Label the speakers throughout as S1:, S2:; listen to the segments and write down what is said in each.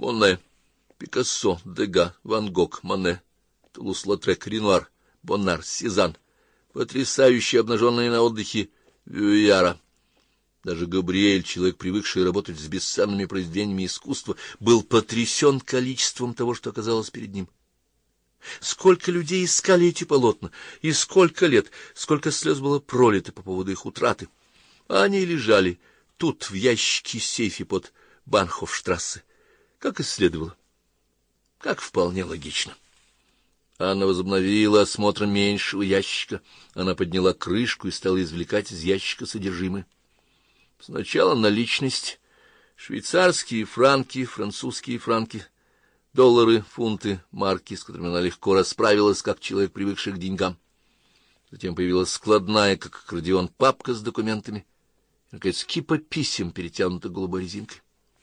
S1: Моне, Пикассо, Дега, Ван Гог, Моне, Тулус-Лотрек, Ренуар, Боннар, Сезанн, потрясающие обнаженные на отдыхе Вюяра. Даже Габриэль, человек, привыкший работать с бесценными произведениями искусства, был потрясен количеством того, что оказалось перед ним. Сколько людей искали эти полотна, и сколько лет, сколько слез было пролито по поводу их утраты. А они лежали тут, в ящике-сейфе под Банхофштрассе, как и следовало, как вполне логично. Анна возобновила осмотр меньшего ящика. Она подняла крышку и стала извлекать из ящика содержимое. Сначала наличность, швейцарские франки, французские франки, доллары, фунты, марки, с которыми она легко расправилась, как человек, привыкший к деньгам. Затем появилась складная, как аккордеон, папка с документами, и, наконец, кипа писем, перетянутых голубой резинкой.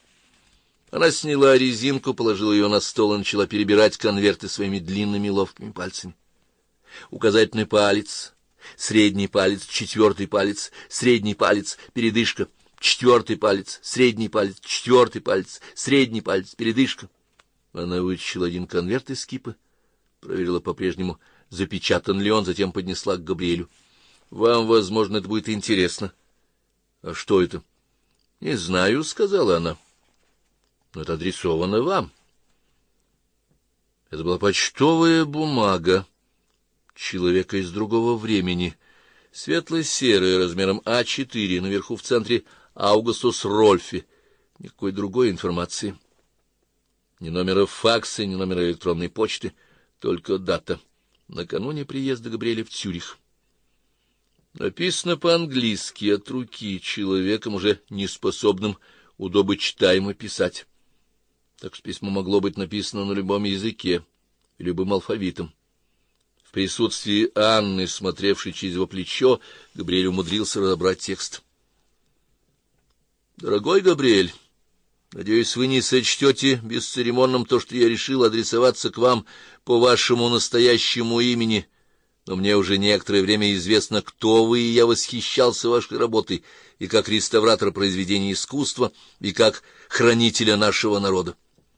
S1: Она сняла резинку, положила ее на стол и начала перебирать конверты своими длинными ловкими пальцами. Указательный палец, средний палец, четвертый палец, средний палец, передышка, четвертый палец, средний палец, четвертый палец, средний палец, передышка. Она вытащила один конверт из кипы, проверила по-прежнему, запечатан ли он, затем поднесла к Габриэлю. — Вам, возможно, это будет интересно. — А что это? — Не знаю, — сказала она. — Но это адресовано вам. Это была почтовая бумага человека из другого времени, светло-серая, размером А4, наверху в центре Аугустус Рольфи. Никакой другой информации. Ни номера факса, ни номера электронной почты, только дата. Накануне приезда Габриэля в Цюрих. Написано по-английски, от руки, человеком, уже неспособным удобочитаемо писать. Так что письмо могло быть написано на любом языке, любым алфавитом. В присутствии Анны, смотревшей через его плечо, Габриэль умудрился разобрать текст. «Дорогой Габриэль, надеюсь, вы не сочтете бесцеремонным то, что я решил адресоваться к вам по вашему настоящему имени, но мне уже некоторое время известно, кто вы, и я восхищался вашей работой и как реставратор произведений искусства, и как хранителя нашего народа.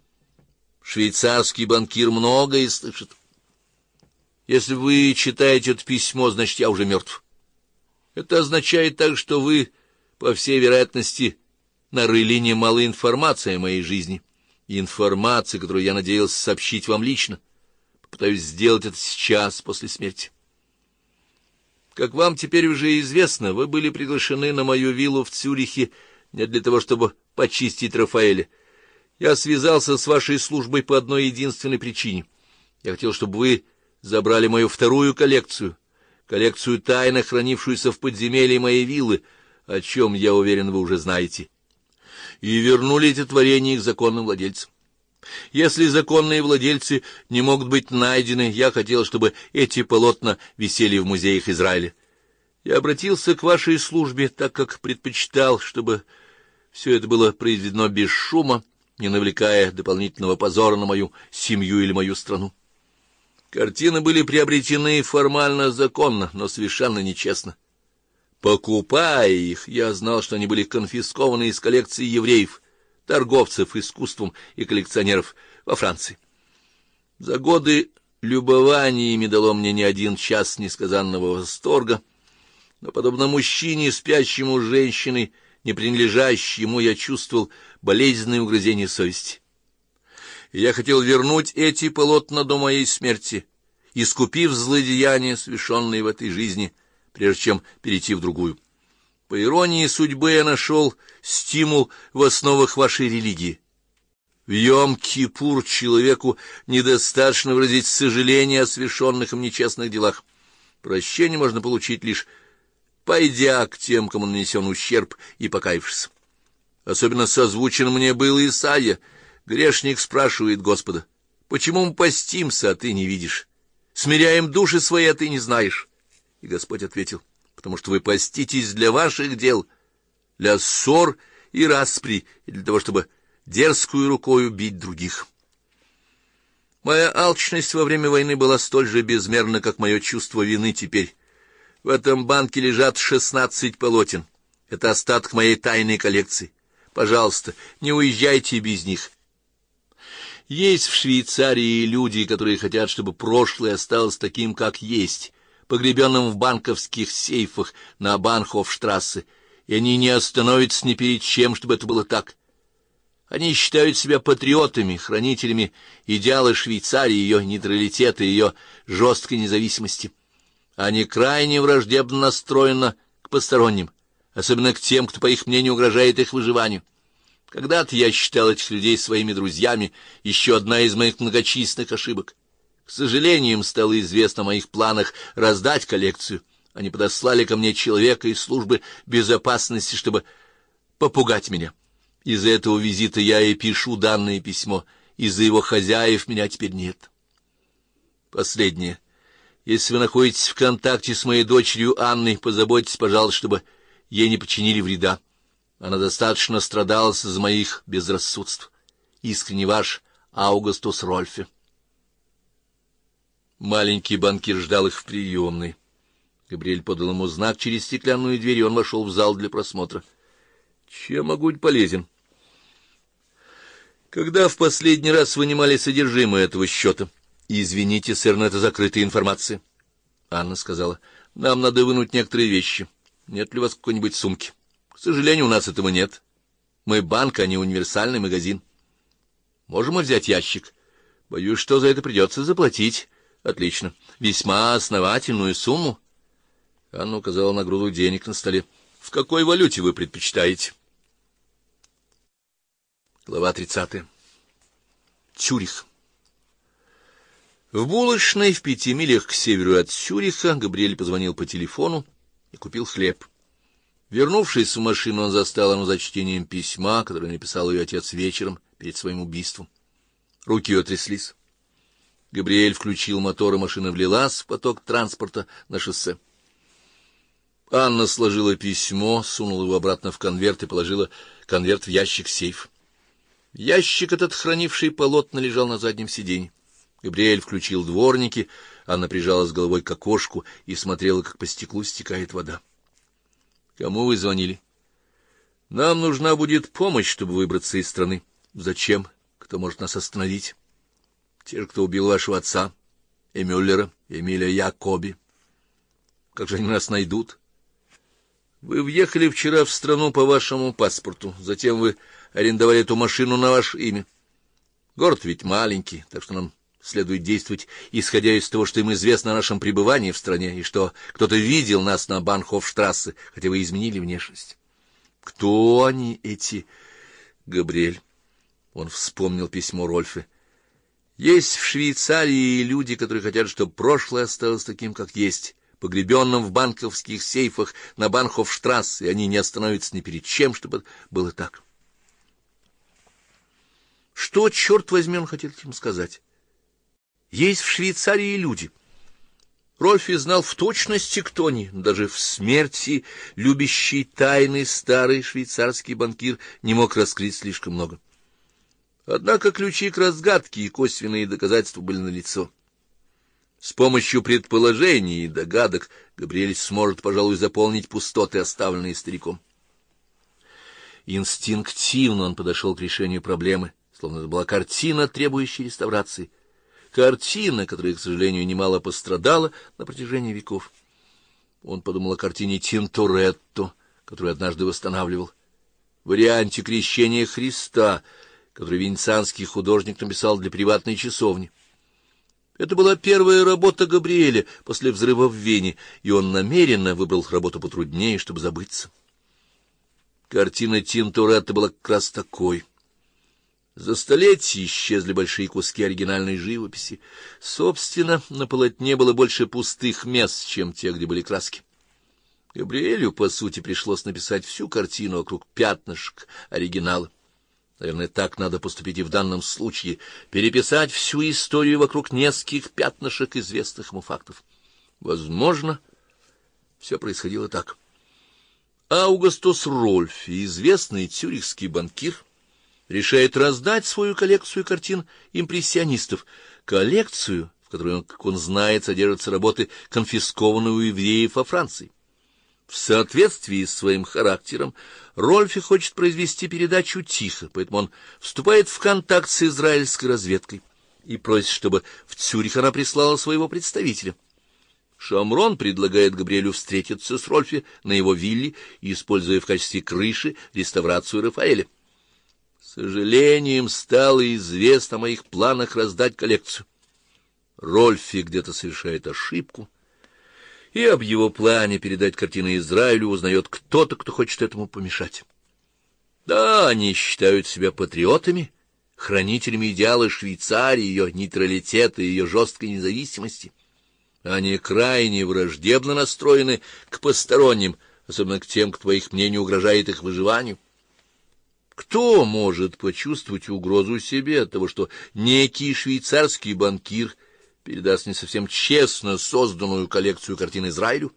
S1: Швейцарский банкир многое слышит. Если вы читаете это письмо, значит, я уже мертв. Это означает так, что вы, по всей вероятности, нарыли немало информации о моей жизни, информации, которую я надеялся сообщить вам лично. Попытаюсь сделать это сейчас, после смерти. Как вам теперь уже известно, вы были приглашены на мою виллу в Цюрихе не для того, чтобы почистить Рафаэля. Я связался с вашей службой по одной единственной причине. Я хотел, чтобы вы забрали мою вторую коллекцию, коллекцию тайно хранившуюся в подземелье моей виллы, о чем, я уверен, вы уже знаете, и вернули эти творения их законным владельцам. Если законные владельцы не могут быть найдены, я хотел, чтобы эти полотна висели в музеях Израиля. Я обратился к вашей службе, так как предпочитал, чтобы все это было произведено без шума, не навлекая дополнительного позора на мою семью или мою страну. Картины были приобретены формально законно, но совершенно нечестно. Покупая их, я знал, что они были конфискованы из коллекции евреев, торговцев искусством и коллекционеров во Франции. За годы любования ими дало мне не один час несказанного восторга, но, подобно мужчине, спящему с женщиной, не принадлежащей ему, я чувствовал болезненные угрызения совести. И я хотел вернуть эти полотна до моей смерти, искупив злодеяния, совершенные в этой жизни, прежде чем перейти в другую. По иронии судьбы я нашел стимул в основах вашей религии. В Йом-Кипур человеку недостаточно выразить сожаление о совершенных им нечестных делах. Прощение можно получить лишь пойдя к тем, кому нанесен ущерб, и покаявшись. Особенно созвучен мне был Исайя. Грешник спрашивает Господа: почему мы постимся, а ты не видишь? Смиряем души свои, а ты не знаешь. И Господь ответил: потому что вы поститесь для ваших дел, для ссор и распри, и для того, чтобы дерзкую рукою бить других. Моя алчность во время войны была столь же безмерна, как мое чувство вины теперь. В этом банке лежат 16 полотен. Это остаток моей тайной коллекции. Пожалуйста, не уезжайте без них. Есть в Швейцарии люди, которые хотят, чтобы прошлое осталось таким, как есть, погребенным в банковских сейфах на Банхофштрассе, и они не остановятся ни перед чем, чтобы это было так. Они считают себя патриотами, хранителями идеала Швейцарии, ее нейтралитета, ее жесткой независимости. Они крайне враждебно настроены к посторонним, особенно к тем, кто, по их мнению, угрожает их выживанию. Когда-то я считал этих людей своими друзьями, еще одна из моих многочисленных ошибок. К сожалению, им стало известно о моих планах раздать коллекцию. Они подослали ко мне человека из службы безопасности, чтобы попугать меня. Из-за этого визита я и пишу данное письмо. Из-за его хозяев меня теперь нет. Последнее. Если вы находитесь в контакте с моей дочерью Анной, позаботьтесь, пожалуйста, чтобы ей не причинили вреда. Она достаточно страдалась из-за моих безрассудств. Искренне ваш Аугустус Рольфе. Маленький банкир ждал их в приемной. Габриэль подал ему знак через стеклянную дверь, и он вошел в зал для просмотра. Чем могу быть полезен? Когда в последний раз вынимали содержимое этого счета? Извините, сэр, но это закрытая информация. Анна сказала: нам надо вынуть некоторые вещи. Нет ли у вас какой-нибудь сумки? К сожалению, у нас этого нет. Мы банк, а не универсальный магазин. Можем мы взять ящик? Боюсь, что за это придется заплатить. Отлично. Весьма основательную сумму. Анна указала на груду денег на столе. В какой валюте вы предпочитаете? Глава 30. Цюрих. В булочной в 5 милях к северу от Цюриха Габриэль позвонил по телефону и купил хлеб. Вернувшись в машину, он застал Анну за чтением письма, которое написал ее отец вечером перед своим убийством. Руки ее тряслись. Габриэль включил мотор, и машина влилась в поток транспорта на шоссе. Анна сложила письмо, сунула его обратно в конверт и положила конверт в ящик сейф. Ящик этот, хранивший полотна, лежал на заднем сиденье. Габриэль включил дворники, Анна прижалась головой к окошку и смотрела, как по стеклу стекает вода. — Кому вы звонили? — Нам нужна будет помощь, чтобы выбраться из страны. — Зачем? Кто может нас остановить? — Те же, кто убил вашего отца, и Мюллера, и Эмиля Якоби. — Как же они нас найдут? — Вы въехали вчера в страну по вашему паспорту, затем вы арендовали эту машину на ваше имя. Город ведь маленький, так что нам следует действовать, исходя из того, что им известно о нашем пребывании в стране, и что кто-то видел нас на Банхофштрассе, хотя вы изменили внешность. Кто они, эти... Габриэль. Он вспомнил письмо Рольфе. Есть в Швейцарии люди, которые хотят, чтобы прошлое осталось таким, как есть, погребенным в банковских сейфах на Банхофштрассе, и они не остановятся ни перед чем, чтобы было так. Что, черт возьми, он хотел им сказать? Есть в Швейцарии люди. Рольфе знал в точности, кто они, но даже в смерти любящий тайны старый швейцарский банкир не мог раскрыть слишком много. Однако ключи к разгадке и косвенные доказательства были налицо. С помощью предположений и догадок Габриэль сможет, пожалуй, заполнить пустоты, оставленные стариком. Инстинктивно он подошел к решению проблемы, словно это была картина, требующая реставрации. Картина, которая, к сожалению, немало пострадала на протяжении веков. Он подумал о картине Тинторетто, которую однажды восстанавливал, варианте крещения Христа, который венецианский художник написал для приватной часовни. Это была первая работа Габриэля после взрыва в Вене, и он намеренно выбрал работу потруднее, чтобы забыться. Картина Тинторетто была как раз такой. За столетия исчезли большие куски оригинальной живописи. Собственно, на полотне было больше пустых мест, чем те, где были краски. Габриэлю, по сути, пришлось написать всю картину вокруг пятнышек оригинала. Наверное, так надо поступить и в данном случае, переписать всю историю вокруг нескольких пятнышек известных ему фактов. Возможно, все происходило так. Аугустус Рольфе, известный цюрихский банкир, решает раздать свою коллекцию картин импрессионистов, коллекцию, в которой, как он знает, содержатся работы, конфискованные у евреев во Франции. В соответствии с своим характером Рольфи хочет произвести передачу тихо, поэтому он вступает в контакт с израильской разведкой и просит, чтобы в Цюрих она прислала своего представителя. Шамрон предлагает Габриэлю встретиться с Рольфи на его вилле, используя в качестве крыши реставрацию Рафаэля. С сожалением стало известно о моих планах раздать коллекцию. Рольфи где-то совершает ошибку, и об его плане передать картины Израилю узнает кто-то, кто хочет этому помешать. Да, они считают себя патриотами, хранителями идеала Швейцарии, ее нейтралитета и ее жесткой независимости. Они крайне враждебно настроены к посторонним, особенно к тем, кто, по их мнению, угрожает их выживанию. Кто может почувствовать угрозу себе от того, что некий швейцарский банкир передаст не совсем честно созданную коллекцию картин Израилю?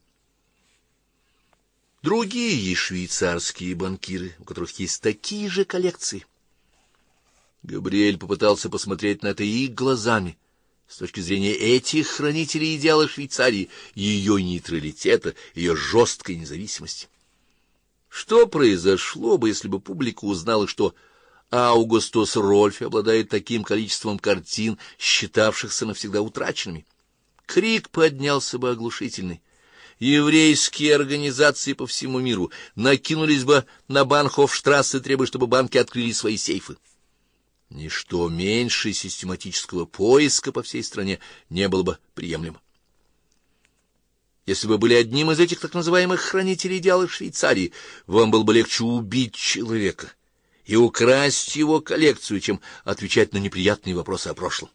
S1: Другие швейцарские банкиры, у которых есть такие же коллекции. Габриэль попытался посмотреть на это их глазами, с точки зрения этих хранителей идеала Швейцарии, ее нейтралитета, ее жесткой независимости. Что произошло бы, если бы публика узнала, что Аугустус Рольфи обладает таким количеством картин, считавшихся навсегда утраченными? Крик поднялся бы оглушительный. Еврейские организации по всему миру накинулись бы на Банхофштрассе, требуя, чтобы банки открыли свои сейфы. Ничто меньше систематического поиска по всей стране не было бы приемлемо. Если бы были одним из этих так называемых хранителей идеала Швейцарии, вам было бы легче убить человека и украсть его коллекцию, чем отвечать на неприятные вопросы о прошлом.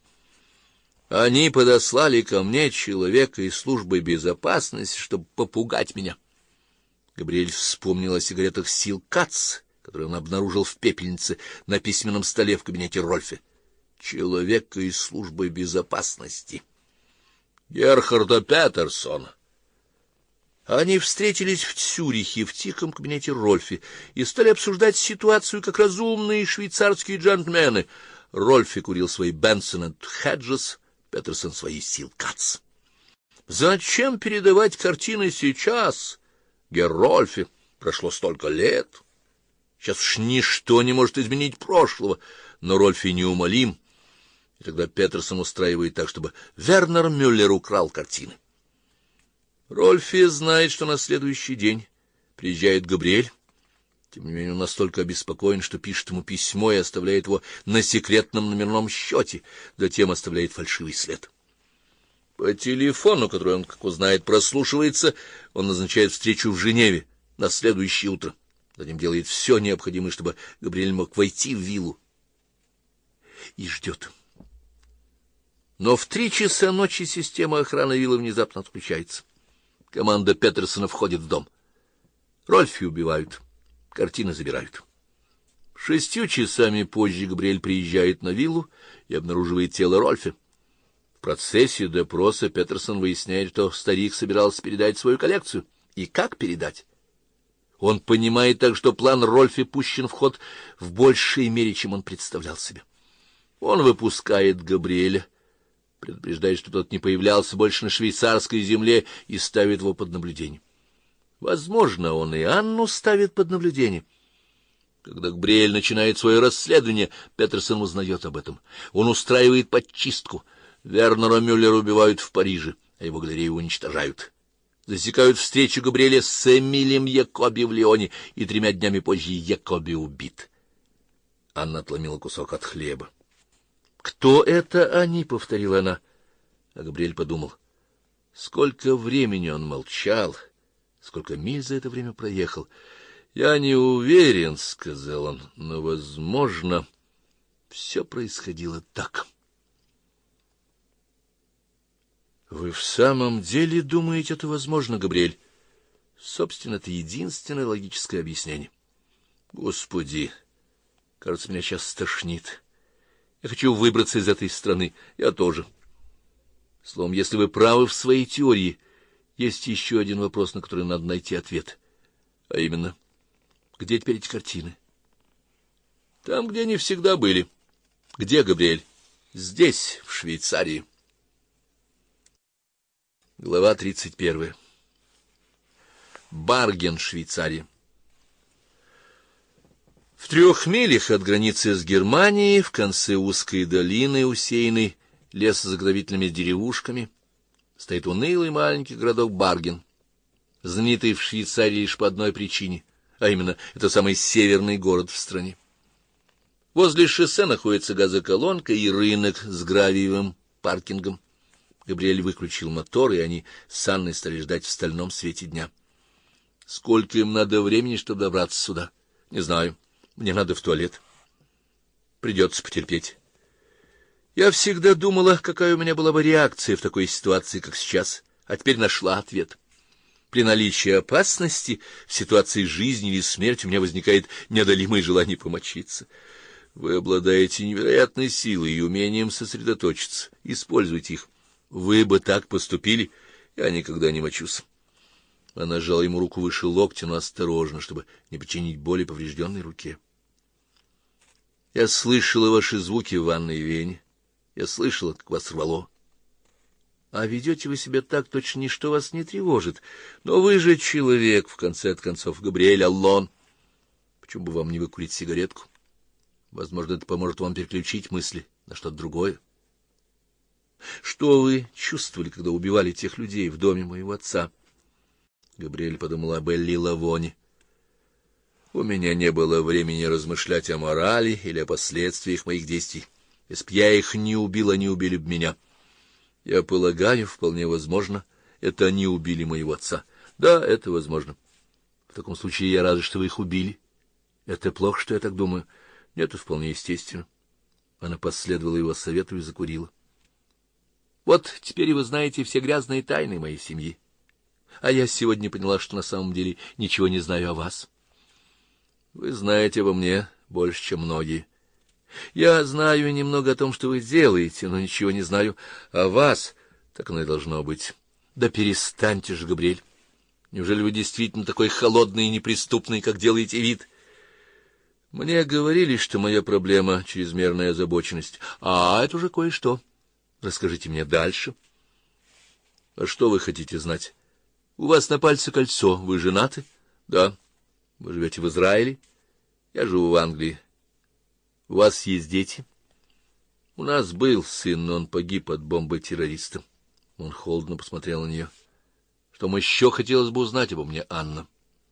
S1: Они подослали ко мне человека из службы безопасности, чтобы попугать меня. Габриэль вспомнил о сигаретах Сил Кац, который он обнаружил в пепельнице на письменном столе в кабинете Рольфи. Человека из службы безопасности. Герхарда Петерсона. Они встретились в Цюрихе в тихом кабинете Рольфи и стали обсуждать ситуацию как разумные швейцарские джентльмены. Рольфи курил свои Бенсон и Хеджес, Петерсон свои Сил Кац. Зачем передавать картины сейчас, Герр Рольфи? Прошло столько лет. Сейчас уж ничто не может изменить прошлого, но Рольфи неумолим, и тогда Петерсон устраивает так, чтобы Вернер Мюллер украл картины. Рольфи знает, что на следующий день приезжает Габриэль. Тем не менее он настолько обеспокоен, что пишет ему письмо и оставляет его на секретном номерном счете, затем оставляет фальшивый след. По телефону, который он, как узнает, прослушивается, он назначает встречу в Женеве на следующее утро. Затем делает все необходимое, чтобы Габриэль мог войти в виллу. И ждет. Но в 3 часа ночи система охраны виллы внезапно отключается. Команда Петерсона входит в дом. Рольфи убивают. Картины забирают. 6 часами позже Габриэль приезжает на виллу и обнаруживает тело Рольфи. В процессе допроса Петерсон выясняет, что старик собирался передать свою коллекцию. И как передать? Он понимает так, что план Рольфи пущен в ход в большей мере, чем он представлял себе. Он выпускает Габриэля, предупреждает, что тот не появлялся больше на швейцарской земле, и ставит его под наблюдение. Возможно, он и Анну ставит под наблюдение. Когда Габриэль начинает свое расследование, Петерсон узнает об этом. Он устраивает подчистку. Вернера Мюллера убивают в Париже, а его галерею уничтожают. Засекают встречу Габриэля с Эмилием Якоби в Лионе, и 3 днями позже Якоби убит. Анна отломила кусок от хлеба. «Кто это они?» — повторила она. А Габриэль подумал. Сколько времени он молчал, сколько миль за это время проехал. «Я не уверен», — сказал он, — «но, возможно, все происходило так». «Вы в самом деле думаете, это возможно, Габриэль?» «Собственно, это единственное логическое объяснение». «Господи, кажется, меня сейчас стошнит. Я хочу выбраться из этой страны. Я тоже». Словом, если вы правы в своей теории, есть еще один вопрос, на который надо найти ответ. А именно, где теперь эти картины? Там, где они всегда были. Где, Габриэль? Здесь, в Швейцарии. Глава 31. Барген, Швейцария. В 3 милях от границы с Германией, в конце узкой долины, усеянной лесозаготовительными деревушками, стоит унылый маленький городок Барген, знаменитый в Швейцарии лишь по одной причине, а именно, это самый северный город в стране. Возле шоссе находится газоколонка и рынок с гравиевым паркингом. Габриэль выключил мотор, и они с Анной стали ждать в стальном свете дня. Сколько им надо времени, чтобы добраться сюда? Не знаю. Мне надо в туалет. Придется потерпеть. Я всегда думала, какая у меня была бы реакция в такой ситуации, как сейчас, а теперь нашла ответ. При наличии опасности в ситуации жизни или смерти у меня возникает неодолимое желание помочиться. Вы обладаете невероятной силой и умением сосредоточиться. Используйте их. Вы бы так поступили, я никогда не мочусь. Она сжала ему руку выше локтя, но осторожно, чтобы не причинить боли поврежденной руке. Я слышала ваши звуки в ванной вене. Я слышала, как вас рвало. А ведете вы себя так, точно ничто вас не тревожит. Но вы же человек, в конце концов, Габриэль Аллон. Почему бы вам не выкурить сигаретку? Возможно, это поможет вам переключить мысли на что-то другое. Что вы чувствовали, когда убивали тех людей в доме моего отца? Габриэль подумала об Элли Лавоне. У меня не было времени размышлять о морали или о последствиях моих действий. Если б я их не убил, они убили бы меня. Я полагаю, вполне возможно, это они убили моего отца. Да, это возможно. В таком случае я рада, что вы их убили. Это плохо, что я так думаю. Нет, это вполне естественно. Она последовала его совету и закурила. Вот теперь вы знаете все грязные тайны моей семьи. А я сегодня поняла, что на самом деле ничего не знаю о вас. Вы знаете обо мне больше, чем многие. Я знаю немного о том, что вы делаете, но ничего не знаю о вас. Так оно и должно быть. Да перестаньте же, Габриэль. Неужели вы действительно такой холодный и неприступный, как делаете вид? Мне говорили, что моя проблема — чрезмерная озабоченность. А это уже кое-что. Расскажите мне дальше. А что вы хотите знать? У вас на пальце кольцо. Вы женаты? Да. Вы живете в Израиле? Я живу в Англии. У вас есть дети? У нас был сын, но он погиб от бомбы террориста. Он холодно посмотрел на нее. Что вам еще хотелось бы узнать обо мне, Анна?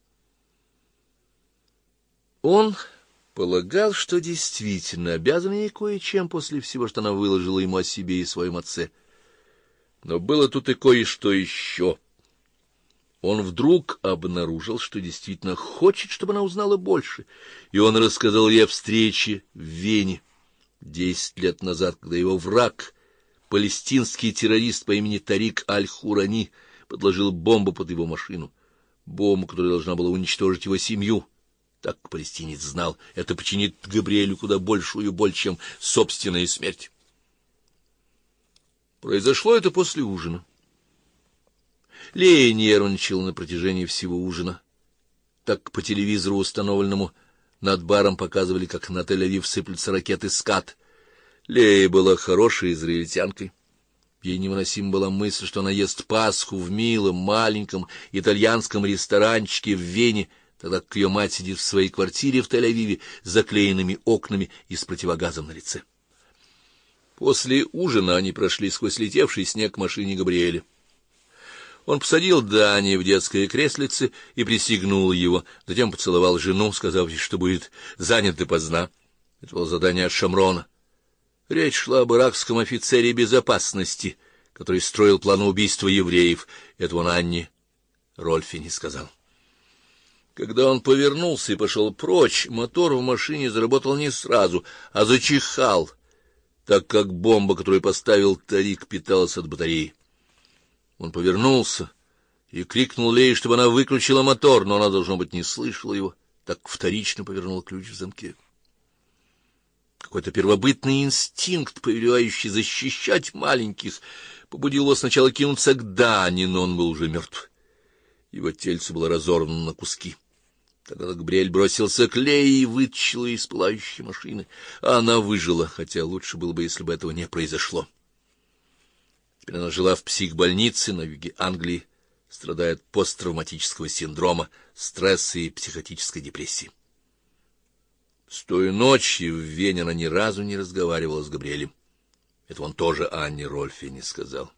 S1: Он полагал, что действительно обязан ей кое-чем после всего, что она выложила ему о себе и своем отце. Но было тут и кое-что еще. Он вдруг обнаружил, что действительно хочет, чтобы она узнала больше, и он рассказал ей о встрече в Вене 10 лет назад, когда его враг, палестинский террорист по имени Тарик Аль-Хурани, подложил бомбу под его машину, бомбу, которая должна была уничтожить его семью. Так палестинец знал, это причинит Габриэлю куда большую боль, чем собственная смерть. Произошло это после ужина. Лея нервничала на протяжении всего ужина. Так по телевизору, установленному над баром, показывали, как на Тель-Авив сыплются ракеты «Скат». Лея была хорошей израильтянкой. Ей невыносима была мысль, что она ест Пасху в милом, маленьком итальянском ресторанчике в Вене, тогда как ее мать сидит в своей квартире в Тель-Авиве с заклеенными окнами и с противогазом на лице. После ужина они прошли сквозь летевший снег к машине Габриэля. Он посадил Дани в детское креслице и пристегнул его, затем поцеловал жену, сказав, что будет занят допоздна. Это было задание от Шамрона. Речь шла об иракском офицере безопасности, который строил план убийства евреев. Этого он Анне Рольфе не сказал. Когда он повернулся и пошел прочь, мотор в машине заработал не сразу, а зачихал, так как бомба, которую поставил Тарик, питалась от батареи. Он повернулся и крикнул Лее, чтобы она выключила мотор, но она, должно быть, не слышала его, так вторично повернула ключ в замке. Какой-то первобытный инстинкт, повелевающий защищать маленьких, побудил его сначала кинуться к Дани, но он был уже мертв. Его тельце было разорвано на куски. Тогда Габриэль бросился к Лее и вытащил ее из пылающей машины. Она выжила, хотя лучше было бы, если бы этого не произошло. Теперь она жила в психбольнице на юге Англии страдая от посттравматического синдрома, стресса и психотической депрессии. С той ночи в Вене она ни разу не разговаривала с Габриэлем. Это он тоже Анне Рольфе не сказал.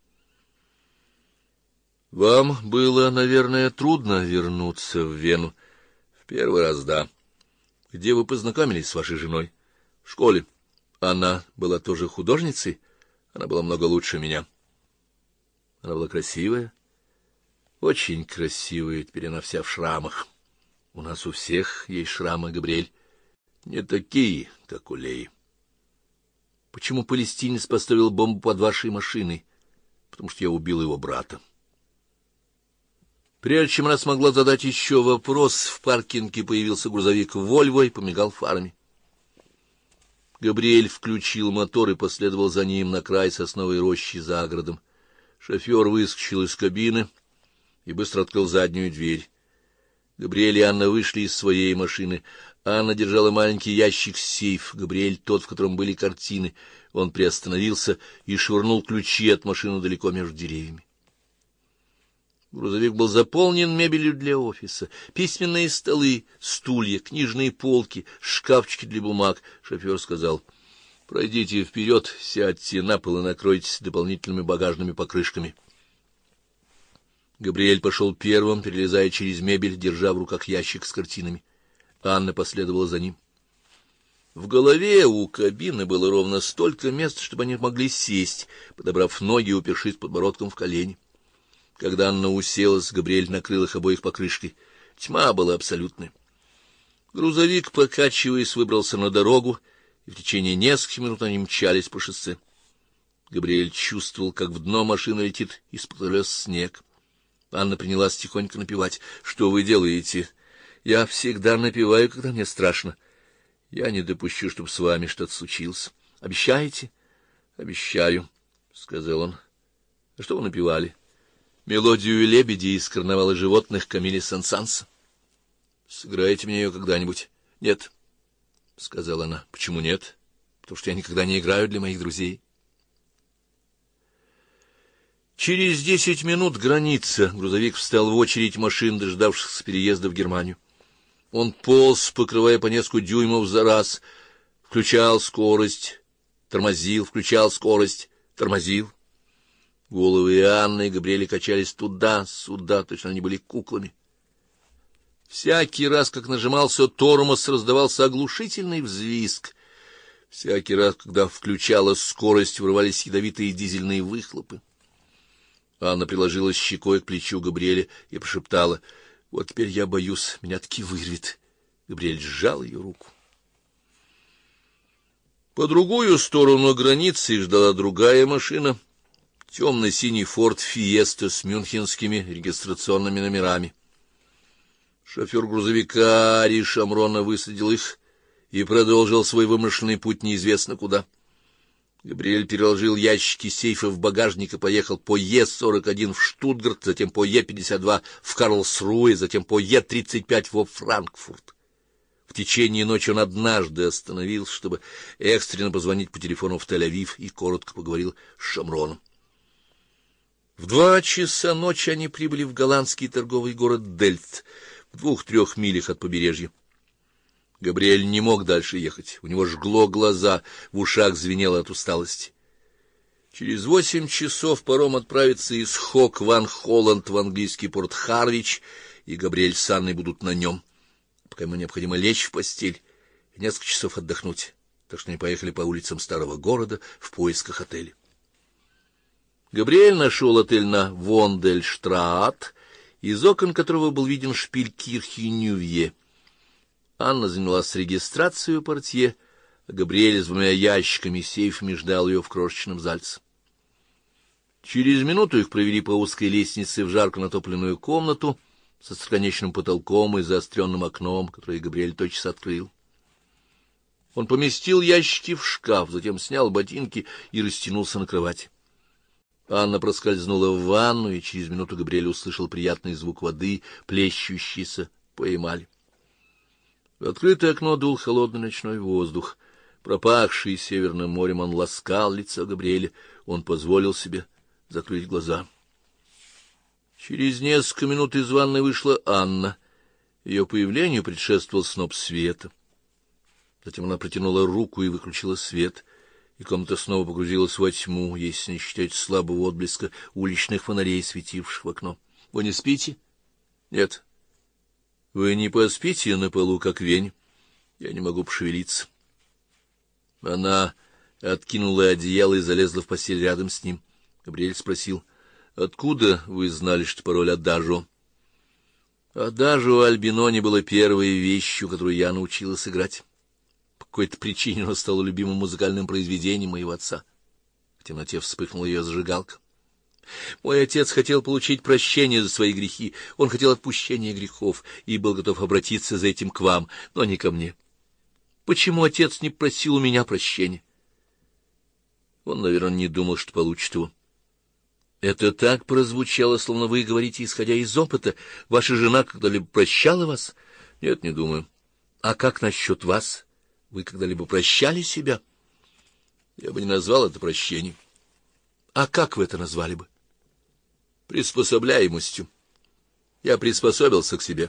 S1: Вам было, наверное, трудно вернуться в Вену. В первый раз, да. Где вы познакомились с вашей женой? В школе. Она была тоже художницей? Она была много лучше меня. Она была красивая? Очень красивая, теперь она вся в шрамах. У нас у всех есть шрамы, Габриэль. Не такие, как у Леи. Почему палестинец поставил бомбу под вашей машиной? Потому что я убил его брата. Прежде чем она смогла задать еще вопрос, в паркинге появился грузовик «Вольво» и помигал фарами. Габриэль включил мотор и последовал за ним на край сосновой рощи за городом. Шофер выскочил из кабины и быстро открыл заднюю дверь. Габриэль и Анна вышли из своей машины. Анна держала маленький ящик-сейф, Габриэль тот, в котором были картины. Он приостановился и швырнул ключи от машины далеко между деревьями. Грузовик был заполнен мебелью для офиса, письменные столы, стулья, книжные полки, шкафчики для бумаг. Шофер сказал: «Пройдите вперед, сядьте на пол и накройтесь дополнительными багажными покрышками». Габриэль пошел первым, перелезая через мебель, держа в руках ящик с картинами. Анна последовала за ним. В голове у кабины было ровно столько места, чтобы они могли сесть, подобрав ноги и упершись подбородком в колени. Когда Анна уселась, Габриэль накрыл их обоих покрышкой. Тьма была абсолютной. Грузовик, покачиваясь, выбрался на дорогу, и в течение нескольких минут они мчались по шоссе. Габриэль чувствовал, как в дно машины летит из-под колес снег. Анна принялась тихонько напевать. — Что вы делаете? — Я всегда напеваю, когда мне страшно. — Я не допущу, чтобы с вами что-то случилось. — Обещаете? — Обещаю, — сказал он. — А что вы напевали? — Мелодию лебеди из карнавала животных Камиля Сен-Санса. — Сыграете мне ее когда-нибудь? — Нет, — сказала она. — Почему нет? — Потому что я никогда не играю для моих друзей. Через 10 минут граница. Грузовик встал в очередь машин, дождавшихся переезда в Германию. Он полз, покрывая по несколько дюймов за раз, включал скорость, тормозил, включал скорость, тормозил. Головы Анны и Габриэля качались туда-сюда, точно они были куклами. Всякий раз, как нажимался тормоз, раздавался оглушительный взвизг. Всякий раз, когда включалась скорость, вырывались ядовитые дизельные выхлопы. Анна приложилась щекой к плечу Габриэля и прошептала: — Вот теперь я боюсь, меня таки вырвет. Габриэль сжал ее руку. По другую сторону границы ждала другая машина, темно-синий Форд Фиеста с мюнхенскими регистрационными номерами. Шофер грузовика Ари Шамрона высадил их и продолжил свой вымышленный путь неизвестно куда. Габриэль переложил ящики сейфа в багажник и поехал по Е-41 в Штутгарт, затем по Е-52 в Карлсруэ, затем по Е-35 во Франкфурт. В течение ночи он однажды остановился, чтобы экстренно позвонить по телефону в Тель-Авив, и коротко поговорил с Шамроном. В 2 часа ночи они прибыли в голландский торговый город Дельфт, в 2-3 милях от побережья. Габриэль не мог дальше ехать, у него жгло глаза, в ушах звенело от усталости. Через 8 часов паром отправится из Хок-ван-Холланд в английский порт Харвич, и Габриэль с Анной будут на нем, пока ему необходимо лечь в постель и несколько часов отдохнуть, так что они поехали по улицам старого города в поисках отеля. Габриэль нашел отель на Вондельштраат, из окон которого был виден шпиль кирхи Нювье. Анна занялась регистрацией у портье, а Габриэль с 2 ящиками сейфами ждал ее в крошечном зальце. Через минуту их провели по узкой лестнице в жарко натопленную комнату со остроконечным потолком и заостренным окном, которое Габриэль тотчас открыл. Он поместил ящики в шкаф, затем снял ботинки и растянулся на кровати. Анна проскользнула в ванну, и через минуту Габриэль услышал приятный звук воды, плещущейся по эмали. В открытое окно дул холодный ночной воздух. Пропахший Северным морем, он ласкал лицо Габриэля. Он позволил себе закрыть глаза. Через несколько минут из ванной вышла Анна. Ее появлению предшествовал сноп света. Затем она протянула руку и выключила свет, и комната снова погрузилась во тьму, если не считать слабого отблеска уличных фонарей, светивших в окно. — Вы не спите? — Нет. — Вы не поспите на полу, как вень? Я не могу пошевелиться. Она откинула одеяло и залезла в постель рядом с ним. Габриэль спросил: — Откуда вы знали, что пароль «Адажио»? «Адажио» Альбинони было первой вещью, которую я научилась играть. По какой-то причине оно стало любимым музыкальным произведением моего отца. В темноте вспыхнула ее зажигалка. Мой отец хотел получить прощение за свои грехи, он хотел отпущения грехов и был готов обратиться за этим к вам, но не ко мне. Почему отец не просил у меня прощения? Он, наверное, не думал, что получит его. Это так прозвучало, словно вы говорите, исходя из опыта. Ваша жена когда-либо прощала вас? Нет, не думаю. А как насчет вас? Вы когда-либо прощали себя? Я бы не назвал это прощением. А как вы это назвали бы? Приспособляемостью. Я приспособился к себе.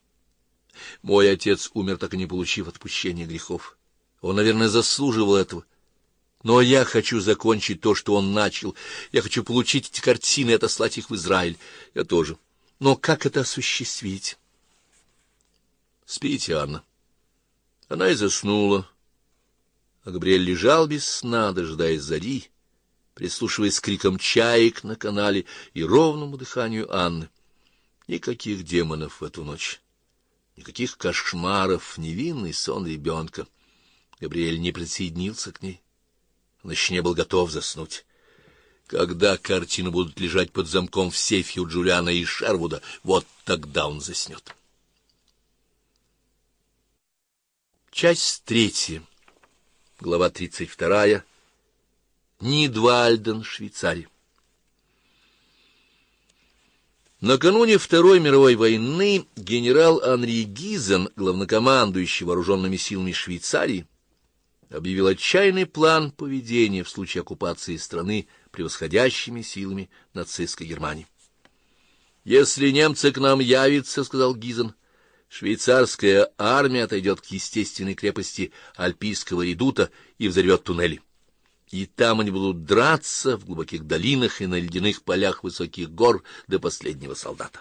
S1: Мой отец умер, так и не получив отпущения грехов. Он, наверное, заслуживал этого. Но я хочу закончить то, что он начал. Я хочу получить эти картины и отослать их в Израиль. Я тоже. Но как это осуществить? Спите, Анна. Она и заснула. А Габриэль лежал без сна, дожидаясь зари, прислушиваясь к крикам чаек на канале и ровному дыханию Анны. Никаких демонов в эту ночь. Никаких кошмаров, невинный сон ребенка. Габриэль не присоединился к ней. Он еще не был готов заснуть. Когда картины будут лежать под замком в сейфе у Джулиана и Шервуда, вот тогда он заснет. Часть 3. Глава 32. Нидвальден, Швейцария. Накануне Второй мировой войны генерал Анри Гизен, главнокомандующий вооруженными силами Швейцарии, объявил отчаянный план поведения в случае оккупации страны превосходящими силами нацистской Германии. «Если немцы к нам явятся, — сказал Гизен, — швейцарская армия отойдет к естественной крепости Альпийского редута и взорвет туннели. И там они будут драться в глубоких долинах и на ледяных полях высоких гор до последнего солдата».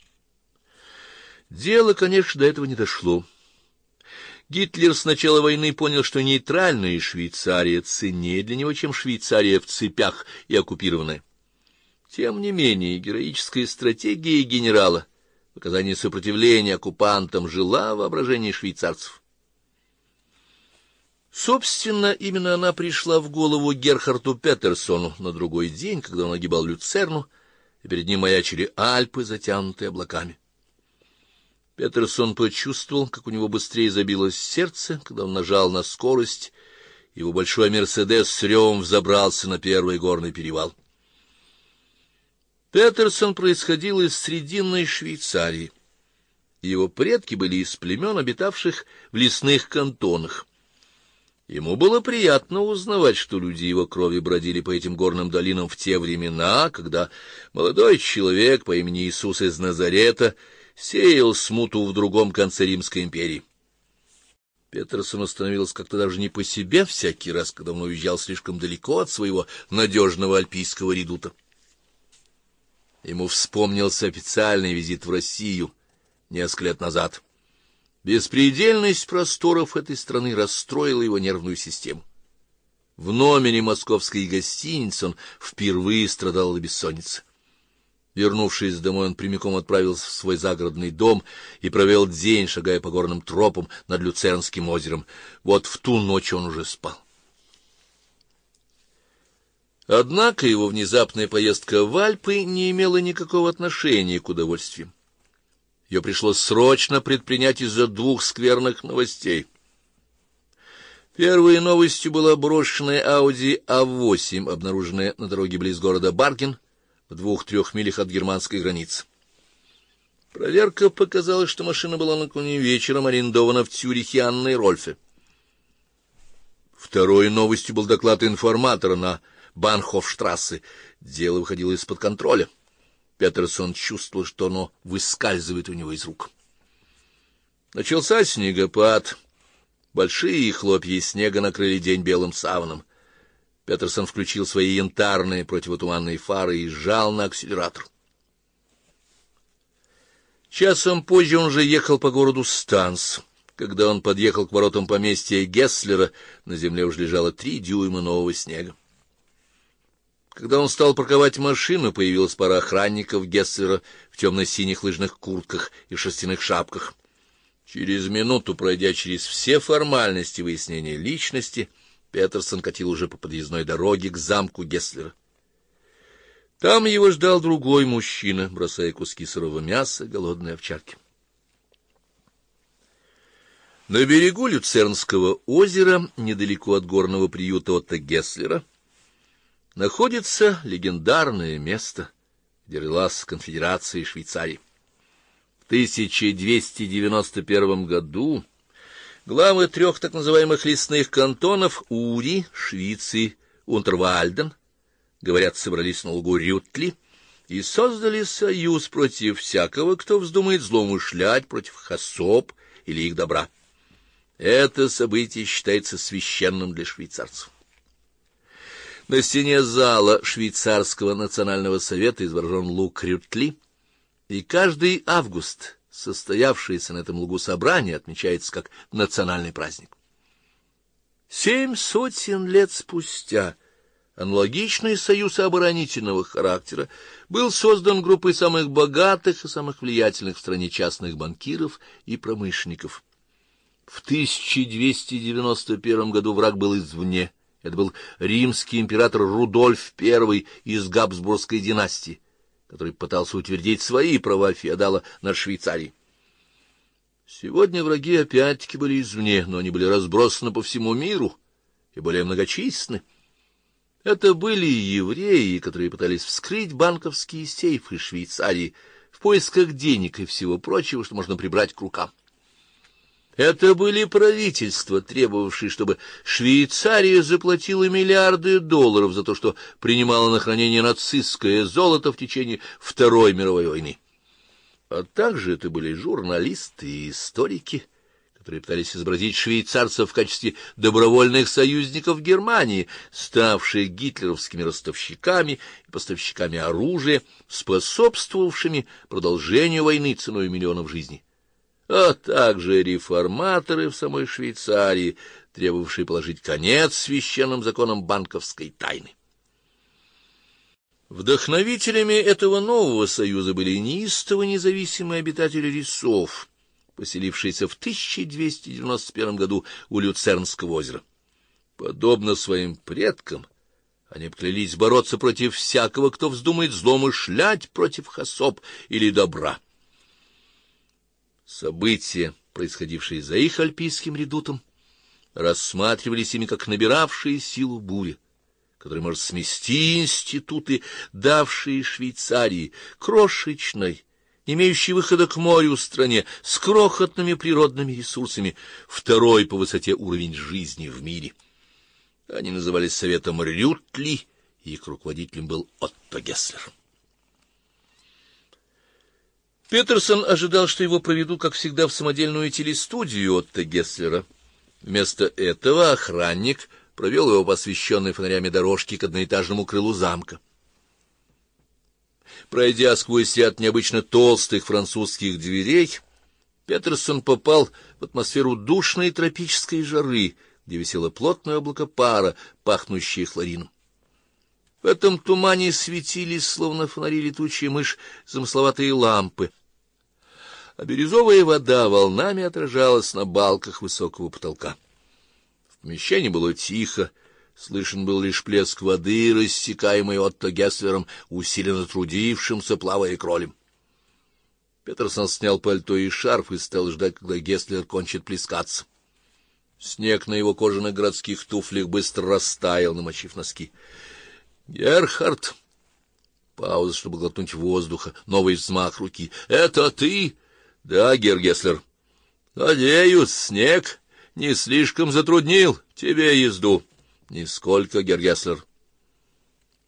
S1: Дело, конечно, до этого не дошло. Гитлер с начала войны понял, что нейтральная Швейцария ценнее для него, чем Швейцария в цепях и оккупированная. Тем не менее, героическая стратегия генерала в оказании сопротивления оккупантам жила в воображении швейцарцев. Собственно, именно она пришла в голову Герхарду Петерсону на другой день, когда он огибал Люцерну, и перед ним маячили Альпы, затянутые облаками. Петерсон почувствовал, как у него быстрее забилось сердце, когда он нажал на скорость, и его большой «Мерседес» с ревом взобрался на первый горный перевал. Петерсон происходил из Срединной Швейцарии. Его предки были из племен, обитавших в лесных кантонах. Ему было приятно узнавать, что люди его крови бродили по этим горным долинам в те времена, когда молодой человек по имени Иисус из Назарета сеял смуту в другом конце Римской империи. Петерсону становилось как-то даже не по себе всякий раз, когда он уезжал слишком далеко от своего надежного альпийского редута. Ему вспомнился официальный визит в Россию несколько лет назад. Беспредельность просторов этой страны расстроила его нервную систему. В номере московской гостиницы он впервые страдал от бессонницы. Вернувшись домой, он прямиком отправился в свой загородный дом и провел день, шагая по горным тропам над Люцернским озером. Вот в ту ночь он уже спал. Однако его внезапная поездка в Альпы не имела никакого отношения к удовольствиям. Ее пришлось срочно предпринять из-за двух скверных новостей. Первой новостью была брошенная Audi A8, обнаруженная на дороге близ города Барген, в 2-3 милях от германской границы. Проверка показала, что машина была накануне вечером арендована в Цюрихе Анной Рольфе. Второй новостью был доклад информатора на Банхофштрассе. Дело выходило из-под контроля. Петерсон чувствовал, что оно выскальзывает у него из рук. Начался снегопад. Большие хлопья снега накрыли день белым саваном. Петерсон включил свои янтарные противотуманные фары и сжал на акселератор. Часом позже он же ехал по городу Станс. Когда он подъехал к воротам поместья Гесслера, на земле уже лежало 3 дюйма нового снега. Когда он стал парковать машину, появилась пара охранников Гесслера в темно-синих лыжных куртках и шерстяных шапках. Через минуту, пройдя через все формальности выяснения личности, Петерсон катил уже по подъездной дороге к замку Гесслера. Там его ждал другой мужчина, бросая куски сырого мяса голодной овчарке. На берегу Люцернского озера, недалеко от горного приюта Отто Гесслера, находится легендарное место, где рылась конфедерация Швейцарии. В 1291 году главы 3 так называемых лесных кантонов Ури, Швиц и Унтервальден, говорят, собрались на лугу Рютли и создали союз против всякого, кто вздумает злоумышлять против хасоб или их добра. Это событие считается священным для швейцарцев. На стене зала швейцарского национального совета изображен луг Рютли, и каждый август состоявшееся на этом лугу собрание отмечается как национальный праздник. 700 лет спустя аналогичный союз оборонительного характера был создан группой самых богатых и самых влиятельных в стране частных банкиров и промышленников. В 1291 году враг был извне. Это был римский император Рудольф I из Габсбургской династии, который пытался утвердить свои права феодала над Швейцарией. Сегодня враги опять-таки были извне, но они были разбросаны по всему миру и более многочисленны. Это были евреи, которые пытались вскрыть банковские сейфы Швейцарии в поисках денег и всего прочего, что можно прибрать к рукам. Это были правительства, требовавшие, чтобы Швейцария заплатила миллиарды долларов за то, что принимала на хранение нацистское золото в течение Второй мировой войны. А также это были журналисты и историки, которые пытались изобразить швейцарцев в качестве добровольных союзников Германии, ставших гитлеровскими ростовщиками и поставщиками оружия, способствовавшими продолжению войны ценой миллионов жизней. А также реформаторы в самой Швейцарии, требовавшие положить конец священным законам банковской тайны. Вдохновителями этого нового союза были неистово независимые обитатели лесов, поселившиеся в 1291 году у Люцернского озера. Подобно своим предкам, они поклялись бороться против всякого, кто вздумает злоумышлять против хасоб или добра. События, происходившие за их альпийским редутом, рассматривались ими как набиравшие силу бури, которая может смести институты, давшие Швейцарии, крошечной, имеющей выхода к морю стране, с крохотными природными ресурсами, второй по высоте уровень жизни в мире. Они назывались Советом Рютли, и их руководителем был Отто Гесслер. Петерсон ожидал, что его проведут, как всегда, в самодельную телестудию Отто Гесслера. Вместо этого охранник провел его по освещенной фонарями дорожке к одноэтажному крылу замка. Пройдя сквозь ряд необычно толстых французских дверей, Петерсон попал в атмосферу душной тропической жары, где висело плотное облако пара, пахнущее хлорином. В этом тумане светились, словно фонари летучие мышь, замысловатые лампы, а бирюзовая вода волнами отражалась на балках высокого потолка. В помещении было тихо, слышен был лишь плеск воды, рассекаемой Отто Гесслером, усиленно трудившимся, плавая кролем. Петерсон снял пальто и шарф и стал ждать, когда Гесслер кончит плескаться. Снег на его кожаных городских туфлях быстро растаял, намочив носки. — Герхард! Пауза, чтобы глотнуть воздуха, новый взмах руки. — Это ты? — Да, герр Гесслер. — Надеюсь, снег не слишком затруднил тебе езду? — Нисколько, герр Гесслер.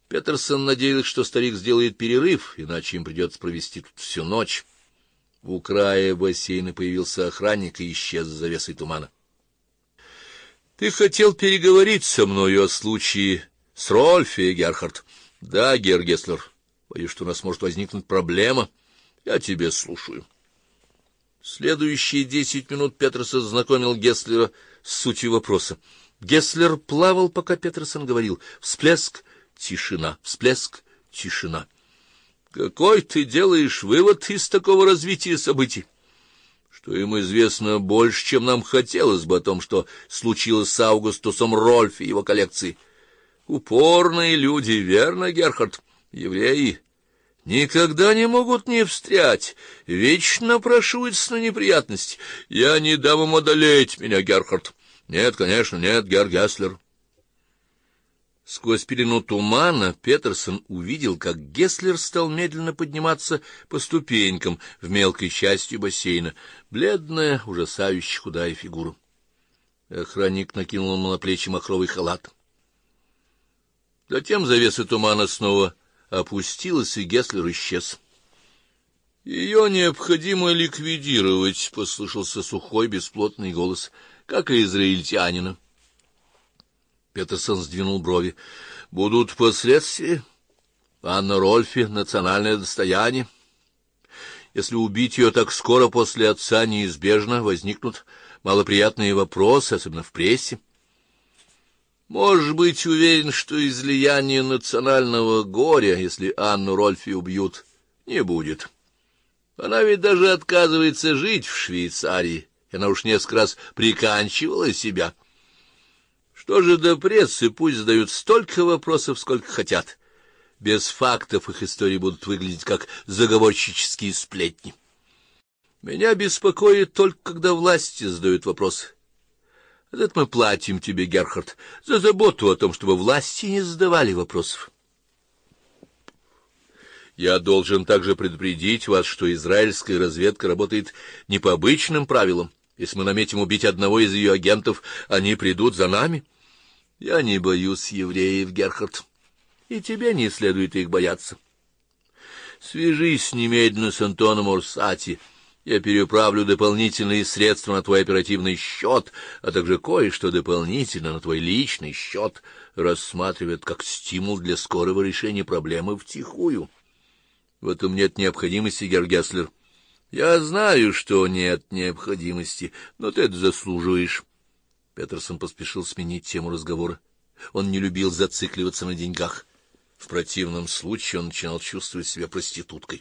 S1: Петерсон надеялся, что старик сделает перерыв, иначе им придется провести тут всю ночь. У края бассейна появился охранник и исчез за завесой тумана. — Ты хотел переговорить со мною о случае с Рольфе, Герхард? — Да, герр Гесслер. Боюсь, что у нас может возникнуть проблема. Я тебя слушаю. Следующие 10 минут Петерсон знакомил Гесслера с сутью вопроса. Гесслер плавал, пока Петерсон говорил. Всплеск, тишина, всплеск, тишина. Какой ты делаешь вывод из такого развития событий? Что им известно больше, чем нам хотелось бы о том, что случилось с Аугустусом Рольфе и его коллекцией. Упорные люди, верно, Герхард? Евреи никогда не могут не встрять, вечно прошуются на неприятности. Я не дам им одолеть меня, Герхард. Нет, конечно, нет, герр Гесслер. Сквозь пелену тумана Петерсон увидел, как Гесслер стал медленно подниматься по ступенькам в мелкой части бассейна. Бледная, ужасающе худая фигура. Охранник накинул ему на плечи махровый халат. Затем завеса тумана снова опустилась, и Гесслер исчез. — Ее необходимо ликвидировать, — послышался сухой, бесплотный голос, — как и израильтянина. Петерсон сдвинул брови. — Будут последствия? Анна Рольфе — национальное достояние. Если убить ее так скоро после отца, неизбежно возникнут малоприятные вопросы, особенно в прессе. Можешь быть уверен, что излияние национального горя, если Анну Рольфе убьют, не будет. Она ведь даже отказывается жить в Швейцарии, и она уж несколько раз приканчивала себя. Что же до прессы, пусть задают столько вопросов, сколько хотят. Без фактов их истории будут выглядеть как заговорщические сплетни. Меня беспокоит только, когда власти задают вопросы. За это мы платим тебе, Герхард, за заботу о том, чтобы власти не задавали вопросов. Я должен также предупредить вас, что израильская разведка работает не по обычным правилам. Если мы наметим убить одного из ее агентов, они придут за нами. Я не боюсь евреев, Герхард, и тебе не следует их бояться. Свяжись немедленно с Антоном Орсати. Я переправлю дополнительные средства на твой оперативный счет, а также кое-что дополнительно на твой личный счет, рассматривает как стимул для скорого решения проблемы втихую. В этом нет необходимости, герр Гесслер. Я знаю, что нет необходимости, но ты это заслуживаешь. Петерсон поспешил сменить тему разговора. Он не любил зацикливаться на деньгах. В противном случае он начинал чувствовать себя проституткой.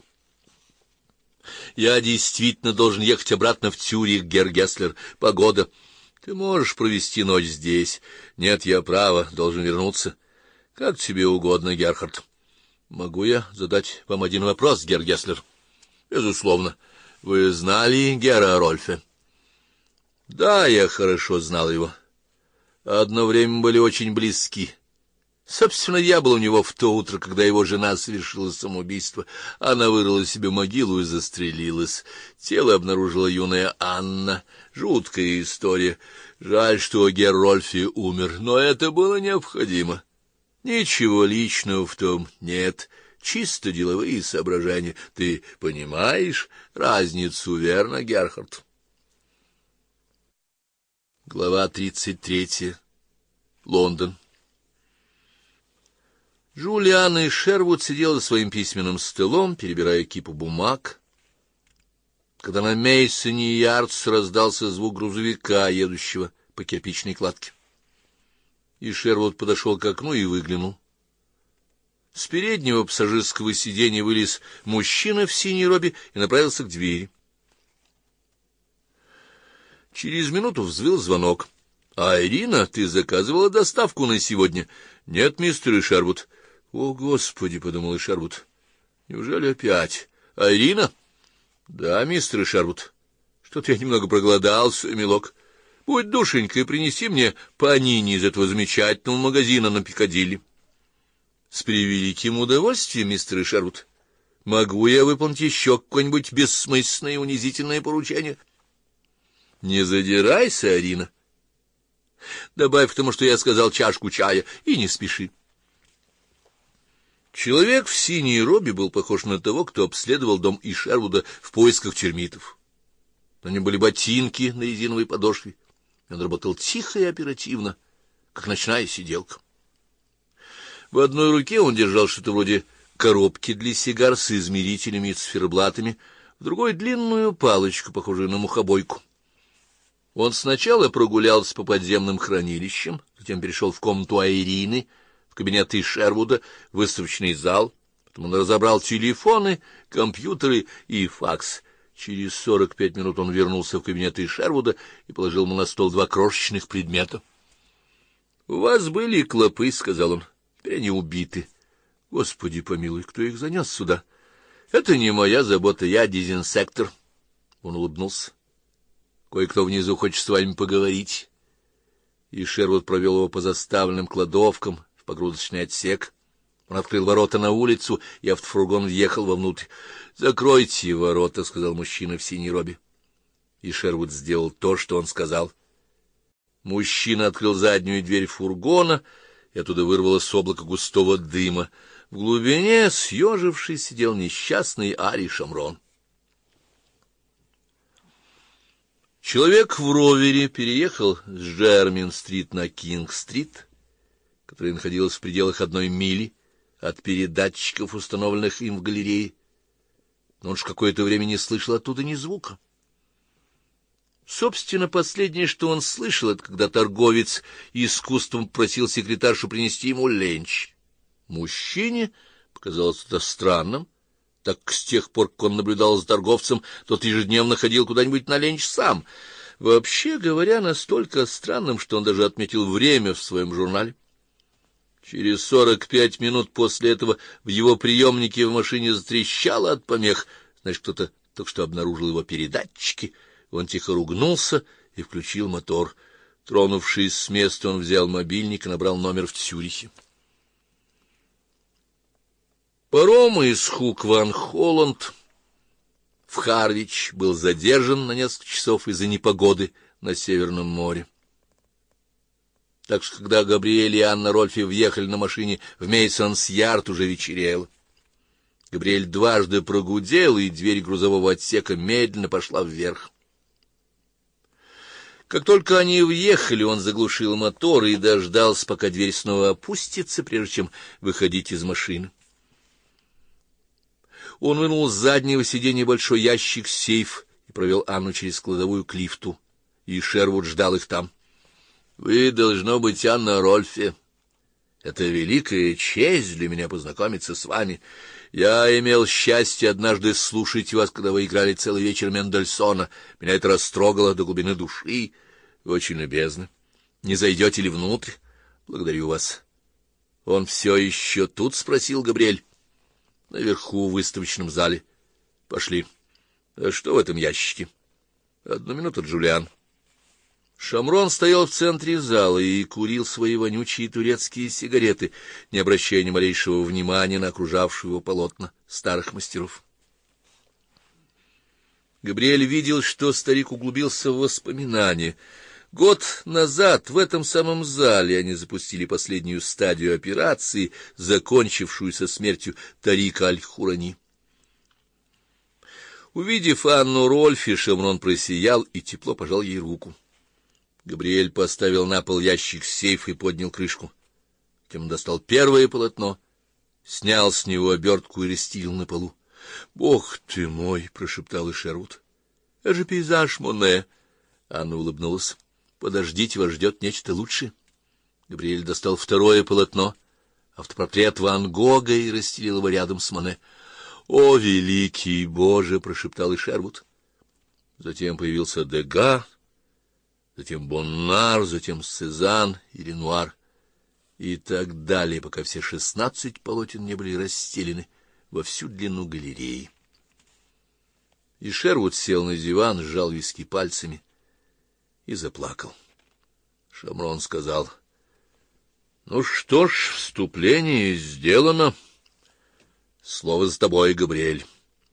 S1: Я действительно должен ехать обратно в Цюрих, герр Гесслер. Погода. Ты можешь провести ночь здесь. Нет, я право, должен вернуться. Как тебе угодно, Герхард. Могу я задать вам один вопрос, герр Гесслер? Безусловно. Вы знали герра Рольфе? Да, я хорошо знал его. Одно время были очень близки. Собственно, я был у него в то утро, когда его жена совершила самоубийство. Она вырыла себе могилу и застрелилась. Тело обнаружила юная Анна. Жуткая история. Жаль, что герр Рольфе умер, но это было необходимо. Ничего личного в том нет, чисто деловые соображения. Ты понимаешь разницу, верно, Герхард? Глава 33. Лондон. Джулиан и Шервуд сидел за своим письменным столом, перебирая кипу бумаг. Когда на Мейсоне-Ярдс раздался звук грузовика, едущего по кирпичной кладке. И Шервуд подошел к окну и выглянул. С переднего пассажирского сиденья вылез мужчина в синей робе и направился к двери. Через минуту взвыл звонок. — А, Ирина, ты заказывала доставку на сегодня? — Нет, мистер Шервуд. — О, Господи, — подумал Шервуд. — Неужели опять? — А, Ирина? — Да, мистер Шервуд. — Что-то я немного проголодался, милок. Будь душенька и принеси мне панини из этого замечательного магазина на Пикадилли. — С превеликим удовольствием, мистер Шервуд. Могу я выполнить еще какое-нибудь бессмысленное и унизительное поручение? — Не задирайся, Арина. Добавь к тому, что я сказал, чашку чая, и не спеши. Человек в синей робе был похож на того, кто обследовал дом Ишервуда в поисках термитов. На нем были ботинки на резиновой подошве, и он работал тихо и оперативно, как ночная сиделка. В одной руке он держал что-то вроде коробки для сигар с измерителями и циферблатами, в другой — длинную палочку, похожую на мухобойку. Он сначала прогулялся по подземным хранилищам, затем перешел в комнату Айрины, в кабинет Ишервуда, выставочный зал. Потом он разобрал телефоны, компьютеры и факс. Через 45 минут он вернулся в кабинет Ишервуда и положил ему на стол 2 крошечных предмета. — У вас были клопы, — сказал он. — Теперь они убиты. — Господи помилуй, кто их занес сюда? — Это не моя забота, я дезинсектор. Он улыбнулся. — Кое-кто внизу хочет с вами поговорить. Ишервуд провел его по заставленным кладовкам в погрузочный отсек. Он открыл ворота на улицу, и автофургон въехал вовнутрь. — Закройте ворота, — сказал мужчина в синей робе. Ишервуд сделал то, что он сказал. Мужчина открыл заднюю дверь фургона, и оттуда вырвалось облако густого дыма. В глубине, съежившись, сидел несчастный Ари Шамрон. Человек в ровере переехал с Джермин-стрит на Кинг-стрит, которая находилась в пределах 1 мили от передатчиков, установленных им в галерее. Но он ж какое-то время не слышал оттуда ни звука. Собственно, последнее, что он слышал, это когда торговец искусством просил секретаршу принести ему ленч. Мужчине показалось это странным, так как с тех пор, как он наблюдал за торговцем, тот ежедневно ходил куда-нибудь на ленч сам. Вообще говоря, настолько странным, что он даже отметил время в своем журнале. Через 45 минут после этого в его приемнике в машине затрещало от помех. Значит, кто-то только что обнаружил его передатчики. Он тихо ругнулся и включил мотор. Тронувшись с места, он взял мобильник и набрал номер в Цюрихе. Паром из Хук-ван-Холланд в Харвич был задержан на несколько часов из-за непогоды на Северном море. Так что, когда Габриэль и Анна Рольфи въехали на машине в Мейсонс-Ярд, уже вечерело. Габриэль дважды прогудел, и дверь грузового отсека медленно пошла вверх. Как только они въехали, он заглушил мотор и дождался, пока дверь снова опустится, прежде чем выходить из машины. Он вынул с заднего сиденья большой ящик-сейф и провел Анну через кладовую к лифту, и Шервуд ждал их там. — Вы, должно быть, Анна Рольфи. Это великая честь для меня познакомиться с вами. Я имел счастье однажды слушать вас, когда вы играли целый вечер Мендельсона. Меня это растрогало до глубины души. Вы очень любезны. Не зайдете ли внутрь? Благодарю вас. — Он все еще тут? — спросил Габриэль. — Наверху, в выставочном зале. — Пошли. — А что в этом ящике? — 1 минуту, Джулиан. Шамрон стоял в центре зала и курил свои вонючие турецкие сигареты, не обращая ни малейшего внимания на окружавшие его полотна старых мастеров. Габриэль видел, что старик углубился в воспоминания. Год назад в этом самом зале они запустили последнюю стадию операции, закончившуюся смертью Тарика Аль-Хурани. Увидев Анну Рольфи, Шамрон просиял и тепло пожал ей руку. Габриэль поставил на пол ящик сейфа и поднял крышку. Затем он достал первое полотно, снял с него обертку и расстелил на полу. — Бог ты мой! — прошептал Ишервуд. — Это же пейзаж Моне. Анна улыбнулась. — Подождите, вас ждет нечто лучшее. Габриэль достал второе полотно, автопортрет Ван Гога, и расстелил его рядом с Моне. — О, великий Боже! — прошептал Ишервуд. Затем появился Дега, затем Боннар, затем Сезанн и Ренуар, и так далее, пока все 16 полотен не были расстелены во всю длину галереи. И Шервуд сел на диван, сжал виски пальцами и заплакал. Шамрон сказал: — Ну что ж, вступление сделано. Слово за тобой, Габриэль.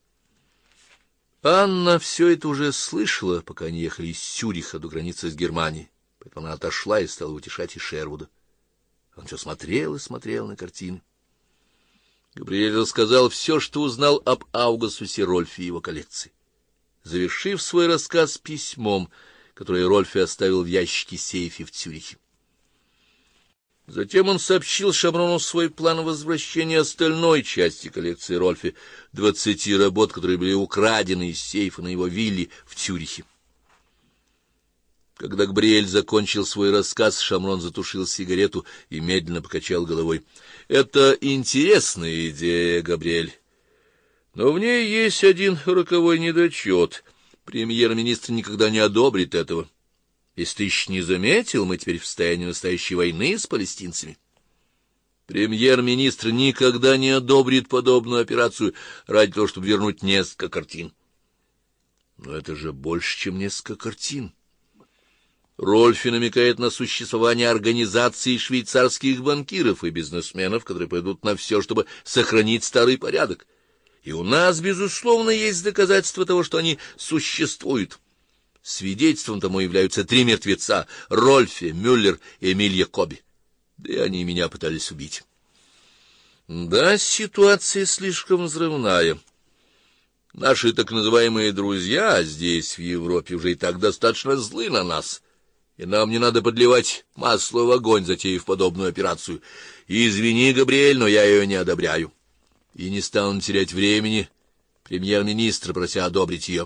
S1: Анна все это уже слышала, пока они ехали из Цюриха до границы с Германией, поэтому она отошла и стала утешать и Шервуда. Он все смотрел и смотрел на картины. Габриэль рассказал все, что узнал об Аугусусе Рольфе и его коллекции, завершив свой рассказ письмом, которое Рольфе оставил в ящике сейфа в Цюрихе. Затем он сообщил Шамрону свой план возвращения остальной части коллекции Рольфе, 20 работ, которые были украдены из сейфа на его вилле в Цюрихе. Когда Габриэль закончил свой рассказ, Шамрон затушил сигарету и медленно покачал головой. — Это интересная идея, Габриэль, но в ней есть один роковой недочет. Премьер-министр никогда не одобрит этого. Если ты еще не заметил, мы теперь в состоянии настоящей войны с палестинцами. Премьер-министр никогда не одобрит подобную операцию ради того, чтобы вернуть несколько картин. Но это же больше, чем несколько картин. Рольфе намекает на существование организаций швейцарских банкиров и бизнесменов, которые пойдут на все, чтобы сохранить старый порядок. И у нас, безусловно, есть доказательства того, что они существуют. Свидетельством тому являются 3 мертвеца — Рольфе, Мюллер и Эмиль Якоби. Да и они меня пытались убить. Да, ситуация слишком взрывная. Наши так называемые друзья здесь, в Европе, уже и так достаточно злы на нас, и нам не надо подливать масло в огонь, затеяв подобную операцию. Извини, Габриэль, но я ее не одобряю. И не стану терять времени, премьер-министра, прося одобрить ее.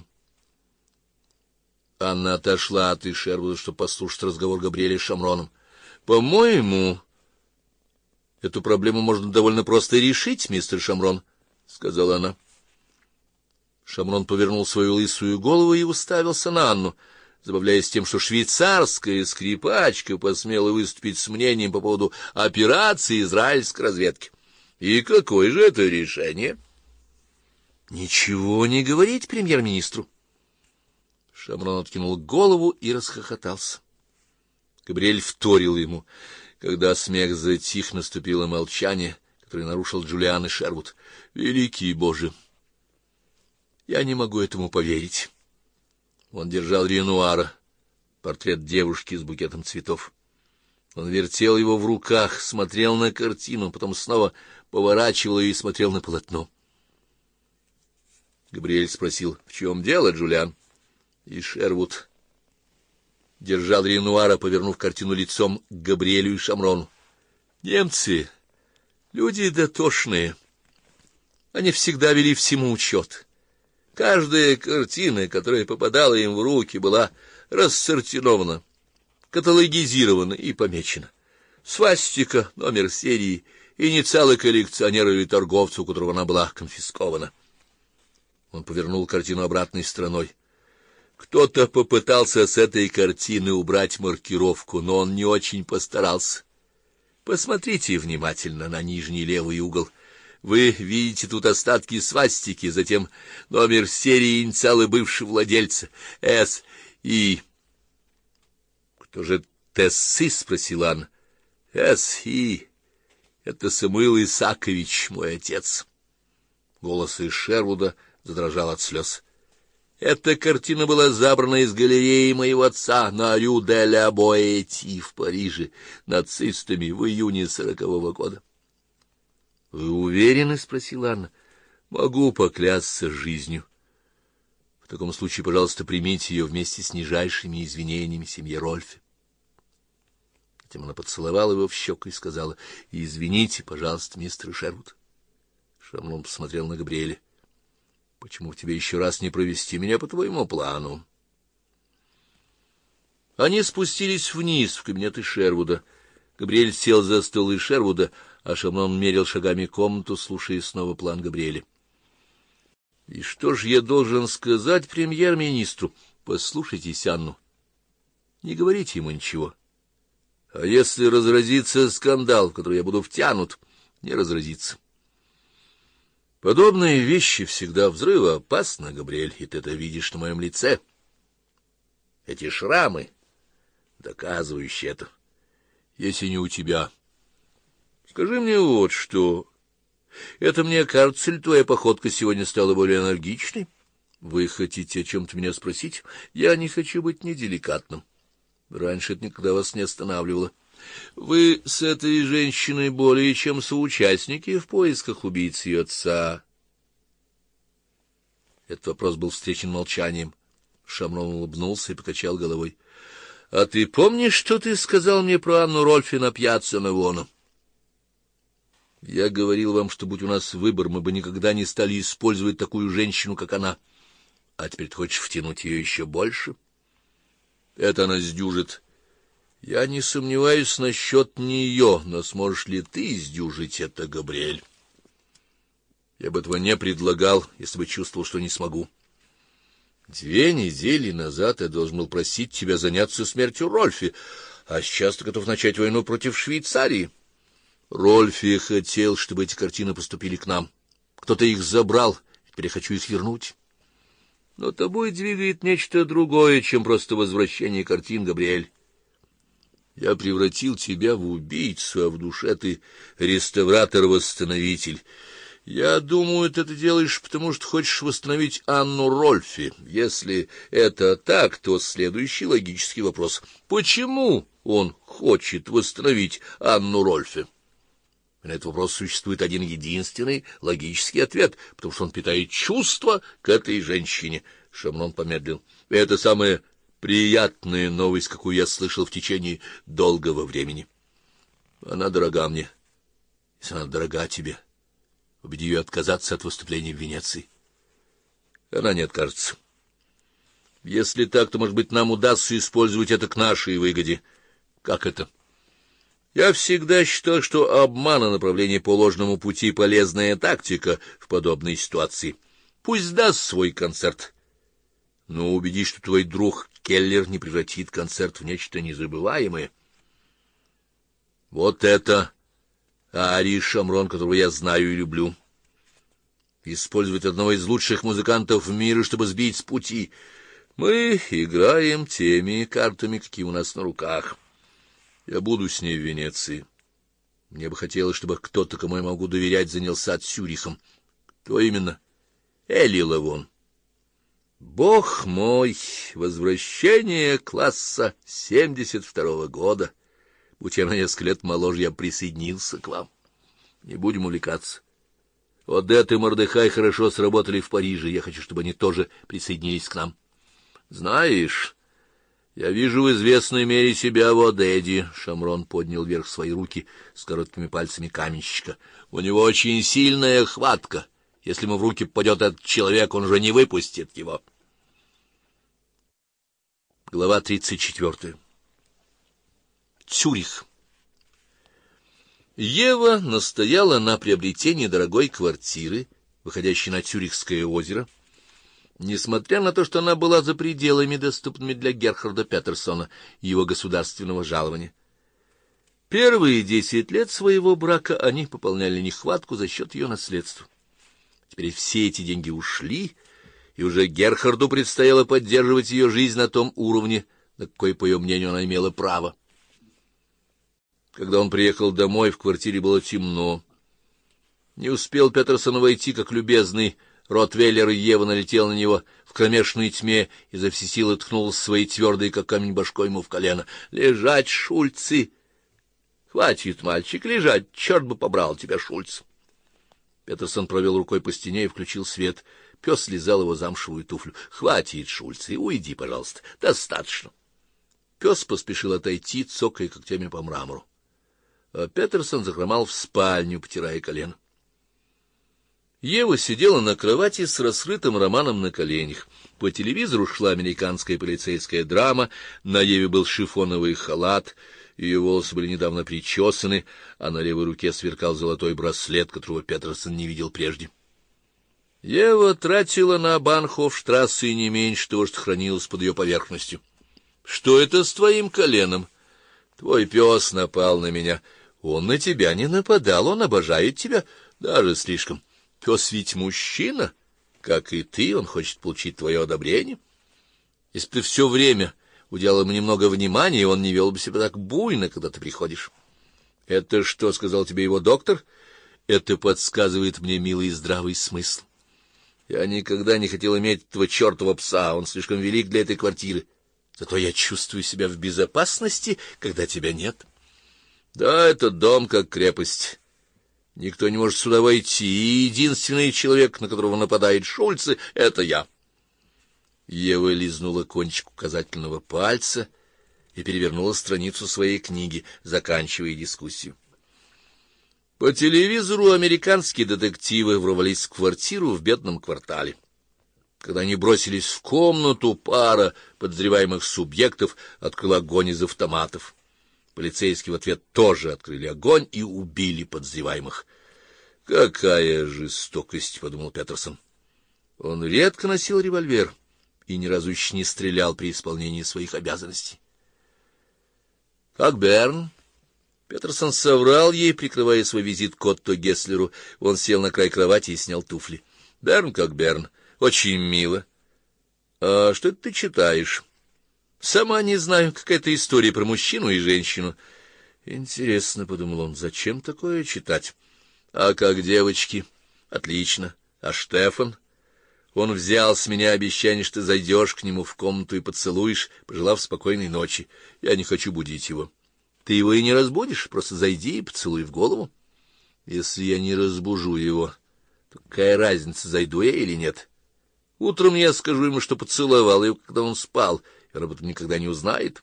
S1: Анна отошла от Шервуда, чтобы послушать разговор Габриэля с Шамроном. — По-моему, эту проблему можно довольно просто решить, мистер Шамрон, — сказала она. Шамрон повернул свою лысую голову и уставился на Анну, забавляясь тем, что швейцарская скрипачка посмела выступить с мнением по поводу операции израильской разведки. — И какое же это решение? — Ничего не говорить премьер-министру. Шамрон откинул голову и расхохотался. Габриэль вторил ему. Когда смех затих, наступило молчание, которое нарушил Джулиан и Шервуд. — Великий Боже! Я не могу этому поверить. Он держал Ренуара, портрет девушки с букетом цветов. Он вертел его в руках, смотрел на картину, потом снова поворачивал ее и смотрел на полотно. Габриэль спросил: — В чем дело, Джулиан? И Шервуд держал Ренуара, повернув картину лицом к Габриэлю и Шамрону. — Немцы — люди дотошные. Они всегда вели всему учет. Каждая картина, которая попадала им в руки, была рассортирована, каталогизирована и помечена. Свастика, номер серии, инициалы коллекционера или торговца, у которого она была конфискована. Он повернул картину обратной стороной. Кто-то попытался с этой картины убрать маркировку, но он не очень постарался. Посмотрите внимательно на нижний левый угол. Вы видите тут остатки свастики, затем номер серии, инициалы бывшего владельца — С. И. — Кто же Тессы? — спросила Анна. — С. И. Это Самуил Исаакович, мой отец. Голос из Шервуда задрожал от слез. Эта картина была забрана из галереи моего отца на Рю-де-ля-Боэти в Париже нацистами в июне 40-го года. — Вы уверены? — спросила Анна. — Могу поклясться жизнью. В таком случае, пожалуйста, примите ее вместе с нижайшими извинениями семье Рольфе. Затем она поцеловала его в щеку и сказала: — Извините, пожалуйста, мистер Шервуд. Шамрон посмотрел на Габриэля. — Почему тебе еще раз не провести меня по твоему плану? Они спустились вниз в кабинет Шервуда. Габриэль сел за стол Шервуда, а Шамрон мерил шагами комнату, слушая снова план Габриэля. — И что же я должен сказать премьер-министру? Послушайтесь Анну. Не говорите ему ничего. А если разразится скандал, в который я буду втянут, не разразится. Подобные вещи всегда взрывоопасны, Габриэль, и ты это видишь на моем лице. Эти шрамы, доказывающие это, если не у тебя. Скажи мне вот что. Это мне кажется, ли твоя походка сегодня стала более энергичной? Вы хотите о чем-то меня спросить? Я не хочу быть неделикатным. Раньше это никогда вас не останавливало. Вы с этой женщиной более чем соучастники в поисках убийцы ее отца. Этот вопрос был встречен молчанием. Шамрон улыбнулся и покачал головой. — А ты помнишь, что ты сказал мне про Анну Рольфи на пьяцца Навона? Я говорил вам, что, будь у нас выбор, мы бы никогда не стали использовать такую женщину, как она. А теперь ты хочешь втянуть ее еще больше? Это она сдюжит. Я не сомневаюсь насчет нее, но сможешь ли ты сдюжить это, Габриэль? Я бы этого не предлагал, если бы чувствовал, что не смогу. 2 недели назад я должен был просить тебя заняться смертью Рольфи, а сейчас ты готов начать войну против Швейцарии. Рольфи хотел, чтобы эти картины поступили к нам. Кто-то их забрал, теперь я хочу их вернуть. Но тобой двигает нечто другое, чем просто возвращение картин, Габриэль. Я превратил тебя в убийцу, а в душе ты реставратор-восстановитель. Я думаю, ты это делаешь, потому что хочешь восстановить Анну Рольфи. Если это так, то следующий логический вопрос: почему он хочет восстановить Анну Рольфи? На этот вопрос существует один единственный логический ответ, потому что он питает чувства к этой женщине. Шамрон помедлил. Это самая приятная новость, какую я слышал в течение долгого времени. Она дорога мне. Если она дорога тебе, убеди ее отказаться от выступления в Венеции. Она не откажется. Если так, то, может быть, нам удастся использовать это к нашей выгоде. Как это? Я всегда считал, что обман и направление по ложному пути — полезная тактика в подобной ситуации. Пусть даст свой концерт, но убедись, что твой друг Келлер не превратит концерт в нечто незабываемое. Вот это Ари Шамрон, которого я знаю и люблю. Использовать одного из лучших музыкантов в мире, чтобы сбить с пути. Мы играем теми картами, какие у нас на руках. Я буду с ней в Венеции. Мне бы хотелось, чтобы кто-то, кому я могу доверять, занялся Цюрихом. Кто именно? Эли Лавон. Бог мой, возвращение класса 72-го года. Будь я на несколько лет моложе, я присоединился к вам. Не будем увлекаться. Одетт и Мордехай хорошо сработали в Париже. Я хочу, чтобы они тоже присоединились к нам. Знаешь, я вижу в известной мере себя в Одедде. Шамрон поднял вверх свои руки с короткими пальцами каменщика. У него очень сильная хватка. Если ему в руки попадет этот человек, он уже не выпустит его. Глава 34. Цюрих. Ева настояла на приобретении дорогой квартиры, выходящей на Цюрихское озеро, несмотря на то, что она была за пределами, доступными для Герхарда Петерсона и его государственного жалования. Первые 10 лет своего брака они пополняли нехватку за счет ее наследства. Теперь все эти деньги ушли, и уже Герхарду предстояло поддерживать ее жизнь на том уровне, на какой, по ее мнению, она имела право. Когда он приехал домой, в квартире было темно. Не успел Петерсон войти, как любезный ротвейлер Ева налетел на него в кромешной тьме и за все силы ткнул своей твердой, как камень, башкой ему в колено. — Лежать, Шульцы! — Хватит, мальчик, лежать! Черт бы побрал тебя, Шульц! Петерсон провел рукой по стене и включил свет. Пес слезал его замшевую туфлю. — Хватит, Шульцы, уйди, пожалуйста, достаточно. Пес поспешил отойти, цокая когтями по мрамору. А Петерсон захромал в спальню, потирая колено. Ева сидела на кровати с раскрытым романом на коленях. По телевизору шла американская полицейская драма, на Еве был шифоновый халат, ее волосы были недавно причесаны, а на левой руке сверкал золотой браслет, которого Петерсон не видел прежде. Ева тратила на Банхофштрассе не меньше того, что хранилось под ее поверхностью. — Что это с твоим коленом? — Твой пес напал на меня. — Он на тебя не нападал, он обожает тебя, даже слишком. Пес ведь мужчина, как и ты, он хочет получить твое одобрение. Если бы ты все время уделал ему немного внимания, он не вел бы себя так буйно, когда ты приходишь. — Это что, сказал тебе его доктор? — Это подсказывает мне милый и здравый смысл. Я никогда не хотел иметь этого чертова пса, он слишком велик для этой квартиры. Зато я чувствую себя в безопасности, когда тебя нет. Да, этот дом как крепость. Никто не может сюда войти, и единственный человек, на которого нападает Шульце, — это я. Ева лизнула кончик указательного пальца и перевернула страницу своей книги, заканчивая дискуссию. По телевизору американские детективы ворвались в квартиру в бедном квартале. Когда они бросились в комнату, пара подозреваемых субъектов открыла огонь из автоматов. Полицейские в ответ тоже открыли огонь и убили подозреваемых. «Какая жестокость!» — подумал Петерсон. Он редко носил револьвер и ни разу еще не стрелял при исполнении своих обязанностей. «Как Берн?» Петерсон соврал ей, прикрывая свой визит к Отто Гесслеру. Он сел на край кровати и снял туфли. «Берн как Берн. Очень мило. А что это ты читаешь?» «Сама не знаю. Какая-то история про мужчину и женщину». «Интересно», — подумал он, — «зачем такое читать?» «А как девочки?» «Отлично. А Штефан?» «Он взял с меня обещание, что зайдешь к нему в комнату и поцелуешь, пожелав спокойной ночи. Я не хочу будить его». «Ты его и не разбудишь, просто зайди и поцелуй в голову». «Если я не разбужу его, то какая разница, зайду я или нет? Утром я скажу ему, что поцеловал его, когда он спал, и он об этом никогда не узнает».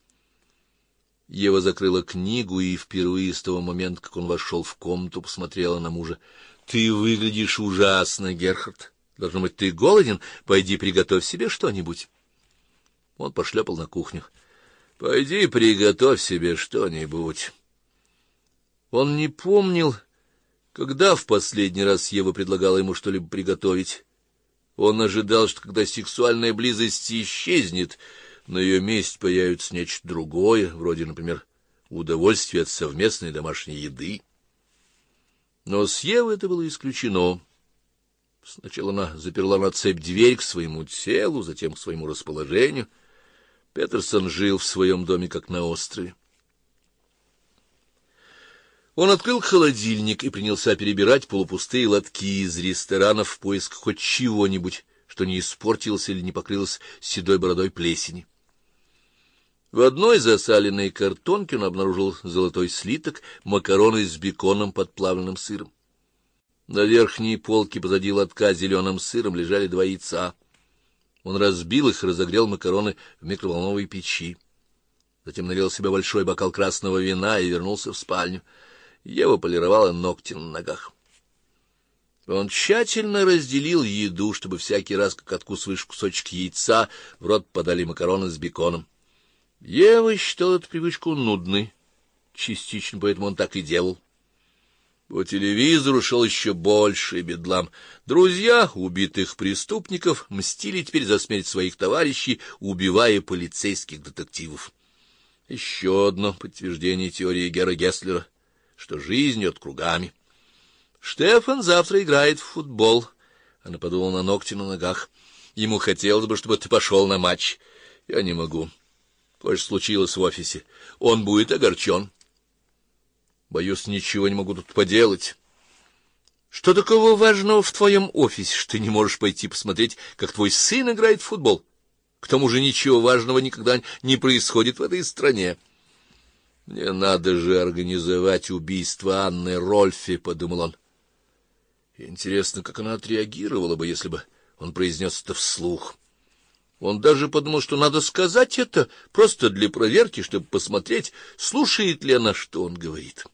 S1: Ева закрыла книгу и впервые с того момента, как он вошел в комнату, посмотрела на мужа. «Ты выглядишь ужасно, Герхард. Должно быть, ты голоден? Пойди приготовь себе что-нибудь». Он пошлепал на кухню. «Пойди приготовь себе что-нибудь». Он не помнил, когда в последний раз Ева предлагала ему что-либо приготовить. Он ожидал, что когда сексуальная близость исчезнет, на ее месте появится нечто другое, вроде, например, удовольствия от совместной домашней еды. Но с Евой это было исключено. Сначала она заперла на цепь дверь к своему телу, затем к своему расположению. Петерсон жил в своем доме, как на острове. Он открыл холодильник и принялся перебирать полупустые лотки из ресторанов в поисках хоть чего-нибудь, что не испортилось или не покрылось седой бородой плесени. В одной засаленной картонке он обнаружил золотой слиток, макароны с беконом под плавленным сыром. На верхней полке позади лотка с зеленым сыром лежали 2 яйца. Он разбил их и разогрел макароны в микроволновой печи. Затем налил себе большой бокал красного вина и вернулся в спальню. Ева полировала ногти на ногах. Он тщательно разделил еду, чтобы всякий раз, как откусываешь кусочек яйца, в рот подали макароны с беконом. Ева считала эту привычку нудной, частично поэтому он так и делал. По телевизору шел еще больший бедлам. Друзья убитых преступников мстили теперь за смерть своих товарищей, убивая полицейских детективов. Еще одно подтверждение теории Гера Гесслера, что жизнь идет кругами. Штефан завтра играет в футбол. Она подумала на ногти на ногах. Ему хотелось бы, чтобы ты пошел на матч. Я не могу. Кое-что случилось в офисе. Он будет огорчен. Боюсь, ничего не могу тут поделать. Что такого важного в твоем офисе, что ты не можешь пойти посмотреть, как твой сын играет в футбол? К тому же ничего важного никогда не происходит в этой стране. Мне надо же организовать убийство Анны Рольфи, — подумал он. Интересно, как она отреагировала бы, если бы он произнес это вслух. Он даже подумал, что надо сказать это просто для проверки, чтобы посмотреть, слушает ли она, что он говорит.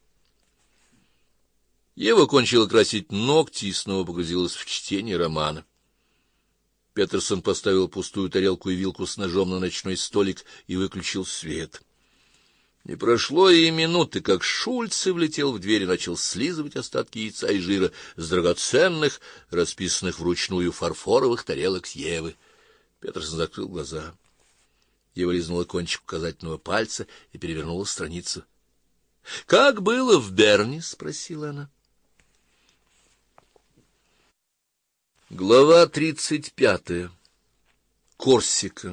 S1: Ева кончила красить ногти и снова погрузилась в чтение романа. Петерсон поставил пустую тарелку и вилку с ножом на ночной столик и выключил свет. Не прошло и минуты, как Шульце влетел в дверь и начал слизывать остатки яйца и жира с драгоценных, расписанных вручную фарфоровых тарелок Евы. Петерсон закрыл глаза. Ева лизнула кончик указательного пальца и перевернула страницу. — Как было в Берне? — спросила она. Глава 35. Корсика.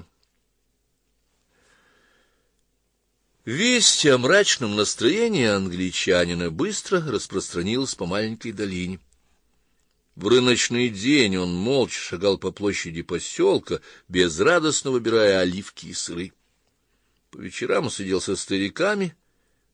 S1: Весть о мрачном настроении англичанина быстро распространилась по маленькой долине. В рыночный день он молча шагал по площади поселка, безрадостно выбирая оливки и сыры. По вечерам он сидел со стариками,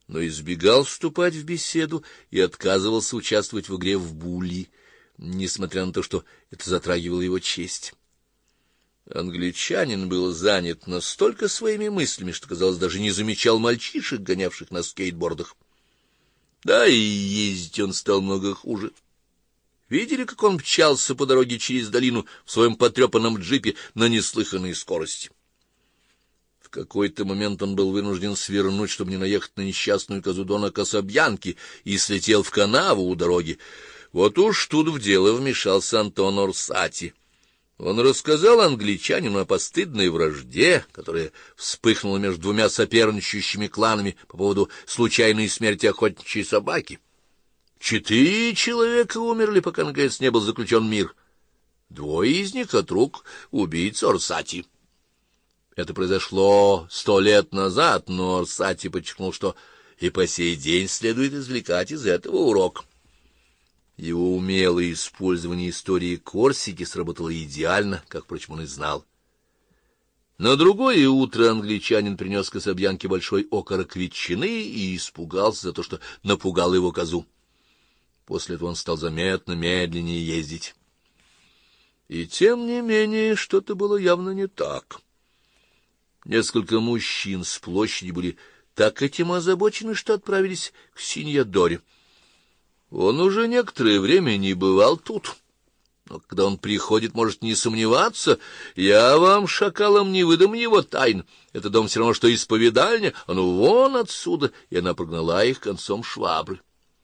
S1: но избегал вступать в беседу и отказывался участвовать в игре в булли, несмотря на то, что это затрагивало его честь. Англичанин был занят настолько своими мыслями, что, казалось, даже не замечал мальчишек, гонявших на скейтбордах. Да и ездить он стал много хуже. Видели, как он мчался по дороге через долину в своем потрепанном джипе на неслыханной скорости? В какой-то момент он был вынужден свернуть, чтобы не наехать на несчастную козу Дона Касабьянки, и слетел в канаву у дороги. Вот уж тут в дело вмешался Антон Орсати. Он рассказал англичанину о постыдной вражде, которая вспыхнула между двумя соперничающими кланами по поводу случайной смерти охотничьей собаки. 4 человека умерли, пока, наконец, не был заключен мир. 2 из них от рук убийц Орсати. Это произошло 100 лет назад, но Орсати подчеркнул, что и по сей день следует извлекать из этого урок. Его умелое использование истории Корсики сработало идеально, как, впрочем, он и знал. На другое утро англичанин принес Касабьянке большой окорок ветчины и испугался за то, что напугал его козу. После этого он стал заметно медленнее ездить. И тем не менее что-то было явно не так. Несколько мужчин с площади были так этим озабочены, что отправились к Синьядоре. Он уже некоторое время не бывал тут, но когда он приходит, может не сомневаться. Я вам, шакалам, не выдам его тайн. Это дом все равно, что исповедальня, а ну вон отсюда, и она прогнала их концом швабры.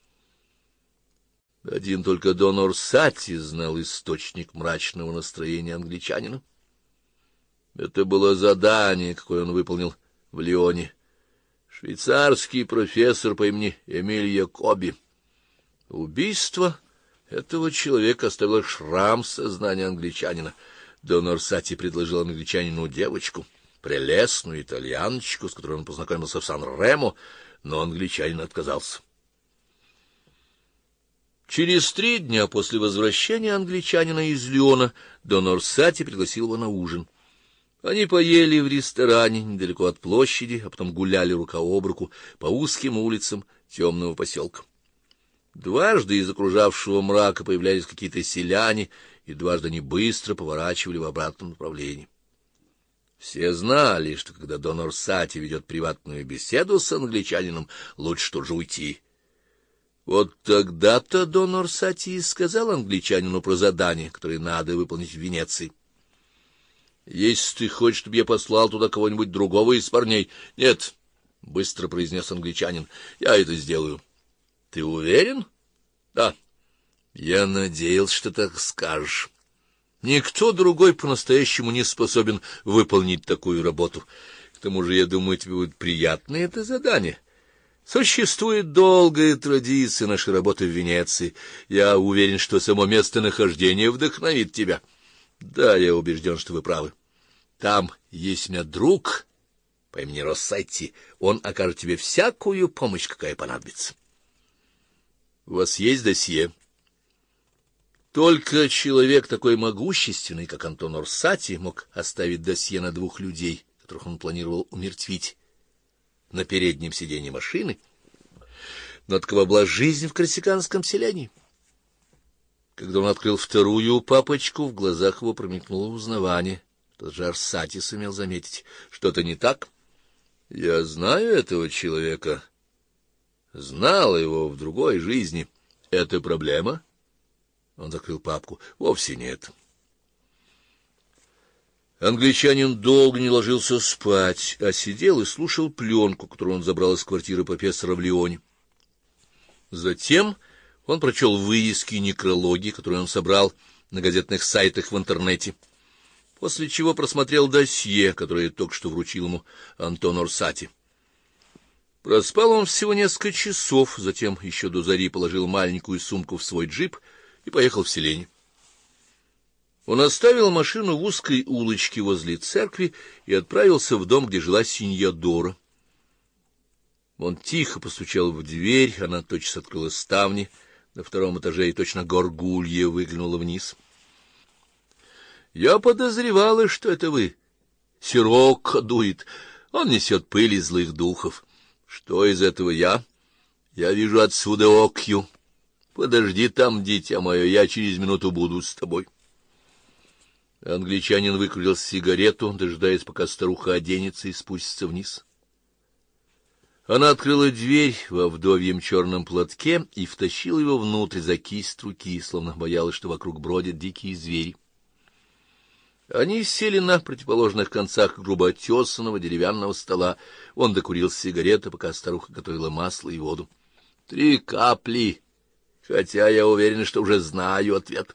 S1: Один только Дон Орсати знал источник мрачного настроения англичанина. Это было задание, какое он выполнил в Лионе. Швейцарский профессор по имени Эмиль Якоби. Убийство этого человека оставило шрам в сознании англичанина. Дон Орсати предложил англичанину девочку, прелестную итальяночку, с которой он познакомился в Сан-Ремо, но англичанин отказался. Через 3 дня после возвращения англичанина из Лиона Дон Орсати пригласил его на ужин. Они поели в ресторане недалеко от площади, а потом гуляли рука об руку по узким улицам темного поселка. Дважды из окружавшего мрака появлялись какие-то селяне, и дважды они быстро поворачивали в обратном направлении. Все знали, что когда Дон Орсати ведет приватную беседу с англичанином, лучше тут же уйти. Вот тогда-то Дон Орсати и сказал англичанину про задание, которое надо выполнить в Венеции. «Если ты хочешь, чтобы я послал туда кого-нибудь другого из парней...» «Нет», — быстро произнес англичанин, — «я это сделаю». «Ты уверен?» «Да». «Я надеялся, что так скажешь. Никто другой по-настоящему не способен выполнить такую работу. К тому же, я думаю, тебе будет приятно это задание. Существует долгая традиция нашей работы в Венеции. Я уверен, что само местонахождение вдохновит тебя». «Да, я убежден, что вы правы. Там есть у меня друг по имени Россетти. Он окажет тебе всякую помощь, какая понадобится». «У вас есть досье?» Только человек такой могущественный, как Антон Орсати, мог оставить досье на 2 людей, которых он планировал умертвить на переднем сиденье машины. Но такова была жизнь в корсиканском селении. Когда он открыл вторую папочку, в глазах его промелькнуло узнавание. Даже Орсати сумел заметить. Что-то не так? Я знаю этого человека. Знал его в другой жизни. Это проблема? Он закрыл папку. Вовсе нет. Англичанин долго не ложился спать, а сидел и слушал пленку, которую он забрал из квартиры профессора в Лионе. Затем он прочел вырезки и некрологи, которые он собрал на газетных сайтах в интернете, после чего просмотрел досье, которое только что вручил ему Антон Орсати. Проспал он всего несколько часов, затем еще до зари положил маленькую сумку в свой джип и поехал в селение. Он оставил машину в узкой улочке возле церкви и отправился в дом, где жила Синьядора. Он тихо постучал в дверь, она тотчас открыла ставни на 2-м этаже и точно горгулья выглянула вниз. — Я подозревала, что это вы. Сирок дует, он несет пыль и злых духов. Что из этого я? Я вижу отсюда Окью. Подожди там, дитя мое, я через минуту буду с тобой. Англичанин выкурил сигарету, дожидаясь, пока старуха оденется и спустится вниз. Она открыла дверь во вдовьем черном платке и втащила его внутрь за кисть руки, словно боялась, что вокруг бродят дикие звери. Они сели на противоположных концах грубо оттесанного деревянного стола. Он докурил сигарету, пока старуха готовила масло и воду. 3 капли, хотя я уверен, что уже знаю ответ.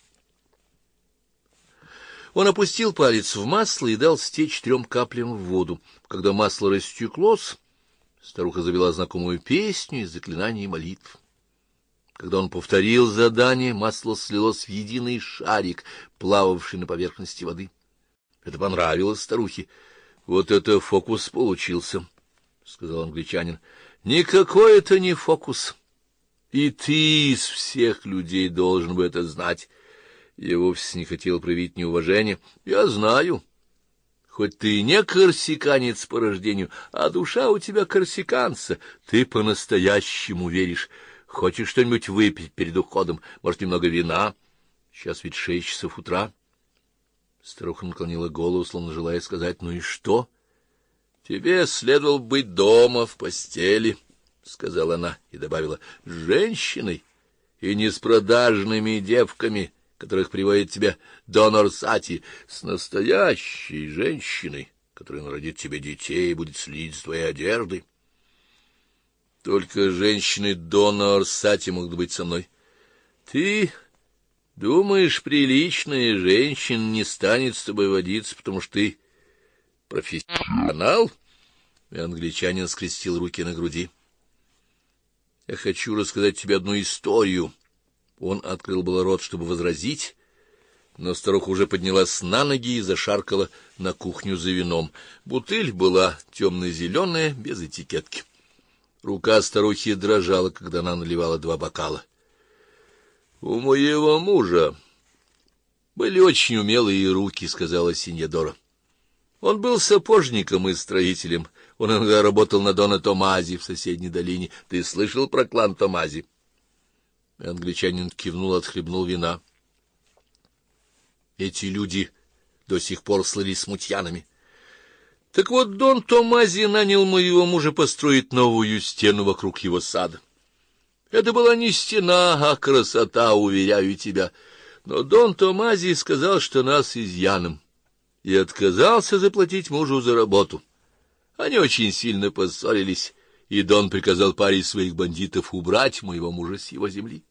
S1: Он опустил палец в масло и дал стечь 3 каплям в воду. Когда масло растеклось, старуха завела знакомую песню из заклинаний и молитв. Когда он повторил задание, масло слилось в единый шарик, плававший на поверхности воды. Это понравилось старухе. — Вот это фокус получился, — сказал англичанин. — Никакой это не фокус. И ты из всех людей должен бы это знать. Я вовсе не хотел проявить неуважение. Я знаю. Хоть ты и не корсиканец по рождению, а душа у тебя корсиканца, ты по-настоящему веришь. Хочешь что-нибудь выпить перед уходом? Может, немного вина? Сейчас ведь 6 часов утра. Старуха наклонила голову, словно желая сказать: ну и что? Тебе следовало быть дома в постели, — сказала она и добавила: с женщиной и не с продажными девками, которых приводит тебе Дон Орсати, с настоящей женщиной, которая народит тебе детей и будет следить за твоей одеждой. Только женщины Дона Орсати могут быть со мной. Ты думаешь, приличная женщина не станет с тобой водиться, потому что ты профессионал? И англичанин скрестил руки на груди. Я хочу рассказать тебе одну историю. Он открыл было рот, чтобы возразить, но старуха уже поднялась на ноги и зашаркала на кухню за вином. Бутыль была темно-зеленая, без этикетки. Рука старухи дрожала, когда она наливала 2 бокала. — У моего мужа были очень умелые руки, — сказала синьядора. Он был сапожником и строителем. Он иногда работал на Дона Томази в соседней долине. Ты слышал про клан Томази? Англичанин кивнул, отхлебнул вина. Эти люди до сих пор слыли смутьянами. Так вот, Дон Томази нанял моего мужа построить новую стену вокруг его сада. Это была не стена, а красота, уверяю тебя. Но Дон Томази сказал, что нас изъяном, и отказался заплатить мужу за работу. Они очень сильно поссорились, и Дон приказал паре из своих бандитов убрать моего мужа с его земли.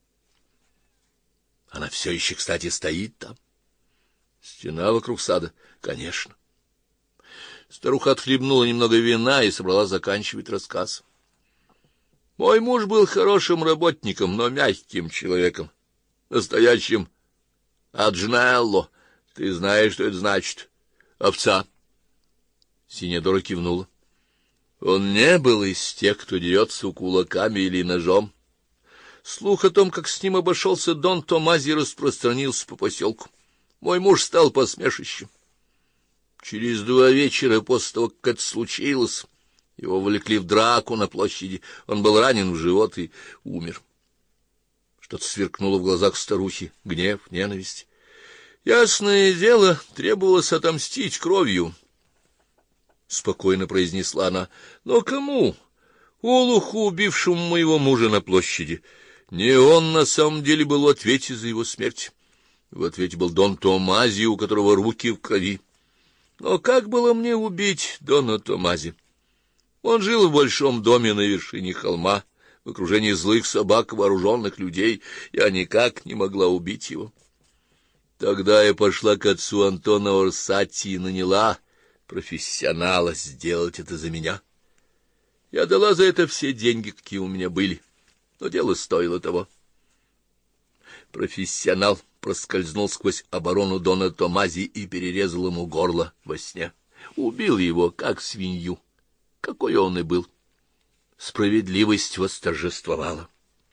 S1: Она все еще, кстати, стоит там. Стена вокруг сада, конечно. Старуха отхлебнула немного вина и собралась заканчивать рассказ. Мой муж был хорошим работником, но мягким человеком, настоящим аджнелло. Ты знаешь, что это значит? Овца. Синьядора кивнула. Он не был из тех, кто дерется кулаками или ножом. Слух о том, как с ним обошелся Дон Томази, распространился по поселку. Мой муж стал посмешищем. Через 2 вечера после того, как это случилось, его вовлекли в драку на площади. Он был ранен в живот и умер. Что-то сверкнуло в глазах старухи. Гнев, ненависть. Ясное дело, требовалось отомстить кровью, — спокойно произнесла она. Но кому? Олуху, убившему моего мужа на площади. Не он на самом деле был в ответе за его смерть. В ответе был Дон Томази, у которого руки в крови. Но как было мне убить Дона Томази? Он жил в большом доме на вершине холма, в окружении злых собак, вооруженных людей. Я никак не могла убить его. Тогда я пошла к отцу Антона Орсати и наняла профессионала сделать это за меня. Я дала за это все деньги, какие у меня были, но дело стоило того. Профессионал проскользнул сквозь оборону Дона Томази и перерезал ему горло во сне. Убил его, как свинью, какой он и был. Справедливость восторжествовала.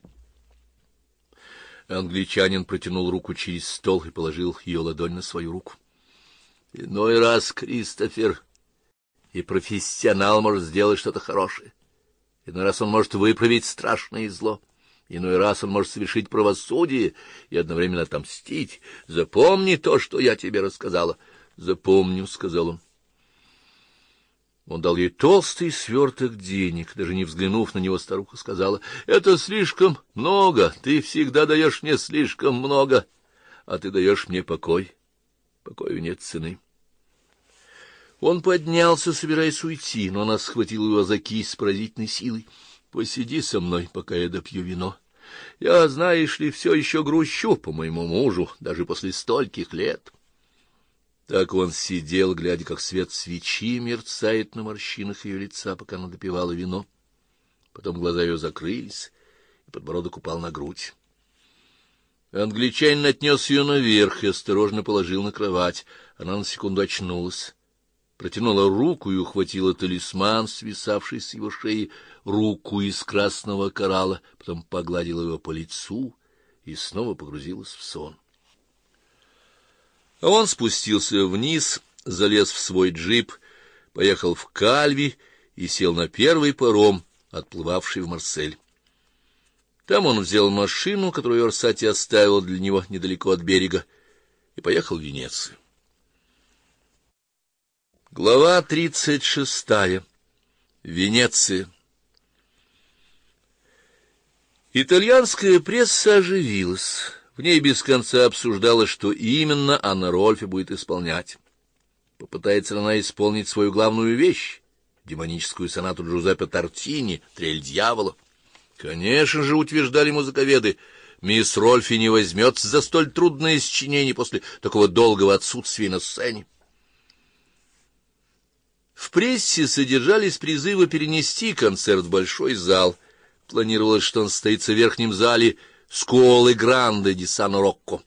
S1: Англичанин протянул руку через стол и положил ее ладонь на свою руку. — Иной раз, Кристофер, и профессионал может сделать что-то хорошее. Иной раз он может выправить страшное зло, иной раз он может совершить правосудие и одновременно отомстить. Запомни то, что я тебе рассказала. — Запомню, — сказал он. Он дал ей толстый сверток денег. Даже не взглянув на него, старуха сказала: — Это слишком много, ты всегда даешь мне слишком много, а ты даешь мне покой. Покою нет цены. Он поднялся, собираясь уйти, но она схватила его за кисть с поразительной силой. — Посиди со мной, пока я допью вино. Я, знаешь ли, все еще грущу по моему мужу, даже после стольких лет. Так он сидел, глядя, как свет свечи мерцает на морщинах ее лица, пока она допивала вино. Потом глаза ее закрылись, и подбородок упал на грудь. Англичанин отнес ее наверх и осторожно положил на кровать. Она на секунду очнулась, протянула руку и ухватила талисман, свисавший с его шеи, руку из красного коралла, потом погладила его по лицу и снова погрузилась в сон. А он спустился вниз, залез в свой джип, поехал в Кальви и сел на первый паром, отплывавший в Марсель. Там он взял машину, которую Орсати оставил для него недалеко от берега, и поехал в Венецию. Глава 36. Венеция. Итальянская пресса оживилась. В ней без конца обсуждалось, что именно Анна Рольфи будет исполнять. Попытается ли она исполнить свою главную вещь — демоническую сонату Джузеппе Тартини «Трель дьявола». Конечно же, утверждали музыковеды, мисс Рольфи не возьмется за столь трудное сочинение после такого долгого отсутствия на сцене. В прессе содержались призывы перенести концерт в большой зал. Планировалось, что он состоится в верхнем зале Скуолы Гранде ди Сан-Рокко,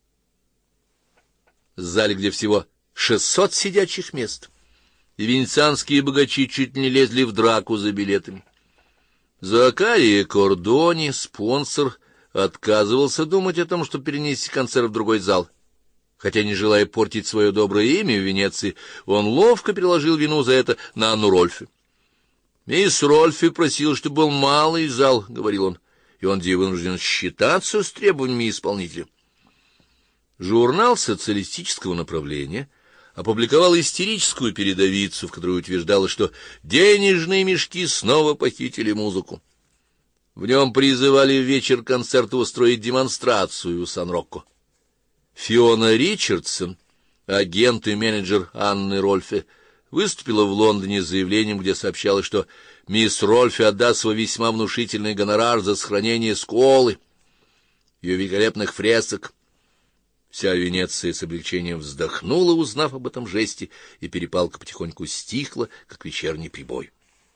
S1: зале, где всего 600 сидячих мест, и венецианские богачи чуть не лезли в драку за билетами. Закария Кордони, спонсор, отказывался думать о том, чтобы перенести концерт в другой зал. Хотя, не желая портить свое доброе имя в Венеции, он ловко переложил вину за это на Анну Рольфи. «Мисс Рольфи просила, чтобы был малый зал», — говорил он, — и он вынужден считаться с требованиями исполнителя. Журнал социалистического направления опубликовал истерическую передовицу, в которой утверждалось, что денежные мешки снова похитили музыку. В нем призывали в вечер концерта устроить демонстрацию у Сан-Рокко. Фиона Ричардсон, агент и менеджер Анны Рольфи, выступила в Лондоне с заявлением, где сообщалось, что мисс Рольфи отдаст свой весьма внушительный гонорар за сохранение Скуолы, ее великолепных фресок. Вся Венеция с облегчением вздохнула, узнав об этом жесте, и перепалка потихоньку стихла, как вечерний прибой.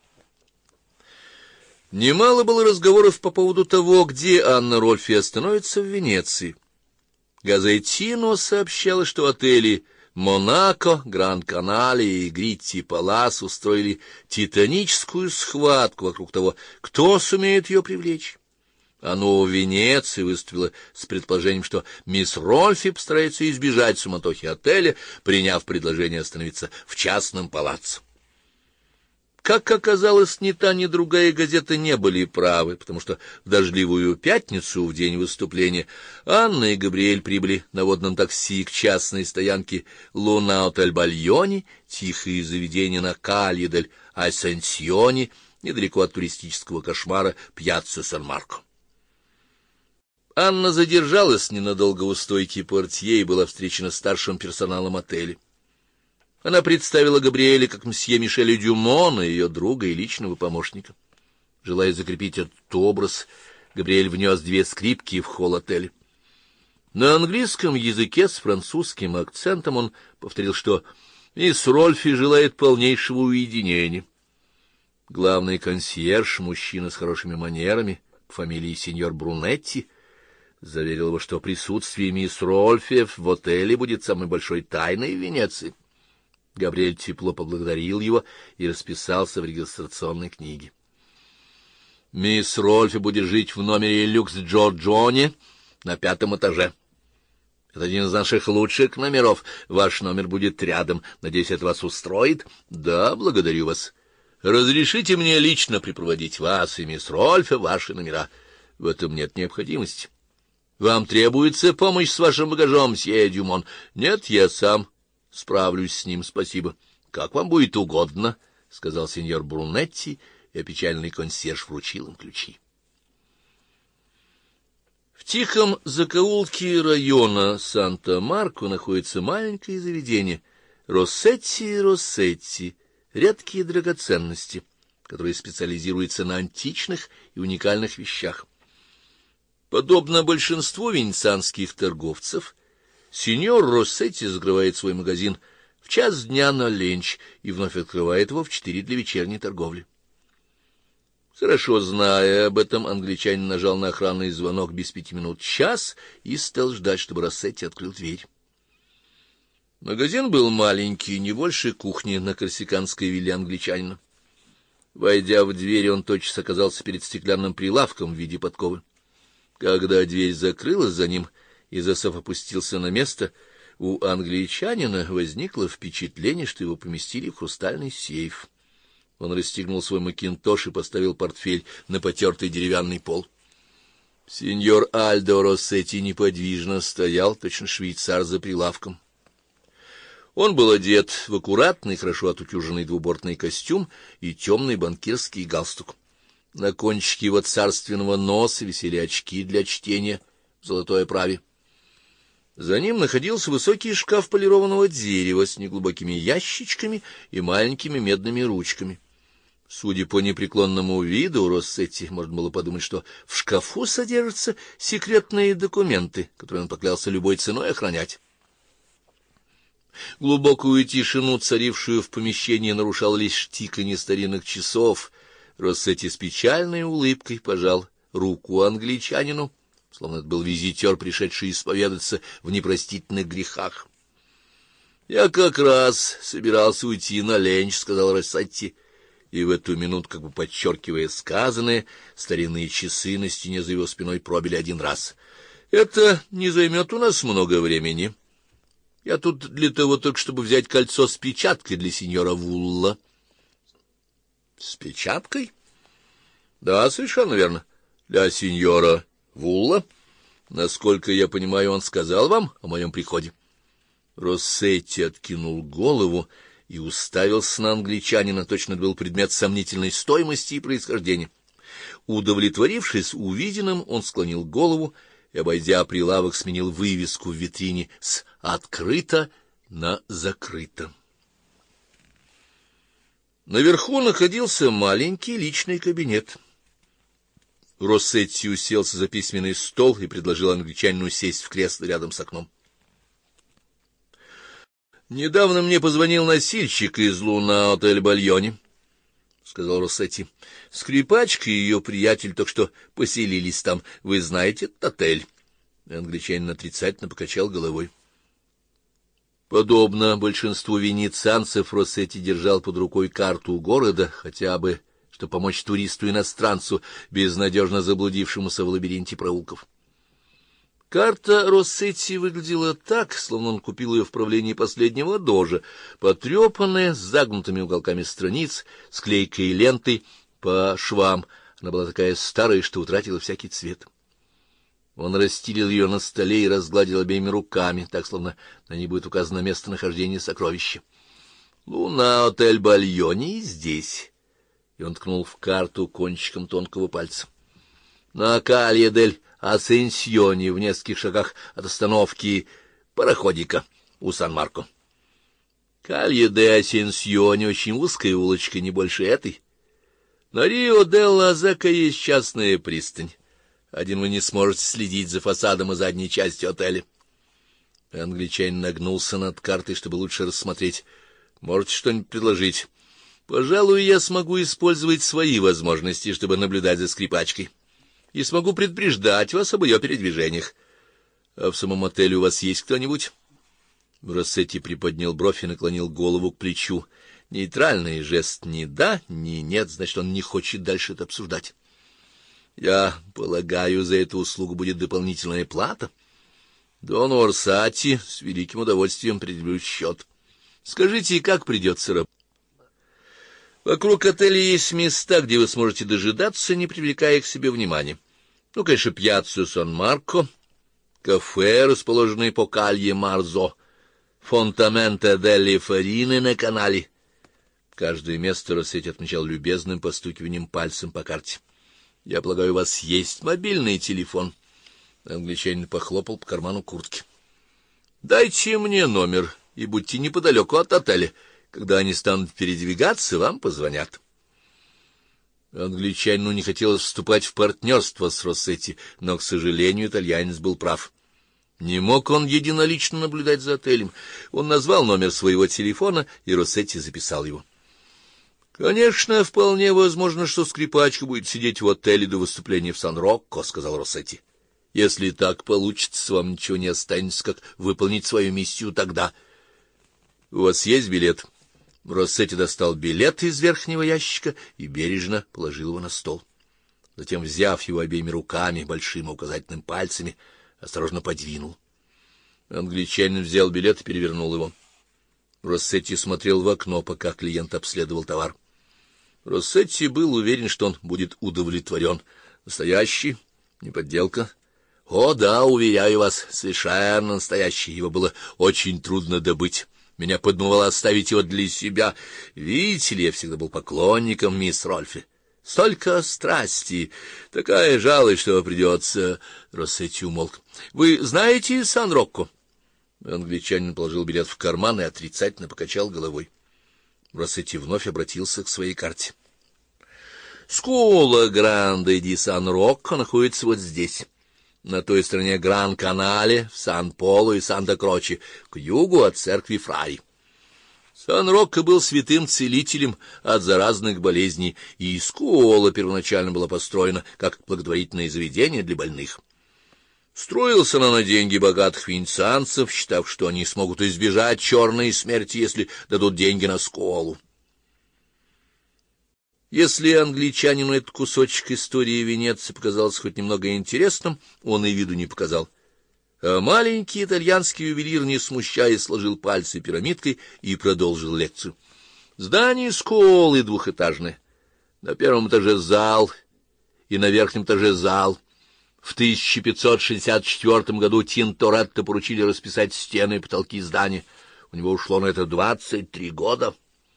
S1: Немало было разговоров по поводу того, где Анна Рольфи остановится в Венеции. Газетино сообщало, что отели «Монако», «Гранд-Канале» и «Гритти-Палас» устроили титаническую схватку вокруг того, кто сумеет ее привлечь. А «Новая Венеция» выступила с предположением, что мисс Рольфи постарается избежать суматохи отеля, приняв предложение остановиться в частном палаццо. Как оказалось, ни та, ни другая газета не были правы, потому что в дождливую пятницу, в день выступления, Анна и Габриэль прибыли на водном такси к частной стоянке Луна-Отель-Бальони, тихое заведение на Калье-дель-Асенсионе, недалеко от туристического кошмара Пьяцца Сан-Марко. Анна задержалась ненадолго у стойки портье и была встречена старшим персоналом отеля. Она представила Габриэле как мсье Мишеля Дюмона, ее друга и личного помощника. Желая закрепить этот образ, Габриэль внес 2 скрипки в холл отеля. На английском языке с французским акцентом он повторил, что мисс Рольфи желает полнейшего уединения. Главный консьерж, мужчина с хорошими манерами, по фамилии сеньор Брунетти, заверил его, что присутствие мисс Рольфи в отеле будет самой большой тайной в Венеции. Габриэль тепло поблагодарил его и расписался в регистрационной книге. Мисс Рольфи будет жить в номере люкс Джорджоне на 5-м этаже. Это один из наших лучших номеров. Ваш номер будет рядом. Надеюсь, это вас устроит? Да, благодарю вас. Разрешите мне лично припроводить вас и мисс Рольфа в ваши номера. В этом нет необходимости. Вам требуется помощь с вашим багажом, мсье Дюмон? Нет, я сам справлюсь с ним, спасибо. Как вам будет угодно, — сказал сеньор Брунетти, и опечаленный консьерж вручил им ключи. В тихом закоулке района Санта-Марко находится маленькое заведение Россетти и Россетти, редкие драгоценности, которые специализируются на античных и уникальных вещах. Подобно большинству венецианских торговцев, сеньор Россетти закрывает свой магазин в 1:00 дня на ленч и вновь открывает его в 4 для вечерней торговли. Хорошо зная об этом, англичанин нажал на охранный звонок без 5 минут час и стал ждать, чтобы Россетти открыл дверь. Магазин был маленький, не больше кухни на корсиканской вилле англичанина. Войдя в дверь, он тотчас оказался перед стеклянным прилавком в виде подковы. Когда дверь закрылась за ним и засов опустился на место, у англичанина возникло впечатление, что его поместили в хрустальный сейф. Он расстегнул свой макинтош и поставил портфель на потертый деревянный пол. Сеньор Альдо Россетти неподвижно стоял, точно швейцар за прилавком. Он был одет в аккуратный, хорошо отутюженный двубортный костюм и темный банкирский галстук. На кончике его царственного носа висели очки для чтения в золотой оправе. За ним находился высокий шкаф полированного дерева с неглубокими ящичками и маленькими медными ручками. Судя по непреклонному виду Россетти, можно было подумать, что в шкафу содержатся секретные документы, которые он поклялся любой ценой охранять. Глубокую тишину, царившую в помещении, нарушал лишь тиканье старинных часов. Россетти с печальной улыбкой пожал руку англичанину, словно это был визитер, пришедший исповедаться в непростительных грехах. — Я как раз собирался уйти на ленч, — сказал Россетти, и в эту минуту, как бы подчеркивая сказанное, старинные часы на стене за его спиной пробили 1 раз. — Это не займет у нас много времени. Я тут для того только, чтобы взять кольцо с печаткой для сеньора Вулла. — С печаткой? — Да, совершенно верно. Для сеньора Вулла. Насколько я понимаю, он сказал вам о моем приходе. Россетти откинул голову и уставился на англичанина, точно это был предмет сомнительной стоимости и происхождения. Удовлетворившись увиденным, он склонил голову и, обойдя прилавок, сменил вывеску в витрине с «открыто» на «закрыто». Наверху находился маленький личный кабинет. Россетти уселся за письменный стол и предложил англичанину сесть в кресло рядом с окном. «Недавно мне позвонил носильщик из Луна отель Бальони», — сказал Россетти. «Скрипачка и ее приятель только что поселились там. Вы знаете этот отель?» Англичанин отрицательно покачал головой. Подобно большинству венецианцев, Россетти держал под рукой карту города, хотя бы, чтобы помочь туристу-иностранцу, безнадежно заблудившемуся в лабиринте проулков. Карта Россетти выглядела так, словно он купил ее в правлении последнего дожа, потрепанная, с загнутыми уголками страниц, с клейкой и лентой по швам. Она была такая старая, что утратила всякий цвет. Он расстелил ее на столе и разгладил обеими руками, так, словно на ней будет указано местонахождение сокровища. «Луна, отель Бальони здесь», и он ткнул в карту кончиком тонкого пальца. «На Калье-дель Асенсьоне, в нескольких шагах от остановки пароходика у Сан-Марко». Калье-де-Асенсьоне очень узкая улочка, не больше этой. На Рио-де-ла-Зека есть частная пристань. Один вы не сможете следить за фасадом и задней частью отеля. Англичанин нагнулся над картой, чтобы лучше рассмотреть. Можете что-нибудь предложить? Пожалуй, я смогу использовать свои возможности, чтобы наблюдать за скрипачкой. И смогу предупреждать вас об ее передвижениях. А в самом отеле у вас есть кто-нибудь? Россетти приподнял бровь и наклонил голову к плечу. Нейтральный жест ни да, ни нет, значит, он не хочет дальше это обсуждать. Я полагаю, за эту услугу будет дополнительная плата. Дону Орсати с великим удовольствием предъявлю счет. Скажите, как придется работать? Вокруг отеля есть места, где вы сможете дожидаться, не привлекая к себе внимания. Ну, конечно, пьяцца Сан-Марко, кафе, расположенные по Калье Марзо, Фонтаменто делли Фарины на канале. Каждое место Россетти отмечал любезным постукиванием пальцем по карте. — Я полагаю, у вас есть мобильный телефон? Англичанин похлопал по карману куртки. — Дайте мне номер и будьте неподалеку от отеля. Когда они станут передвигаться, вам позвонят. Англичанину не хотелось вступать в партнерство с Россетти, но, к сожалению, итальянец был прав. Не мог он единолично наблюдать за отелем. Он назвал номер своего телефона, и Россетти записал его. — Конечно, вполне возможно, что скрипачка будет сидеть в отеле до выступления в Сан-Рокко, — сказал Россетти. — Если так получится, вам ничего не останется, как выполнить свою миссию тогда. — У вас есть билет? Россетти достал билет из верхнего ящика и бережно положил его на стол. Затем, взяв его обеими руками, большим и указательным пальцами, осторожно подвинул. Англичанин взял билет и перевернул его. Россетти смотрел в окно, пока клиент обследовал товар. Россетти был уверен, что он будет удовлетворен. Настоящий, не подделка. О, да, уверяю вас, совершенно настоящий. Его было очень трудно добыть. Меня подмывало оставить его для себя. Видите ли, я всегда был поклонником мисс Рольфи. Столько страсти, такая жалость, что придется... Россетти умолк. — Вы знаете Сан-Рокко? Англичанин положил билет в карман и отрицательно покачал головой. Россетти вновь обратился к своей карте. — Скуола Гранде ди Сан-Рокко находится вот здесь, на той стороне Гран-Канале, в Сан-Поло и Санта-Кроче, к югу от церкви Фраи. Сан-Рокко был святым целителем от заразных болезней, и Скуола первоначально была построена как благотворительное заведение для больных. Строился она на деньги богатых венецианцев, считав, что они смогут избежать черной смерти, если дадут деньги на Скуолу. Если англичанину этот кусочек истории Венеции показался хоть немного интересным, он и виду не показал. А маленький итальянский ювелир, не смущаясь, сложил пальцы пирамидкой и продолжил лекцию. Здание Скуолы двухэтажное. На первом этаже зал и на верхнем этаже зал. В 1564 году Тинторетто поручили расписать стены и потолки здания. У него ушло на это 23 года.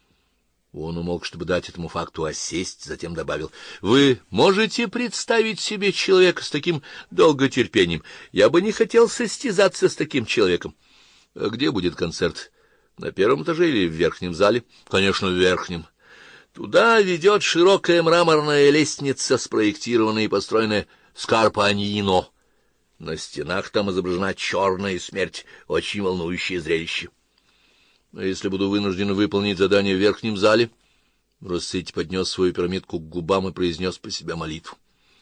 S1: Он умолк, чтобы дать этому факту осесть, затем добавил: — Вы можете представить себе человека с таким долготерпением? Я бы не хотел состязаться с таким человеком. — А где будет концерт? На первом этаже или в верхнем зале? — Конечно, в верхнем. Туда ведет широкая мраморная лестница, спроектированная и построенная Скарпанино. На стенах там изображена черная смерть, очень волнующее зрелище. — А если буду вынужден выполнить задание в верхнем зале? Россетти поднес свою пирамидку к губам и произнес про себя молитву.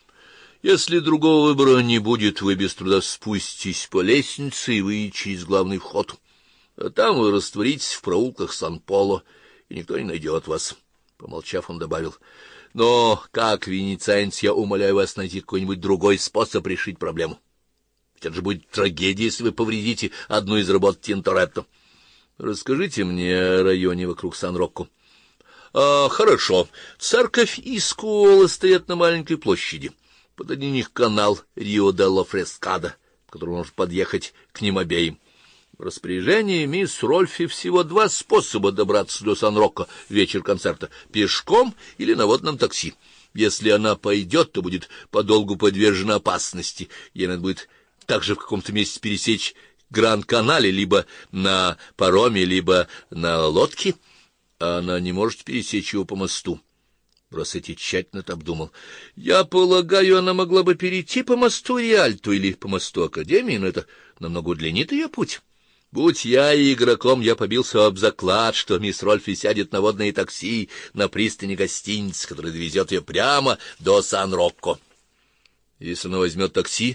S1: — Если другого выбора не будет, вы без труда спуститесь по лестнице и выйдете через главный вход. А там вы растворитесь в проулках Сан-Поло, и никто не найдет вас. Помолчав, он добавил: — Но, как венецианец, я умоляю вас найти какой-нибудь другой способ решить проблему. Ведь это же будет трагедия, если вы повредите одну из работ Тинторетто. Расскажите мне о районе вокруг Сан-Рокко. — Хорошо. Церковь и Скуола стоят на маленькой площади. Позади них канал Рио-делла-Фрескада, по которому можно подъехать к ним обеим. В распоряжении мисс Рольфи всего 2 способа добраться до Сан-Рокко в вечер концерта — пешком или на водном такси. Если она пойдет, то будет подолгу подвержена опасности. Ей надо будет также в каком-то месте пересечь Гран-Канале либо на пароме, либо на лодке, а она не может пересечь его по мосту. Россетти тщательно это обдумал. Я полагаю, она могла бы перейти по мосту Риальто или по мосту Академии, но это намного удлинит ее путь. Будь я игроком, я побился об заклад, что мисс Рольфи сядет на водное такси на пристани гостиницы, который довезет ее прямо до Сан-Рокко. Если она возьмет такси...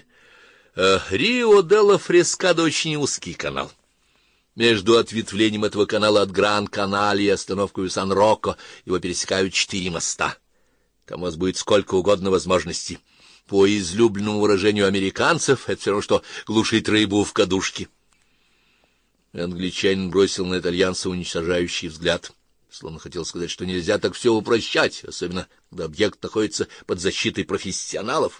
S1: Рио-делла-Фрескада очень узкий канал. Между ответвлением этого канала от Гран-Канале и остановкой Сан-Рокко его пересекают 4 моста. Там у вас будет сколько угодно возможностей. По излюбленному выражению американцев, это все равно, что глушить рыбу в кадушке. Англичанин бросил на итальянца уничтожающий взгляд, словно хотел сказать, что нельзя так все упрощать, особенно когда объект находится под защитой профессионалов.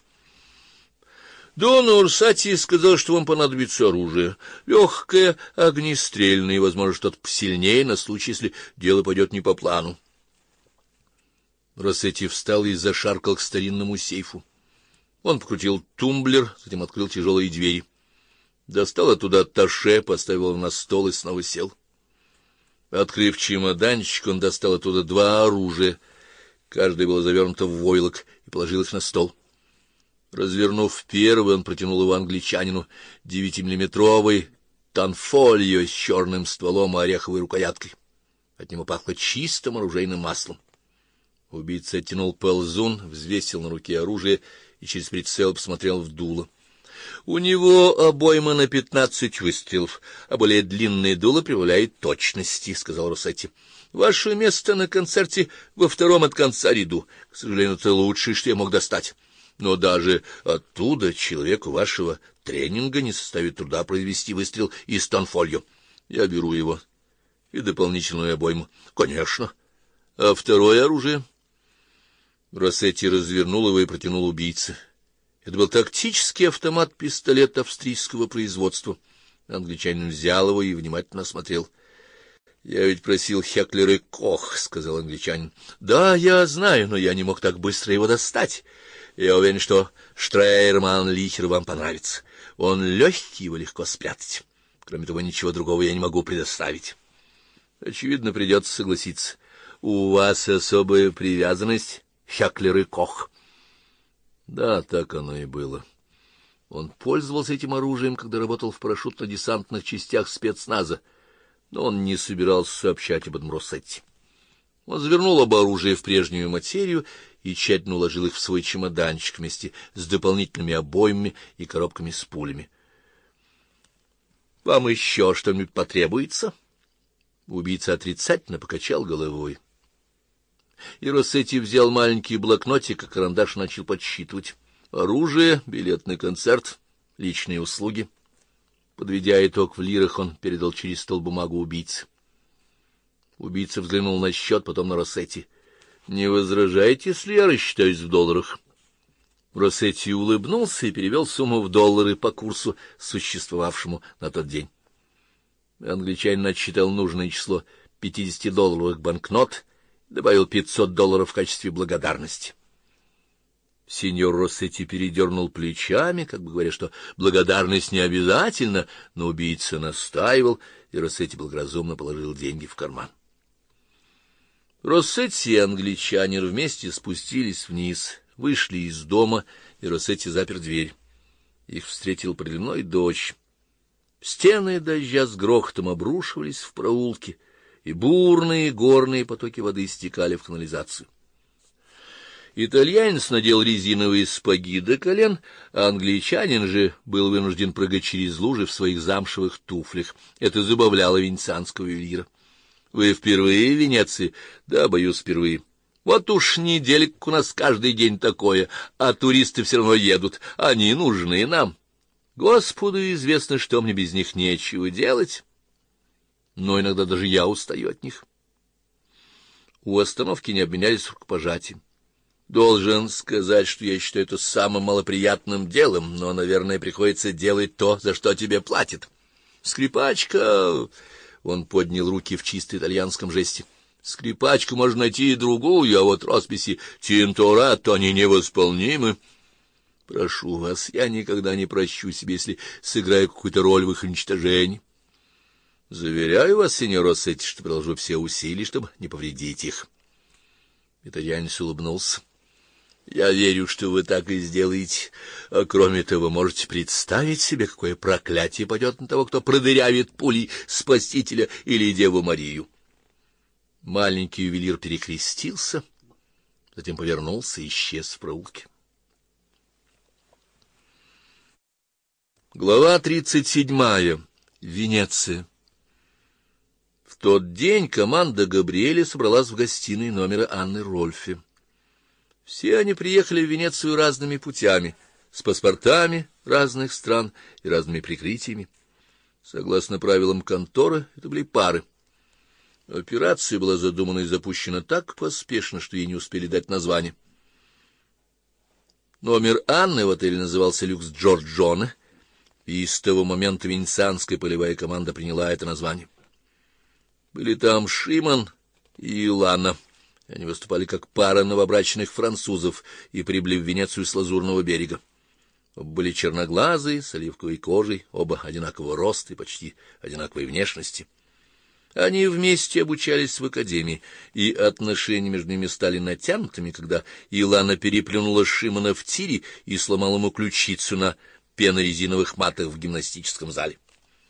S1: Дон Орсати сказал, что вам понадобится оружие, легкое, огнестрельное, и, возможно, что-то посильнее на случай, если дело пойдет не по плану. Россетти встал и зашаркал к старинному сейфу. Он покрутил тумблер, затем открыл тяжелые двери. Достал оттуда атташе, поставил его на стол и снова сел. Открыв чемоданчик, он достал оттуда 2 оружия. Каждое было завернуто в войлок, и положил их на стол. Развернув первый, он протянул его англичанину, 9-миллиметровый танфольо с черным стволом и ореховой рукояткой. От него пахло чистым оружейным маслом. Убийца оттянул ползун, взвесил на руке оружие и через прицел посмотрел в дуло. У него обойма на 15 выстрелов, а более длинное дуло прибавляет точности, — сказал Россетти. Ваше место на концерте во втором от конца ряду. К сожалению, это лучшее, что я мог достать. Но даже оттуда человеку вашего тренинга не составит труда произвести выстрел из танфольо. Я беру его. И дополнительную обойму. Конечно. А второе оружие? Россетти развернул его и протянул убийце. Это был тактический автомат-пистолет австрийского производства. Англичанин взял его и внимательно осмотрел. — Я ведь просил Хеклер и Кох, — сказал англичанин. — Да, я знаю, но я не мог так быстро его достать. Я уверен, что Штрейерман-Лихер вам понравится. Он легкий, его легко спрятать. Кроме того, ничего другого я не могу предоставить. Очевидно, придется согласиться. У вас особая привязанность, Хеклер и Кох. Да, так оно и было. Он пользовался этим оружием, когда работал в парашютно-десантных частях спецназа, но он не собирался сообщать об этом Россетти. Он завернул оба оружия в прежнюю материю и тщательно уложил их в свой чемоданчик вместе с дополнительными обоймами и коробками с пулями. — Вам еще что-нибудь потребуется? Убийца отрицательно покачал головой. И Россетти взял маленький блокнотик, а карандаш начал подсчитывать. Оружие, билет на концерт, личные услуги. Подведя итог в лирах, он передал через стол бумагу убийце. Убийца взглянул на счет, потом на Россетти. — Не возражаете, если я рассчитаюсь в долларах? Россетти улыбнулся и перевел сумму в доллары по курсу, существовавшему на тот день. Англичанин отсчитал нужное число 50-долларовых банкнот, добавил $500 в качестве благодарности. Сеньор Россетти передернул плечами, как бы говоря, что благодарность не обязательно, но убийца настаивал, и Россетти благоразумно положил деньги в карман. Россетти и англичанин вместе спустились вниз, вышли из дома, и Россетти запер дверь. Их встретил проливной дождь. Стены дождя с грохотом обрушивались в проулке, и бурные горные потоки воды стекали в канализацию. Итальянец надел резиновые сапоги до колен, а англичанин же был вынужден прыгать через лужи в своих замшевых туфлях. Это забавляло венецианского ювелира. — Вы впервые в Венеции? — Да, боюсь, впервые. Вот уж неделик у нас каждый день такое, а туристы все равно едут. Они нужны нам. Господу известно, что мне без них нечего делать. Но иногда даже я устаю от них. У остановки не обменялись рукопожатием. Должен сказать, что я считаю это самым малоприятным делом, но, наверное, приходится делать то, за что тебе платят. Скрипачка... Он поднял руки в чисто итальянском жесте. Скрипачку можно найти и другую, а вот росписи Тинторетто, они невосполнимы. Прошу вас, я никогда не прощу себе, если сыграю какую-то роль в их уничтожении. Заверяю вас, сеньор Россетти, что приложу все усилия, чтобы не повредить их. Итальянец улыбнулся. Я верю, что вы так и сделаете. А кроме того, можете представить себе, какое проклятие падет на того, кто продырявит пулей Спасителя или Деву Марию. Маленький ювелир перекрестился, затем повернулся и исчез в проулке. Глава 37. Венеция. В тот день команда Габриэля собралась в гостиной номера Анны Рольфе. Все они приехали в Венецию разными путями, с паспортами разных стран и разными прикрытиями. Согласно правилам конторы, это были пары. Операция была задумана и запущена так поспешно, что ей не успели дать название. Номер Анны в отеле назывался «Люкс Джорджоне», и с того момента венецианская полевая команда приняла это название. Были там Шимон и Илана. Они выступали как пара новобрачных французов и прибыли в Венецию с Лазурного берега. Оба были черноглазые, с оливковой кожей, оба одинакового роста и почти одинаковой внешности. Они вместе обучались в академии, и отношения между ними стали натянутыми, когда Илана переплюнула Шимона в тире и сломала ему ключицу на пенорезиновых матах в гимнастическом зале.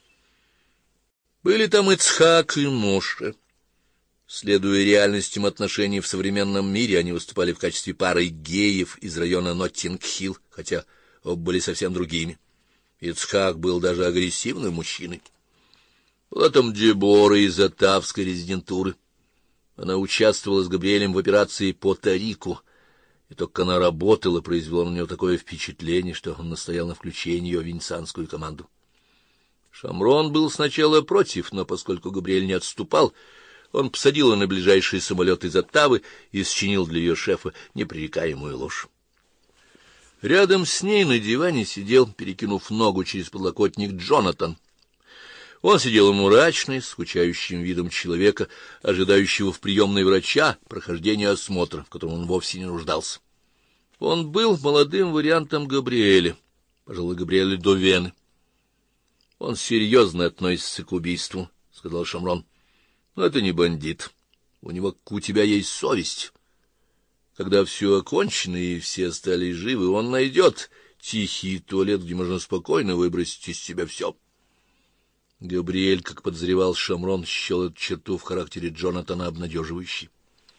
S1: Были там Ицхак и Моше. Следуя реальностям отношений в современном мире, они выступали в качестве пары геев из района Ноттинг-Хилл, хотя оба были совсем другими. Ицхак был даже агрессивным мужчиной. Была там Дебора из Оттавской резидентуры. Она участвовала с Габриэлем в операции по Тарику, и только она работала, произвело на него такое впечатление, что он настоял на включении ее в венецианскую команду. Шамрон был сначала против, но поскольку Габриэль не отступал, он посадил ее на ближайший самолет из Оттавы и сочинил для ее шефа непререкаемую ложь. Рядом с ней на диване сидел, перекинув ногу через подлокотник, Джонатан. Он сидел мрачный, с скучающим видом человека, ожидающего в приемной врача прохождения осмотра, в котором он вовсе не нуждался. Он был молодым вариантом Габриэля, пожалуй, Габриэля до Вены. — Он серьезно относится к убийству, — сказал Шамрон. — Но это не бандит. У него, как у тебя, есть совесть. Когда все окончено и все стали живы, он найдет тихий туалет, где можно спокойно выбросить из себя все. Габриэль, как подозревал Шамрон, счел эту черту в характере Джонатана обнадеживающей.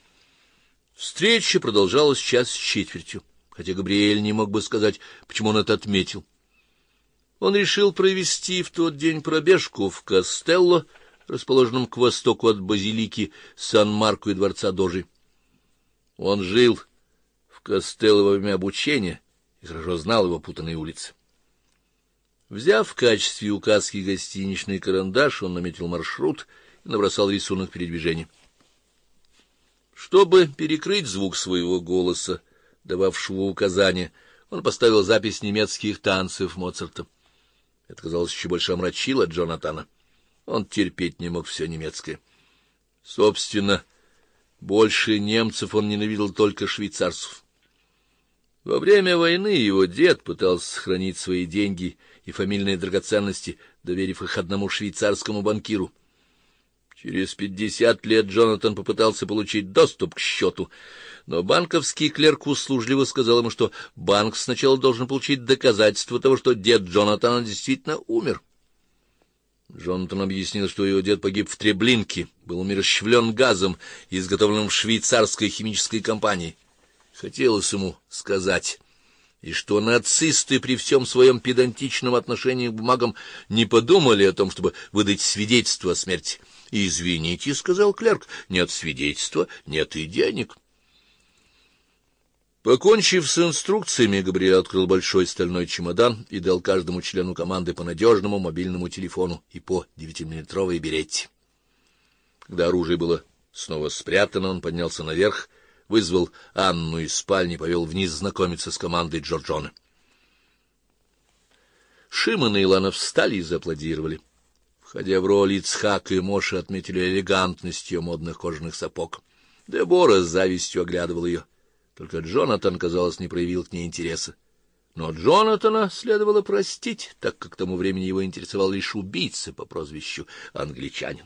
S1: Встреча продолжалась час с четвертью, хотя Габриэль не мог бы сказать, почему он это отметил. Он решил провести в тот день пробежку в Кастелло, расположенном к востоку от базилики Сан-Марко и дворца Дожи. Он жил в Кастелло во время обучения и хорошо знал его путанные улицы. Взяв в качестве указки гостиничный карандаш, он наметил маршрут и набросал рисунок передвижения. Чтобы перекрыть звук своего голоса, дававшего указания, он поставил запись немецких танцев Моцарта. Это, казалось, еще больше омрачило Джонатана. Он терпеть не мог все немецкое. Собственно, больше немцев он ненавидел только швейцарцев. Во время войны его дед пытался сохранить свои деньги и фамильные драгоценности, доверив их одному швейцарскому банкиру. Через 50 лет Джонатан попытался получить доступ к счету, но банковский клерк услужливо сказал ему, что банк сначала должен получить доказательство того, что дед Джонатана действительно умер. Джонатан объяснил, что его дед погиб в Треблинке, был умерщвлен газом, изготовленным в швейцарской химической компании. Хотелось ему сказать, и что нацисты при всем своем педантичном отношении к бумагам не подумали о том, чтобы выдать свидетельство о смерти. «Извините», — сказал клерк, — «нет свидетельства, нет и денег». Покончив с инструкциями, Габриэль открыл большой стальной чемодан и дал каждому члену команды по надежному мобильному телефону и по 9-миллиметровой беретте. Когда оружие было снова спрятано, он поднялся наверх, вызвал Анну из спальни и повел вниз знакомиться с командой Джорджоне. Шимон и Илана встали и зааплодировали. Входя в роль, Ицхак и Моше отметили элегантность ее модных кожаных сапог. Дебора с завистью оглядывал ее. Только Джонатан, казалось, не проявил к ней интереса. Но Джонатана следовало простить, так как к тому времени его интересовал лишь убийца по прозвищу Англичанин.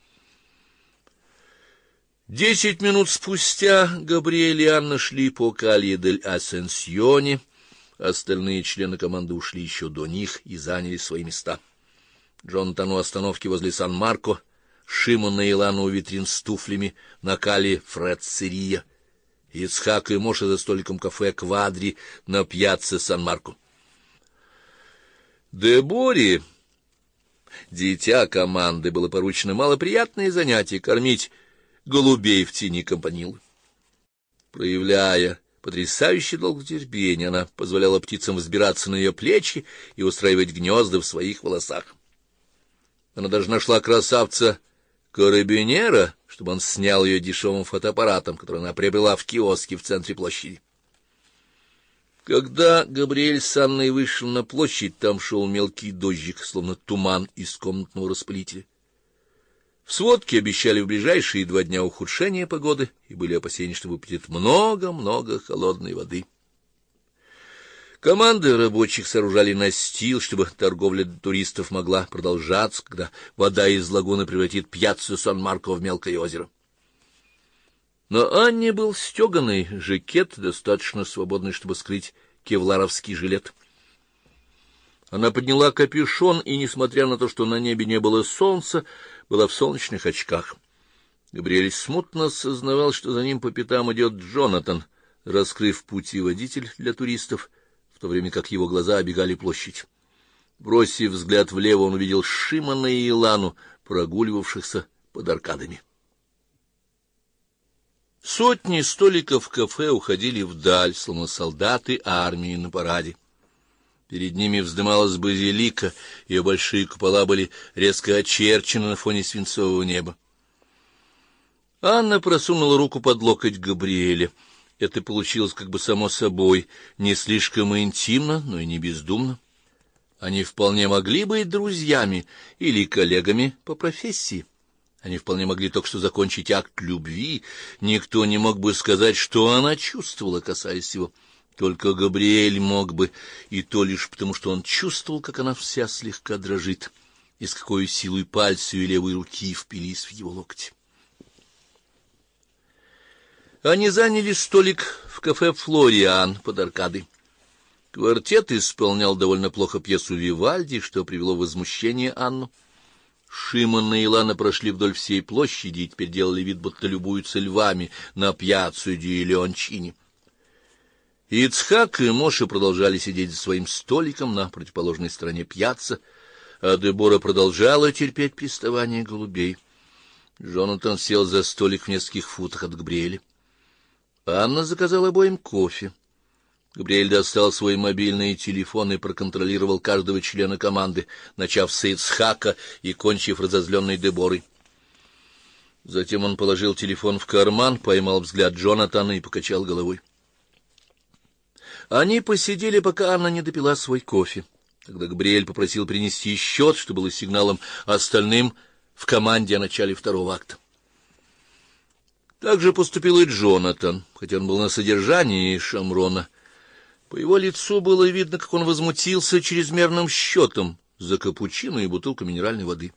S1: 10 минут спустя Габриэль и Анна шли по Калье-дель-Асенсьоне. Остальные члены команды ушли еще до них и заняли свои места. Джонатан у остановки возле Сан-Марко, Шимон и Илана у витрин с туфлями на Кале-Фрацерия, Ицхак и Моше за столиком кафе «Квадри» на пьяцца Сан-Марко. Деборе, дитя команды, было поручено малоприятное занятие — кормить голубей в тени кампанилы. Проявляя потрясающее долготерпение. Она позволяла птицам взбираться на ее плечи и устраивать гнезда в своих волосах. Она даже нашла красавца-карабинера, чтобы он снял ее дешевым фотоаппаратом, который она приобрела в киоске в центре площади. Когда Габриэль с Анной вышел на площадь, там шел мелкий дождик, словно туман из комнатного распылителя. В сводке обещали в ближайшие 2 дня ухудшения погоды, и были опасения, что выпадет много-много холодной воды. Команды рабочих сооружали настил, чтобы торговля туристов могла продолжаться, когда вода из лагуны превратит пьяццу Сан-Марко в мелкое озеро. Но Анне был стеганый жакет, достаточно свободный, чтобы скрыть кевларовский жилет. Она подняла капюшон и, несмотря на то, что на небе не было солнца, была в солнечных очках. Габриэль смутно сознавал, что за ним по пятам идет Джонатан, раскрыв путеводитель для туристов, в то время как его глаза обегали площадь. Бросив взгляд влево, он увидел Шимона и Илану, прогуливавшихся под аркадами. Сотни столиков в кафе уходили вдаль, словно солдаты армии на параде. Перед ними вздымалась базилика, ее большие купола были резко очерчены на фоне свинцового неба. Анна просунула руку под локоть Габриэля. Это получилось как бы само собой, не слишком интимно, но и не бездумно. Они вполне могли быть друзьями или коллегами по профессии. Они вполне могли только что закончить акт любви. Никто не мог бы сказать, что она чувствовала, касаясь его. Только Габриэль мог бы, и то лишь потому, что он чувствовал, как она вся слегка дрожит, и с какой силой пальцы ее левой руки впились в его локти. Они заняли столик в кафе «Флориан» под аркадой. Квартет исполнял довольно плохо пьесу Вивальди, что привело в возмущение Анну. Шимон и Илана прошли вдоль всей площади и теперь делали вид, будто любуются львами на пьяццу ди Леончини. Ицхак и Моша продолжали сидеть за своим столиком на противоположной стороне пьяцца, а Дебора продолжала терпеть приставание голубей. Джонатан сел за столик в нескольких футах от Габриэля. Анна заказала обоим кофе. Габриэль достал свой мобильный телефон и проконтролировал каждого члена команды, начав с Ицхака и кончив разозленной Деборой. Затем он положил телефон в карман, поймал взгляд Джонатана и покачал головой. Они посидели, пока Анна не допила свой кофе. Тогда Габриэль попросил принести счет, что было сигналом остальным в команде о начале второго акта. Так же поступил и Джонатан, хотя он был на содержании Шамрона. По его лицу было видно, как он возмутился чрезмерным счетом за капучино и бутылку минеральной воды.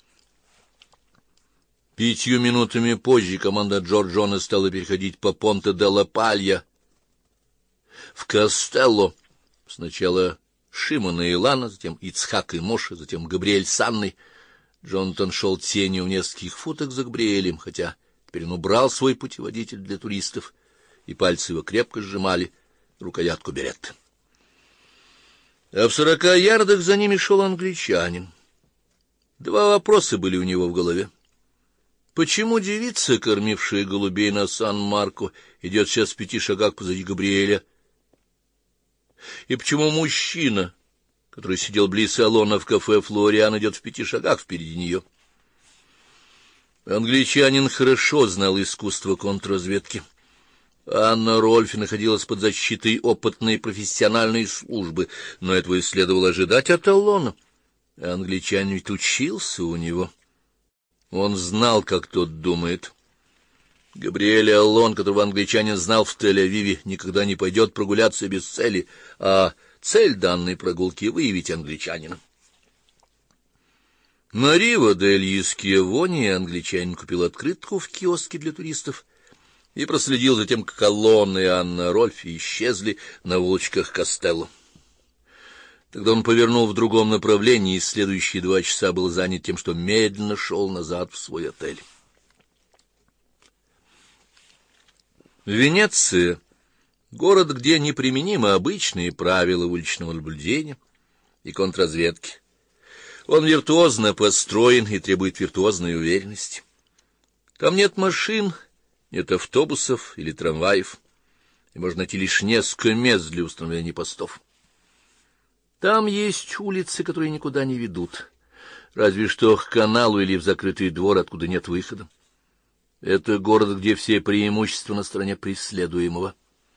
S1: 5 минутами позже команда Джорджона стала переходить по Понте-де-ла-Палья в Кастелло. Сначала Шимон и Илана, затем Ицхак и Моша, затем Габриэль с Анной. Джонатан шел тенью в нескольких футах за Габриэлем, хотя теперь он убрал свой путеводитель для туристов, и пальцы его крепко сжимали рукоятку беретты. А в 40 ярдах за ними шел англичанин. 2 вопроса были у него в голове. Почему девица, кормившая голубей на Сан-Марко, идет сейчас в 5 шагах позади Габриэля? И почему мужчина, который сидел близ салона в кафе «Флориан», идет в 5 шагах впереди нее? Англичанин хорошо знал искусство контрразведки. Анна Рольфи находилась под защитой опытной профессиональной службы, но этого и следовало ожидать от Аллона. Англичанин ведь учился у него. Он знал, как тот думает. Габриэль Аллон, которого англичанин знал в Тель-Авиве, никогда не пойдет прогуляться без цели, а цель данной прогулки — выявить англичанина. На Риво-дель-Искьявоне англичанин купил открытку в киоске для туристов и проследил за тем, как Аллон и Анна Рольфи исчезли на улочках Кастелло. Тогда он повернул в другом направлении, и следующие 2 часа был занят тем, что медленно шел назад в свой отель. Венеция — город, где неприменимы обычные правила уличного наблюдения и контрразведки. Он виртуозно построен и требует виртуозной уверенности. Там нет машин, нет автобусов или трамваев. и можно найти лишь несколько мест для установления постов. Там есть улицы, которые никуда не ведут, разве что к каналу или в закрытый двор, откуда нет выхода. Это город, где все преимущества на стороне преследуемого.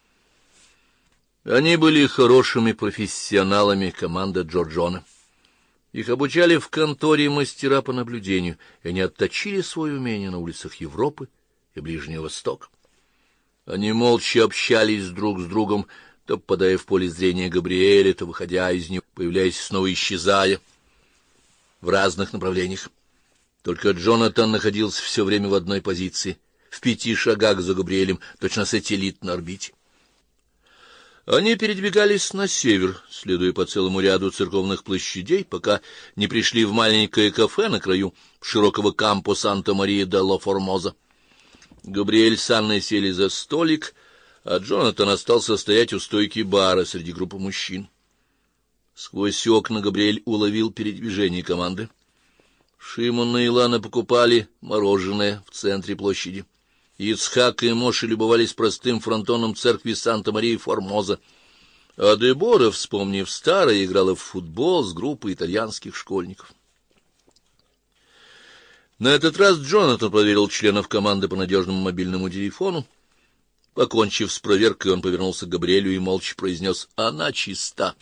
S1: Они были хорошими профессионалами, команда Джорджона. Их обучали в конторе мастера по наблюдению, и они отточили свое умение на улицах Европы и Ближнего Востока. Они молча общались друг с другом, то попадая в поле зрения Габриэля, то выходя из него, появляясь снова исчезая в разных направлениях. Только Джонатан находился все время в одной позиции, в 5 шагах за Габриэлем, точно сателлит на орбите. Они передвигались на север, следуя по целому ряду церковных площадей, пока не пришли в маленькое кафе на краю широкого кампо Санта-Мария-де-Ла-Формоза. Габриэль с Анной сели за столик, а Джонатан остался стоять у стойки бара среди группы мужчин. Сквозь окна Габриэль уловил передвижение команды. Шимон и Илана покупали мороженое в центре площади. Ицхак и Моше любовались простым фронтоном церкви Санта-Марии-Формоза, а Дебора, вспомнив старое, играла в футбол с группой итальянских школьников. На этот раз Джонатан проверил членов команды по надежному мобильному телефону. Покончив с проверкой, он повернулся к Габриэлю и молча произнес: «Она чиста».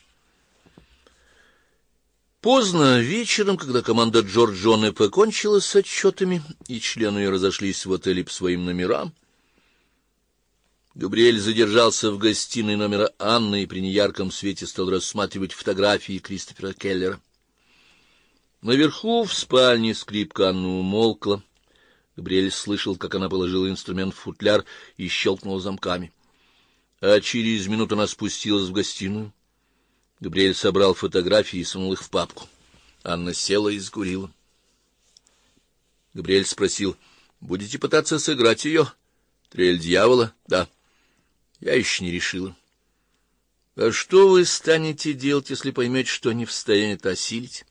S1: Поздно вечером, когда команда Джорджоне покончила с отчетами, и члены ее разошлись в отеле по своим номерам, Габриэль задержался в гостиной номера Анны и при неярком свете стал рассматривать фотографии Кристофера Келлера. Наверху в спальне скрипка Анны умолкла. Габриэль слышал, как она положила инструмент в футляр и щелкнула замками. А через минуту она спустилась в гостиную. Габриэль собрал фотографии и сунул их в папку. Анна села и закурила. Габриэль спросил: «Будете пытаться сыграть ее? Трель дьявола?» «Да». «Я еще не решила». «А что вы станете делать, если поймете, что не в состоянии это осилить?»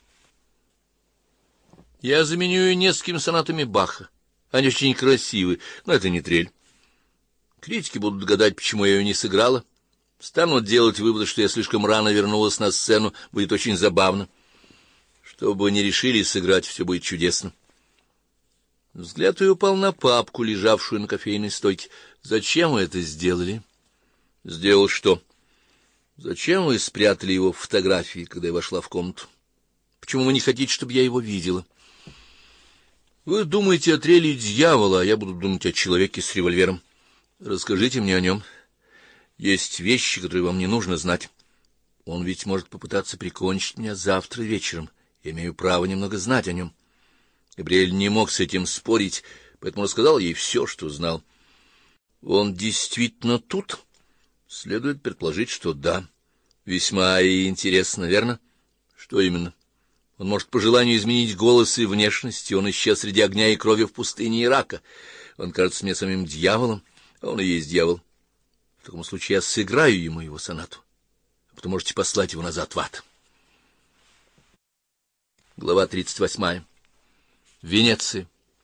S1: «Я заменю ее несколькими сонатами Баха. Они очень красивы, но это не трель. Критики будут гадать, почему я ее не сыграла. Станут делать выводы, что я слишком рано вернулась на сцену, будет очень забавно. Что бы ни решили сыграть, все будет чудесно». Взгляд ее упал на папку, лежавшую на кофейной стойке. «Зачем вы это сделали?» «Сделал что?» «Зачем вы спрятали его в фотографии, когда я вошла в комнату? Почему вы не хотите, чтобы я его видела?» «Вы думаете о трели дьявола, а я буду думать о человеке с револьвером. Расскажите мне о нем. Есть вещи, которые вам не нужно знать. Он ведь может попытаться прикончить меня завтра вечером. Я имею право немного знать о нем». Габриэль не мог с этим спорить, поэтому рассказал ей все, что знал. «Он действительно тут?» «Следует предположить, что да. Весьма интересно, верно?» «Что именно?» «Он может по желанию изменить голос и внешность, и он исчез среди огня и крови в пустыне Ирака. Он кажется мне самим дьяволом, а он и есть дьявол. В таком случае я сыграю ему его сонату, а потом можете послать его назад в ад». Глава 38. Венеция.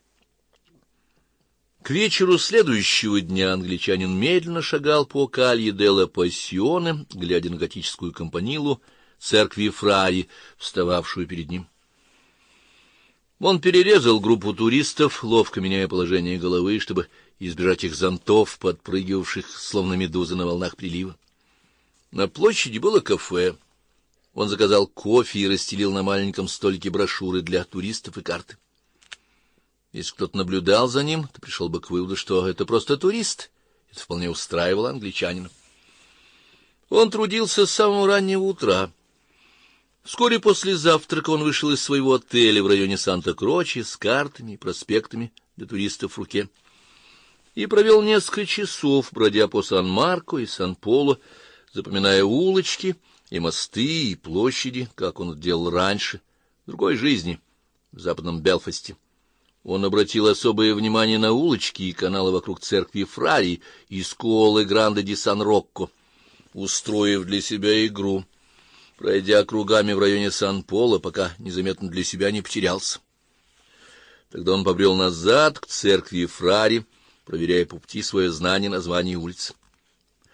S1: К вечеру следующего дня англичанин медленно шагал по Калье делла Пассионе, глядя на готическую кампанилу церкви Фраи, встававшую перед ним. Он перерезал группу туристов, ловко меняя положение головы, чтобы избежать их зонтов, подпрыгивавших, словно медузы на волнах прилива. На площади было кафе. Он заказал кофе и расстелил на маленьком столике брошюры для туристов и карты. Если кто-то наблюдал за ним, то пришел бы к выводу, что это просто турист. Это вполне устраивало англичанина. Он трудился с самого раннего утра. Вскоре после завтрака он вышел из своего отеля в районе Санта-Кроче с картами и проспектами для туристов в руке и провел несколько часов, бродя по Сан-Марко и Сан-Поло, запоминая улочки и мосты, и площади, как он делал раньше, в другой жизни, в западном Белфасте. Он обратил особое внимание на улочки и каналы вокруг церкви Фраи и школы Гранде-ди-Сан-Рокко, устроив для себя игру, пройдя кругами в районе Сан-Поло, пока незаметно для себя не потерялся. Тогда он побрел назад к церкви Фраи, проверяя по пути свое знание названий улиц.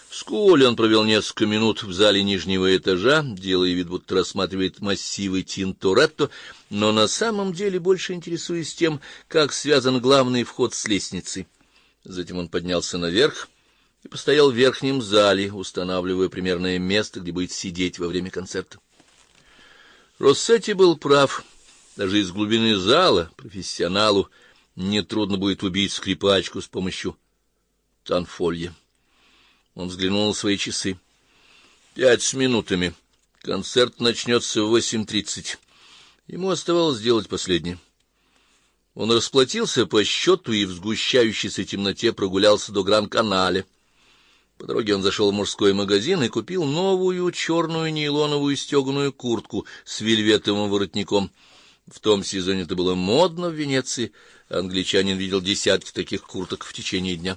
S1: Вскоре он провел несколько минут в зале нижнего этажа, делая вид, будто рассматривает массивы Тинторетто, но на самом деле больше интересуясь тем, как связан главный вход с лестницей. Затем он поднялся наверх и постоял в верхнем зале, устанавливая примерное место, где будет сидеть во время концерта. Россетти был прав. Даже из глубины зала профессионалу нетрудно будет убить скрипачку с помощью танфолья. Он взглянул на свои часы. 5 с минутами. Концерт начнется в 8:30. Ему оставалось сделать последнее. Он расплатился по счету и в сгущающейся темноте прогулялся до Гран-Канале. По дороге он зашел в мужской магазин и купил новую черную нейлоновую стеганую куртку с вельветовым воротником. В том сезоне это было модно в Венеции. Англичанин видел десятки таких курток в течение дня.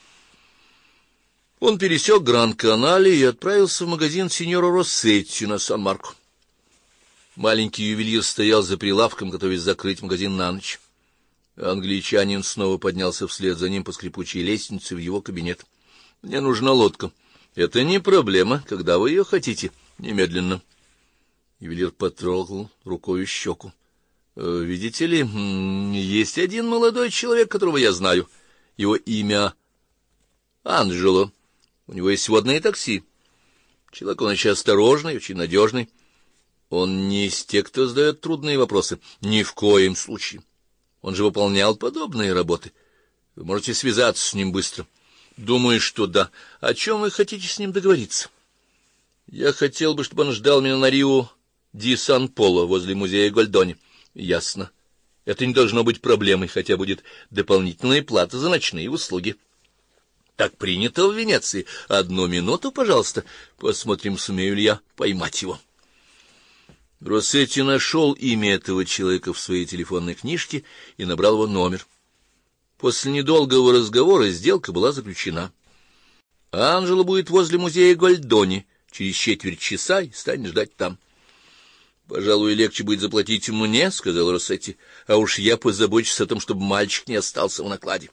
S1: Он пересек Гран-Канале и отправился в магазин синьора Россетти на Сан-Марко. Маленький ювелир стоял за прилавком, готовясь закрыть магазин на ночь. Англичанин снова поднялся вслед за ним по скрипучей лестнице в его кабинет. — Мне нужна лодка. — Это не проблема, когда вы ее хотите. Немедленно. Ювелир потрогал рукой щеку. — Видите ли, есть один молодой человек, которого я знаю. Его имя Анджело. У него есть водное такси. Человек он очень осторожный, очень надежный. Он не из тех, кто задает трудные вопросы. Ни в коем случае. Он же выполнял подобные работы. Вы можете связаться с ним быстро. Думаю, что да. О чем вы хотите с ним договориться? Я хотел бы, чтобы он ждал меня на Рио-ди-Сан-Поло возле музея Гольдони. Ясно. Это не должно быть проблемой, хотя будет дополнительная плата за ночные услуги. Так принято в Венеции. 1 минуту, пожалуйста. Посмотрим, сумею ли я поймать его. Россетти нашел имя этого человека в своей телефонной книжке и набрал его номер. После недолгого разговора сделка была заключена. Анджело будет возле музея Гольдони через 1/4 часа и станет ждать там. — Пожалуй, легче будет заплатить мне, — сказал Россетти, — а уж я позабочусь о том, чтобы мальчик не остался в накладе.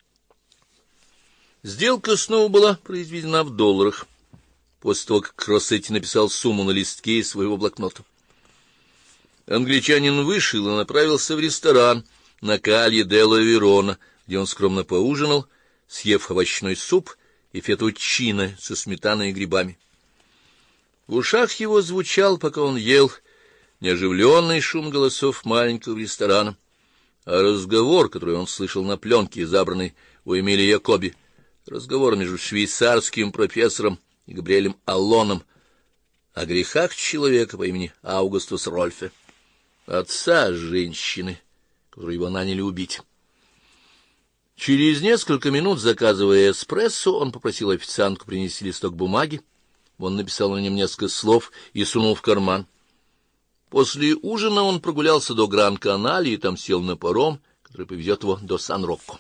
S1: Сделка снова была произведена в долларах, после того, как Россетти написал сумму на листке из своего блокнота. Англичанин вышел и направился в ресторан на Калье делла Верона, где он скромно поужинал, съев овощной суп и фетучино со сметаной и грибами. В ушах его звучал, пока он ел, неоживленный шум голосов маленького ресторана, а разговор, который он слышал на пленке, забранной у Эмилия Якоби, разговор между швейцарским профессором и Габриэлем Аллоном о грехах человека по имени Аугустус Рольфе, отца женщины, которую его наняли убить. Через несколько минут, заказывая эспрессо, он попросил официантку принести листок бумаги. Он написал на нем несколько слов и сунул в карман. После ужина он прогулялся до Гран-Канале и там сел на паром, который повезет его до Сан-Рокко.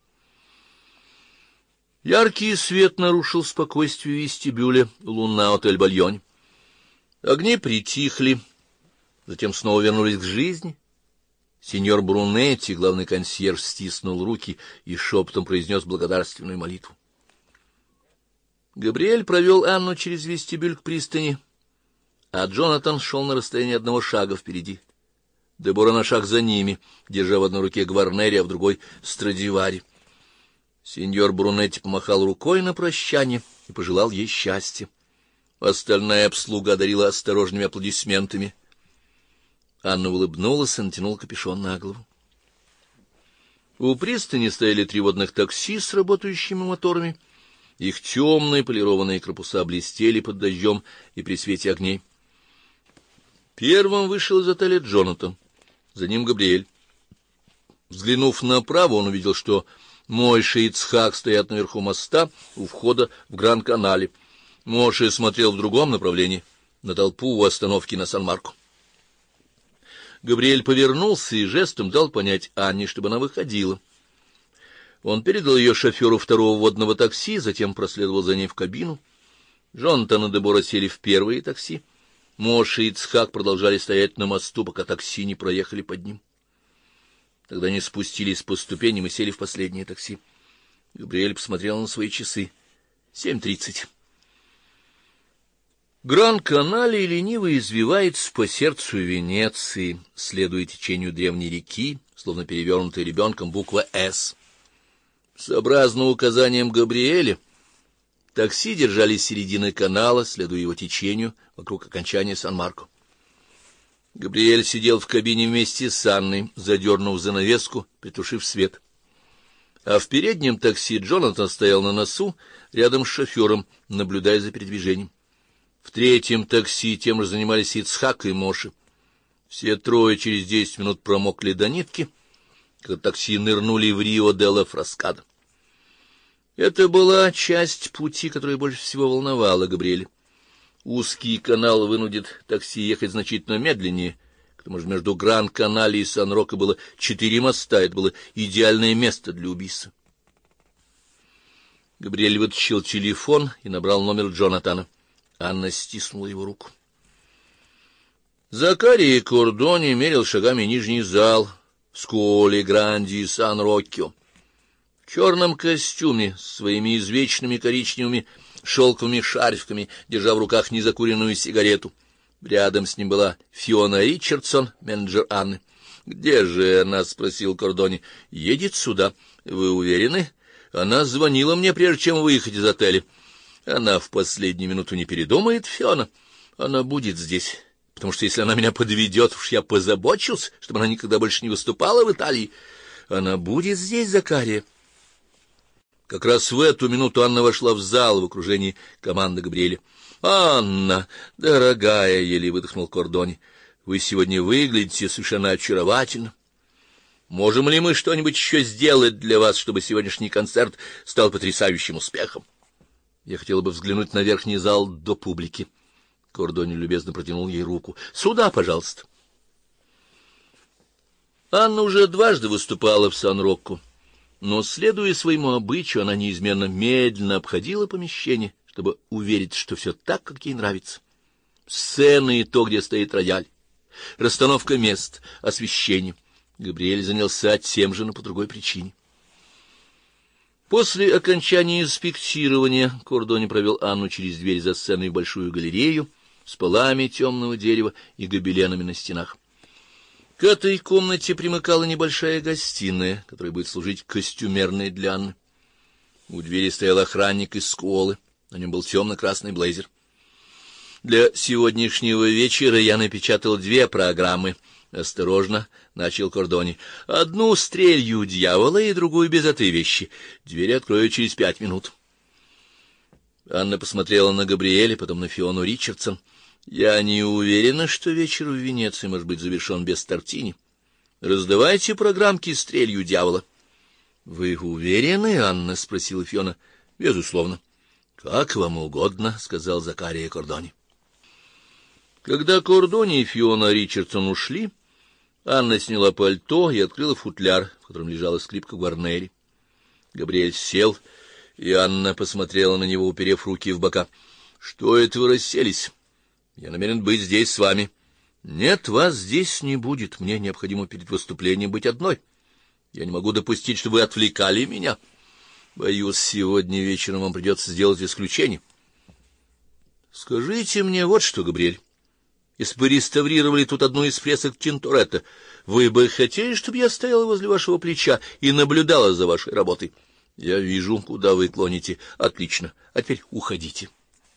S1: Яркий свет нарушил спокойствие вестибюля Луна-отель Бальони. Огни притихли, затем снова вернулись к жизни. Сеньор Брунетти, главный консьерж, стиснул руки и шепотом произнес благодарственную молитву. Габриэль провел Анну через вестибюль к пристани, а Джонатан шел на расстоянии 1 шага впереди. Дебора на шаг за ними, держа в одной руке Гварнери, а в другой — Страдивари. Сеньор Брунетти помахал рукой на прощание и пожелал ей счастья. Остальная обслуга одарила осторожными аплодисментами. Анна улыбнулась и натянула капюшон на голову. У пристани стояли 3 водных такси с работающими моторами. Их темные полированные корпуса блестели под дождем и при свете огней. Первым вышел из отеля Джонатан, за ним Габриэль. Взглянув направо, он увидел, что Мойша и Ицхак стоят наверху моста у входа в Гран-Канале. Моше смотрел в другом направлении, на толпу у остановки на Сан-Марко. Габриэль повернулся и жестом дал понять Анне, чтобы она выходила. Он передал ее шоферу 2-го водного такси, затем проследовал за ней в кабину. Джонатан и Дебора сели в первые такси. Моше и Ицхак продолжали стоять на мосту, пока такси не проехали под ним. Тогда они спустились по ступеням и сели в последнее такси. Габриэль посмотрел на свои часы. 7:30. Гран-Канале лениво извивается по сердцу Венеции, следуя течению древней реки, словно перевернутая ребенком буква «С». Сообразно указаниям Габриэля, такси держались середины канала, следуя его течению вокруг окончания Сан-Марко. Габриэль сидел в кабине вместе с Анной, задернув занавеску, притушив свет. А в переднем такси Джонатан стоял на носу, рядом с шофером, наблюдая за передвижением. В третьем такси тем же занимались Ицхак и Моши. Все трое через 10 минут промокли до нитки, когда такси нырнули в Рио-де-ла-Фраскадо. Это была часть пути, которая больше всего волновала Габриэля. Узкий канал вынудит такси ехать значительно медленнее. К тому же между Гран-Канале и Сан-Роко было 4 моста, это было идеальное место для убийства. Габриэль вытащил телефон и набрал номер Джонатана. Анна стиснула его руку. Закарий Кордони мерил шагами нижний зал в Скуоле Гранди и Сан-Роккио. В черном костюме с своими извечными коричневыми шелковыми шарфиками, держа в руках незакуренную сигарету. Рядом с ним была Фиона Ричардсон, менеджер Анны. — Где же она? — спросил Кордони. — Едет сюда. — Вы уверены? Она звонила мне, прежде чем выехать из отеля. Она в последнюю минуту не передумает, Фиона. Она будет здесь, потому что если она меня подведет, уж я позабочусь, чтобы она никогда больше не выступала в Италии. Она будет здесь, Закария. Как раз в эту минуту Анна вошла в зал в окружении команды Габриэля. — Анна, дорогая, — еле выдохнул Кордони, — вы сегодня выглядите совершенно очаровательно. Можем ли мы что-нибудь еще сделать для вас, чтобы сегодняшний концерт стал потрясающим успехом? Я хотела бы взглянуть на верхний зал до публики. Кордони любезно протянул ей руку. — Сюда, пожалуйста. Анна уже дважды выступала в Сан-Рокко, но, следуя своему обычаю, она неизменно медленно обходила помещение, чтобы увериться, что все так, как ей нравится. Сцены и то, где стоит рояль, расстановка мест, освещение. Габриэль занялся тем же, но по другой причине. После окончания инспектирования Кордони провел Анну через дверь за сценой в большую галерею с полами темного дерева и гобеленами на стенах. К этой комнате примыкала небольшая гостиная, которая будет служить костюмерной для Анны. У двери стоял охранник из Скуолы, на нем был темно-красный блейзер. Для сегодняшнего вечера я напечатал 2 программы. Осторожно начал Кордони. Одну «Стрелью дьявола» и другую «Без этой вещи». Двери открою через 5 минут. Анна посмотрела на Габриэля, потом на Фиону Ричардсон. Я не уверена, что вечер в Венеции может быть завершен без Тортини. Раздавайте программки «Стрелью дьявола». — Вы уверены, Анна? — спросила Фиона. — Безусловно. — Как вам угодно, — сказал Закарий Кордони. Когда Кордони и Фиона Ричардсон ушли, Анна сняла пальто и открыла футляр, в котором лежала скрипка Гварнери. Габриэль сел, и Анна посмотрела на него, уперев руки в бока. — Что это вы расселись? Я намерен быть здесь с вами. — Нет, вас здесь не будет. Мне необходимо перед выступлением быть одной. Я не могу допустить, чтобы вы отвлекали меня. Боюсь, сегодня вечером вам придется сделать исключение. — Скажите мне вот что, Габриэль. Если бы реставрировали тут одну из фресок Тинторетто, вы бы хотели, чтобы я стояла возле вашего плеча и наблюдала за вашей работой? Я вижу, куда вы клоните. Отлично. А теперь уходите.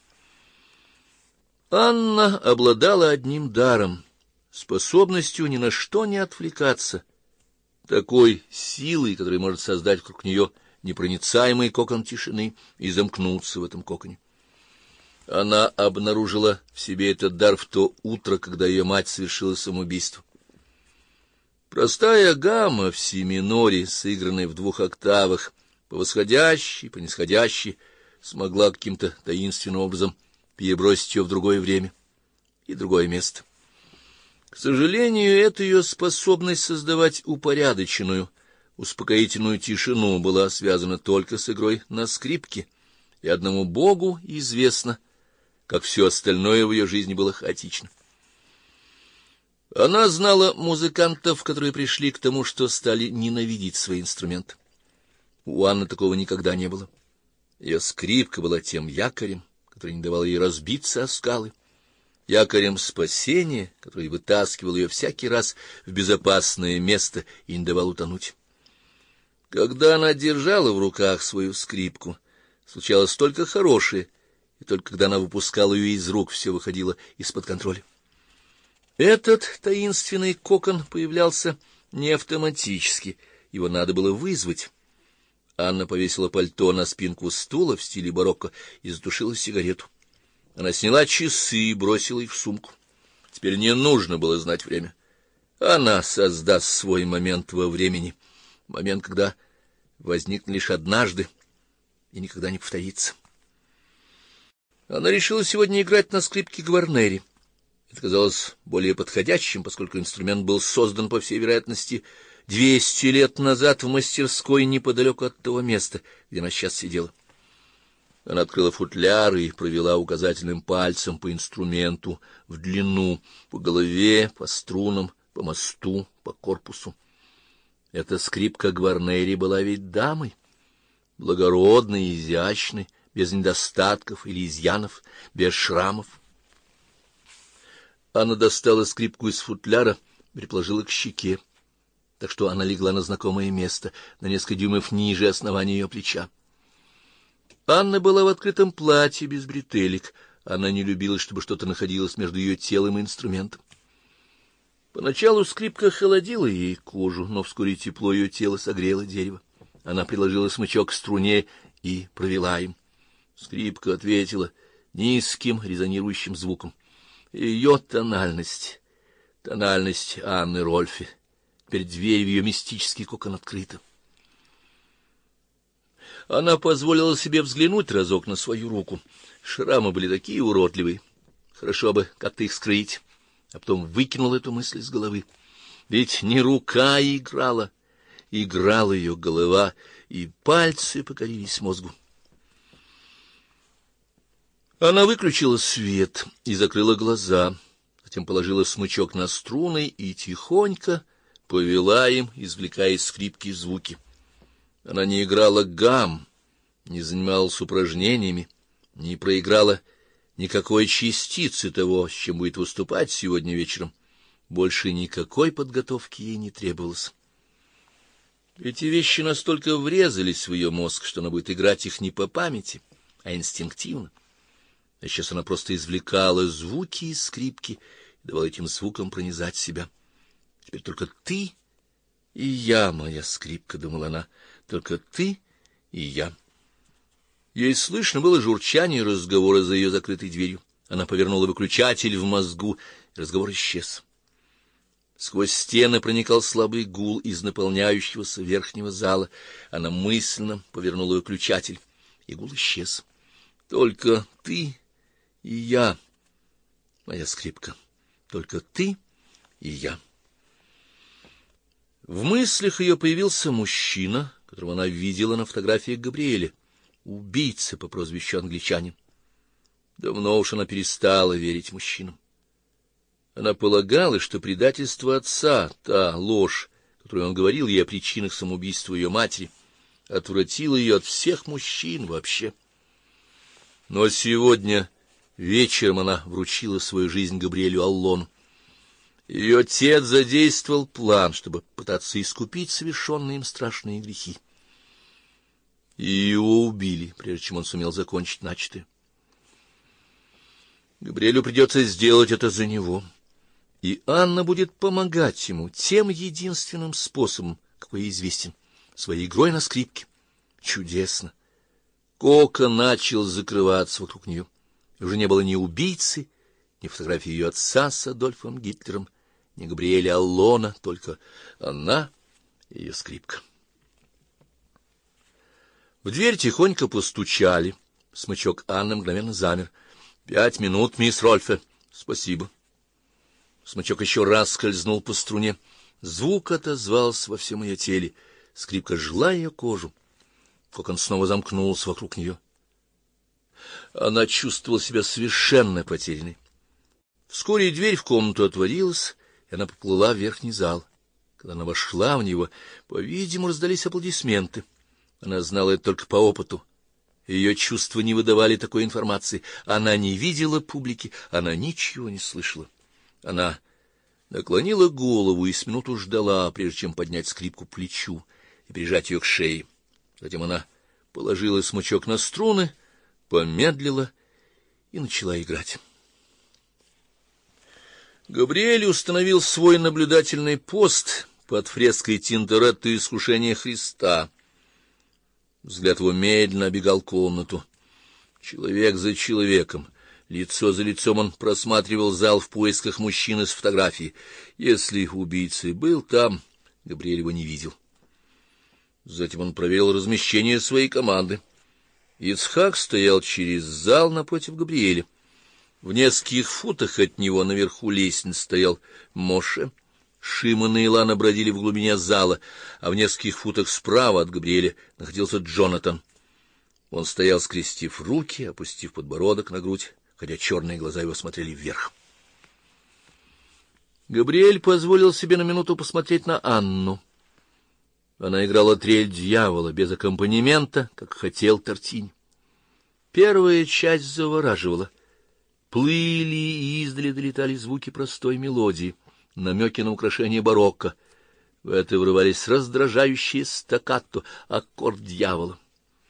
S1: Анна обладала одним даром — способностью ни на что не отвлекаться, такой силой, которая может создать вокруг нее непроницаемый кокон тишины и замкнуться в этом коконе. Она обнаружила в себе этот дар в то утро, когда ее мать совершила самоубийство. Простая гамма в си миноре, сыгранная в 2 октавах, по восходящей, по нисходящей, смогла каким-то таинственным образом перебросить ее в другое время и другое место. К сожалению, эта ее способность создавать упорядоченную, успокоительную тишину была связана только с игрой на скрипке, и одному Богу известно, как все остальное в ее жизни было хаотично. Она знала музыкантов, которые пришли к тому, что стали ненавидеть свои инструменты. У Анны такого никогда не было. Ее скрипка была тем якорем, который не давал ей разбиться о скалы. якорем спасения, который вытаскивал ее всякий раз в безопасное место и не давал утонуть. Когда она держала в руках свою скрипку, случалось только хорошее, и только когда она выпускала ее из рук, все выходило из-под контроля. Этот таинственный кокон появлялся не автоматически, его надо было вызвать. Анна повесила пальто на спинку стула в стиле барокко и затушила сигарету. Она сняла часы и бросила их в сумку. Теперь не нужно было знать время. Она создаст свой момент во времени, момент, когда возникнет лишь однажды и никогда не повторится. Она решила сегодня играть на скрипке Гварнери. Это казалось более подходящим, поскольку инструмент был создан, по всей вероятности, 200 лет назад в мастерской неподалеку от того места, где она сейчас сидела. Она открыла футляр и провела указательным пальцем по инструменту в длину, по голове, по струнам, по мосту, по корпусу. Эта скрипка Гварнери была ведь дамой, благородной, изящной, без недостатков или изъянов, без шрамов. Она достала скрипку из футляра, приложила к щеке, так что она легла на знакомое место, на несколько дюймов ниже основания ее плеча. Анна была в открытом платье без бретелек. Она не любила, чтобы что-то находилось между ее телом и инструментом. Поначалу скрипка холодила ей кожу, но вскоре тепло ее тела согрело дерево. Она приложила смычок к струне и провела им. Скрипка ответила низким резонирующим звуком. Ее тональность Анны Рольфе. Теперь дверь в ее мистический кокон открыта. Она позволила себе взглянуть разок на свою руку. Шрамы были такие уродливые. Хорошо бы как-то их скрыть. А потом выкинула эту мысль из головы. Ведь не рука играла ее голова, и пальцы покорились мозгу. Она выключила свет и закрыла глаза, затем положила смычок на струны и тихонько повела им, извлекая из скрипки звуки. Она не играла гамм, не занималась упражнениями, не проиграла никакой частицы того, с чем будет выступать сегодня вечером. Больше никакой подготовки ей не требовалось. Эти вещи настолько врезались в ее мозг, что она будет играть их не по памяти, а инстинктивно. А сейчас она просто извлекала звуки из скрипки и давала этим звукам пронизать себя. Теперь только ты и я, моя скрипка, — думала она, — только ты и я. Ей слышно было журчание разговора за ее закрытой дверью. Она повернула выключатель в мозгу, и разговор исчез. Сквозь стены проникал слабый гул из наполняющегося верхнего зала. Она мысленно повернула выключатель, и гул исчез. Только ты и я, моя скрипка, только ты и я. В мыслях ее появился мужчина, которого она видела на фотографиях Габриэля, убийца по прозвищу Англичанин. Давно уж она перестала верить мужчинам. Она полагала, что предательство отца, та ложь, которую он говорил ей о причинах самоубийства ее матери, отвратила ее от всех мужчин вообще. Но сегодня вечером она вручила свою жизнь Габриэлю Аллону. Ее отец задействовал план, чтобы пытаться искупить совершенные им страшные грехи. И его убили, прежде чем он сумел закончить начатое. Габриэлю придется сделать это за него, и Анна будет помогать ему тем единственным способом, какой ей известен, своей игрой на скрипке. Чудесно! Кокон начал закрываться вокруг нее. Уже не было ни убийцы, ни фотографии ее отца с Адольфом Гитлером, ни Габриэля Аллона, только она и ее скрипка. В дверь тихонько постучали. Смычок Анны мгновенно замер. 5 минут, мисс Рольфе. Спасибо. Смычок еще раз скользнул по струне. Звук отозвался во всем ее теле. Скрипка жгла ее кожу. Кокон снова замкнулся вокруг нее. Она чувствовала себя совершенно потерянной. Вскоре дверь в комнату отворилась, и она поплыла в верхний зал. Когда она вошла в него, по-видимому, раздались аплодисменты. Она знала это только по опыту. Ее чувства не выдавали такой информации. Она не видела публики, она ничего не слышала. Она наклонила голову и с минуту ждала, прежде чем поднять скрипку к плечу и прижать ее к шее. Затем она положила смычок на струны, помедлила и начала играть. Габриэль установил свой наблюдательный пост под фреской Тинторетто «Искушение Христа». Взгляд его медленно обегал комнату. Человек за человеком, лицо за лицом он просматривал зал в поисках мужчины с фотографией. Если убийца и был там, Габриэль его не видел. Затем он проверил размещение своей команды. Ицхак стоял через зал напротив Габриэля. В нескольких футах от него наверху лестницы стоял Моше. Шимон и Илана бродили в глубине зала, а в нескольких футах справа от Габриэля находился Джонатан. Он стоял, скрестив руки, опустив подбородок на грудь, хотя черные глаза его смотрели вверх. Габриэль позволил себе на минуту посмотреть на Анну. Она играла трель дьявола без аккомпанемента, как хотел Тортини. Первая часть завораживала. Плыли и издали долетали звуки простой мелодии, намеки на украшение барокко. В это врывались раздражающие стаккато, аккорд дьявола.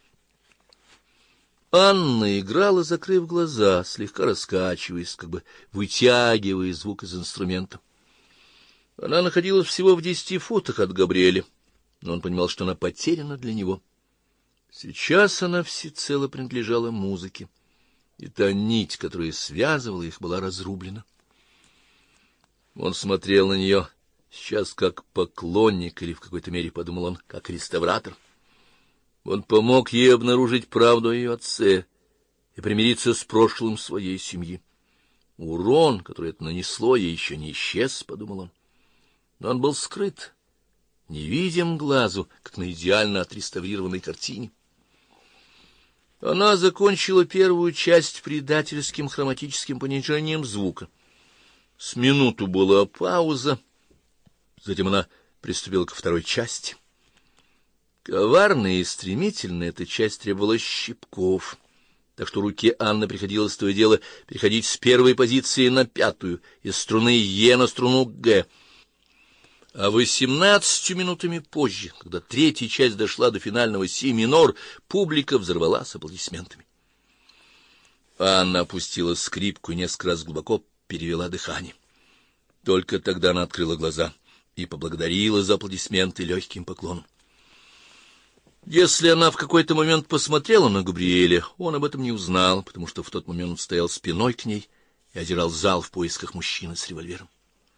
S1: Анна играла, закрыв глаза, слегка раскачиваясь, как бы вытягивая звук из инструмента. Она находилась всего в 10 футах от Габриэля, но он понимал, что она потеряна для него. Сейчас она всецело принадлежала музыке, и та нить, которая связывала их, была разрублена. Он смотрел на нее сейчас как поклонник, или в какой-то мере, подумал он, как реставратор. Он помог ей обнаружить правду о ее отце и примириться с прошлым своей семьи. Урон, который это нанесло ей, еще не исчез, подумал он. Но он был скрыт, невидим глазу, как на идеально отреставрированной картине. Она закончила первую часть предательским хроматическим понижением звука. С минуту была пауза, затем она приступила ко второй части. Коварная и стремительная эта часть требовала щипков, так что руке Анны приходилось то и дело переходить с первой позиции на пятую, из струны Е на струну Г. А 18 минутами позже, когда третья часть дошла до финального си минор, публика взорвалась аплодисментами. Анна опустила скрипку и несколько раз глубоко перевела дыхание. Только тогда она открыла глаза и поблагодарила за аплодисменты легким поклоном. Если она в какой-то момент посмотрела на Габриэля, он об этом не узнал, потому что в тот момент он стоял спиной к ней и озирал зал в поисках мужчины с револьвером.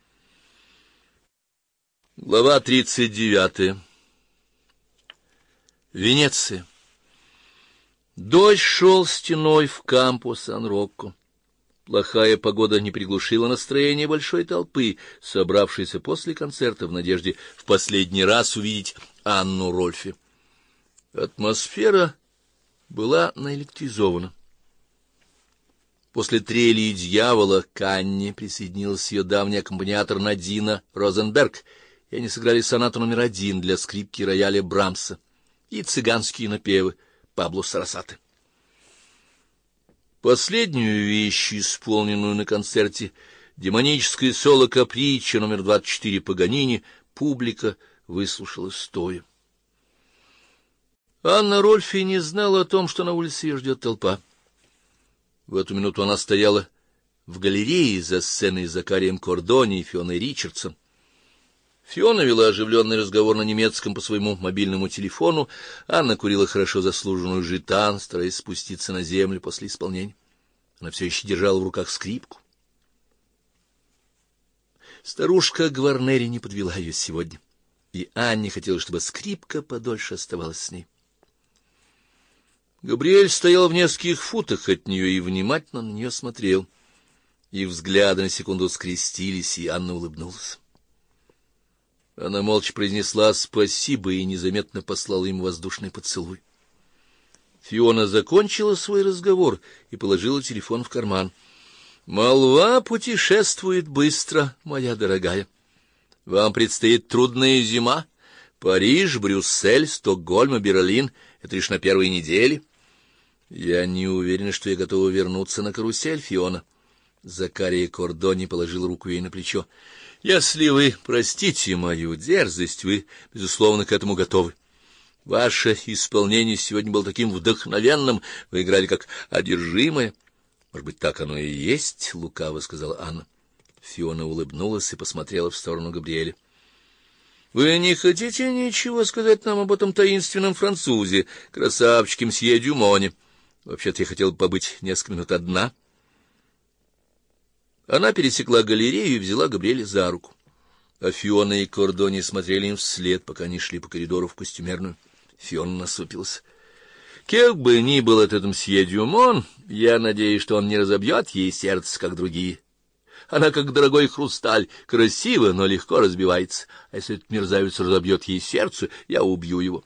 S1: Глава 39. Венеция. Дождь шел стеной в Кампо Сан-Рокко. Плохая погода не приглушила настроение большой толпы, собравшейся после концерта в надежде в последний раз увидеть Анну Рольфи. Атмосфера была наэлектризована. После трели дьявола к Анне присоединился ее давний аккомпаниатор Надина Розенберг, и они сыграли сонату номер 1 для скрипки и рояля Брамса и цыганские напевы Пабло Сарасаты. Последнюю вещь, исполненную на концерте, демоническое соло каприччо номер 24 Паганини, публика выслушала стоя. Анна Рольфи не знала о том, что на улице ее ждет толпа. В эту минуту она стояла в галерее за сценой с Закарием Кордони и Фионой Ричардсон. Фиона вела оживленный разговор на немецком по своему мобильному телефону, Анна курила хорошо заслуженную жетан, стараясь спуститься на землю после исполнения. Она все еще держала в руках скрипку. Старушка Гварнери не подвела ее сегодня, и Анне хотелось, чтобы скрипка подольше оставалась с ней. Габриэль стоял в нескольких футах от нее и внимательно на нее смотрел. Их взгляды на секунду скрестились, и Анна улыбнулась. Она молча произнесла спасибо и незаметно послала им воздушный поцелуй. Фиона закончила свой разговор и положила телефон в карман. Молва путешествует быстро, моя дорогая. Вам предстоит трудная зима. Париж, Брюссель, Стокгольм и Берлин — это лишь на первой неделе. Я не уверен, что я готова вернуться на карусель, Фиона. Закария Кордони положил руку ей на плечо. Если вы простите мою дерзость, вы, безусловно, к этому готовы. Ваше исполнение сегодня было таким вдохновенным, вы играли как одержимые. Может быть, так оно и есть, — лукаво сказала Анна. Фиона улыбнулась и посмотрела в сторону Габриэля. — Вы не хотите ничего сказать нам об этом таинственном французе, красавчике мсье Дюмоне? Вообще-то я хотела побыть несколько минут одна. Она пересекла галерею и взяла Габриэля за руку. А Фиона и Кордони смотрели им вслед, пока они шли по коридору в костюмерную. Фиона насупилась. — Кем бы ни был этот мсье Дюмон, я надеюсь, что он не разобьет ей сердце, как другие. Она, как дорогой хрусталь, красива, но легко разбивается. А если этот мерзавец разобьет ей сердце, я убью его.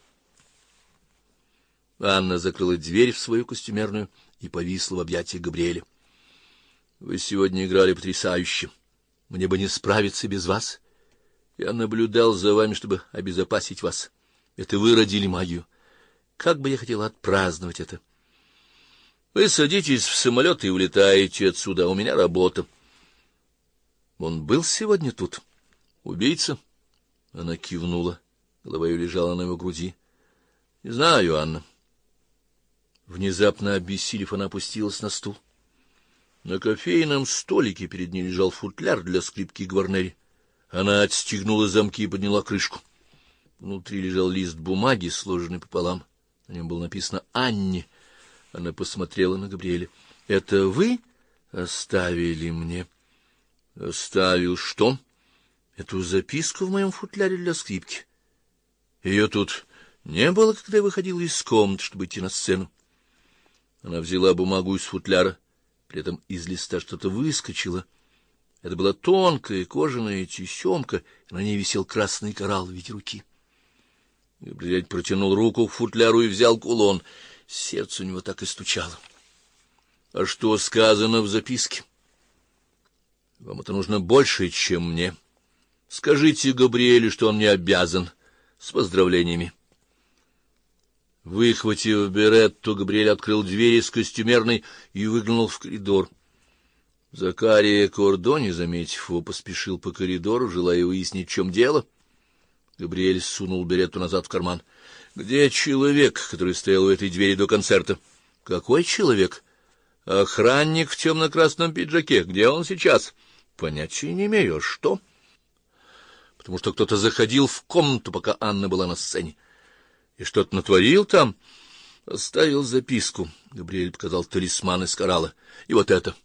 S1: Анна закрыла дверь в свою костюмерную и повисла в объятиях Габриэля. — Вы сегодня играли потрясающе. Мне бы не справиться без вас. Я наблюдал за вами, чтобы обезопасить вас. Это вы родили магию. Как бы я хотела отпраздновать это. Вы садитесь в самолет и улетаете отсюда, а у меня работа. Он был сегодня тут? Убийца? Она кивнула. Голова ее лежала на его груди. Не знаю, Анна. Внезапно обессилев, она опустилась на стул. На кофейном столике перед ней лежал футляр для скрипки Гварнери. Она отстегнула замки и подняла крышку. Внутри лежал лист бумаги, сложенный пополам. На нем было написано «Анне». Она посмотрела на Габриэля. — Это вы оставили мне? — Оставил что? — Эту записку в моем футляре для скрипки. Ее тут не было, когда я выходила из комнаты, чтобы идти на сцену. Она взяла бумагу из футляра, при этом из листа что-то выскочило. Это была тонкая кожаная тесемка, и на ней висел красный коралл в виде руки. Габриэль протянул руку к футляру и взял кулон. Сердце у него так и стучало. — А что сказано в записке? — Вам это нужно больше, чем мне. Скажите Габриэлю, что он не обязан. С поздравлениями. Выхватив беретту, Габриэль открыл дверь из костюмерной и выглянул в коридор. Закария Кордони, заметив его, поспешил по коридору, желая выяснить, в чем дело. Габриэль сунул беретту назад в карман. — Где человек, который стоял у этой двери до концерта? — Какой человек? — Охранник в темно-красном пиджаке. Где он сейчас? — Понятия не имею. А что? — Потому что кто-то заходил в комнату, пока Анна была на сцене. — И что-то натворил там? — Оставил записку. Габриэль показал талисман из коралла. — И вот это.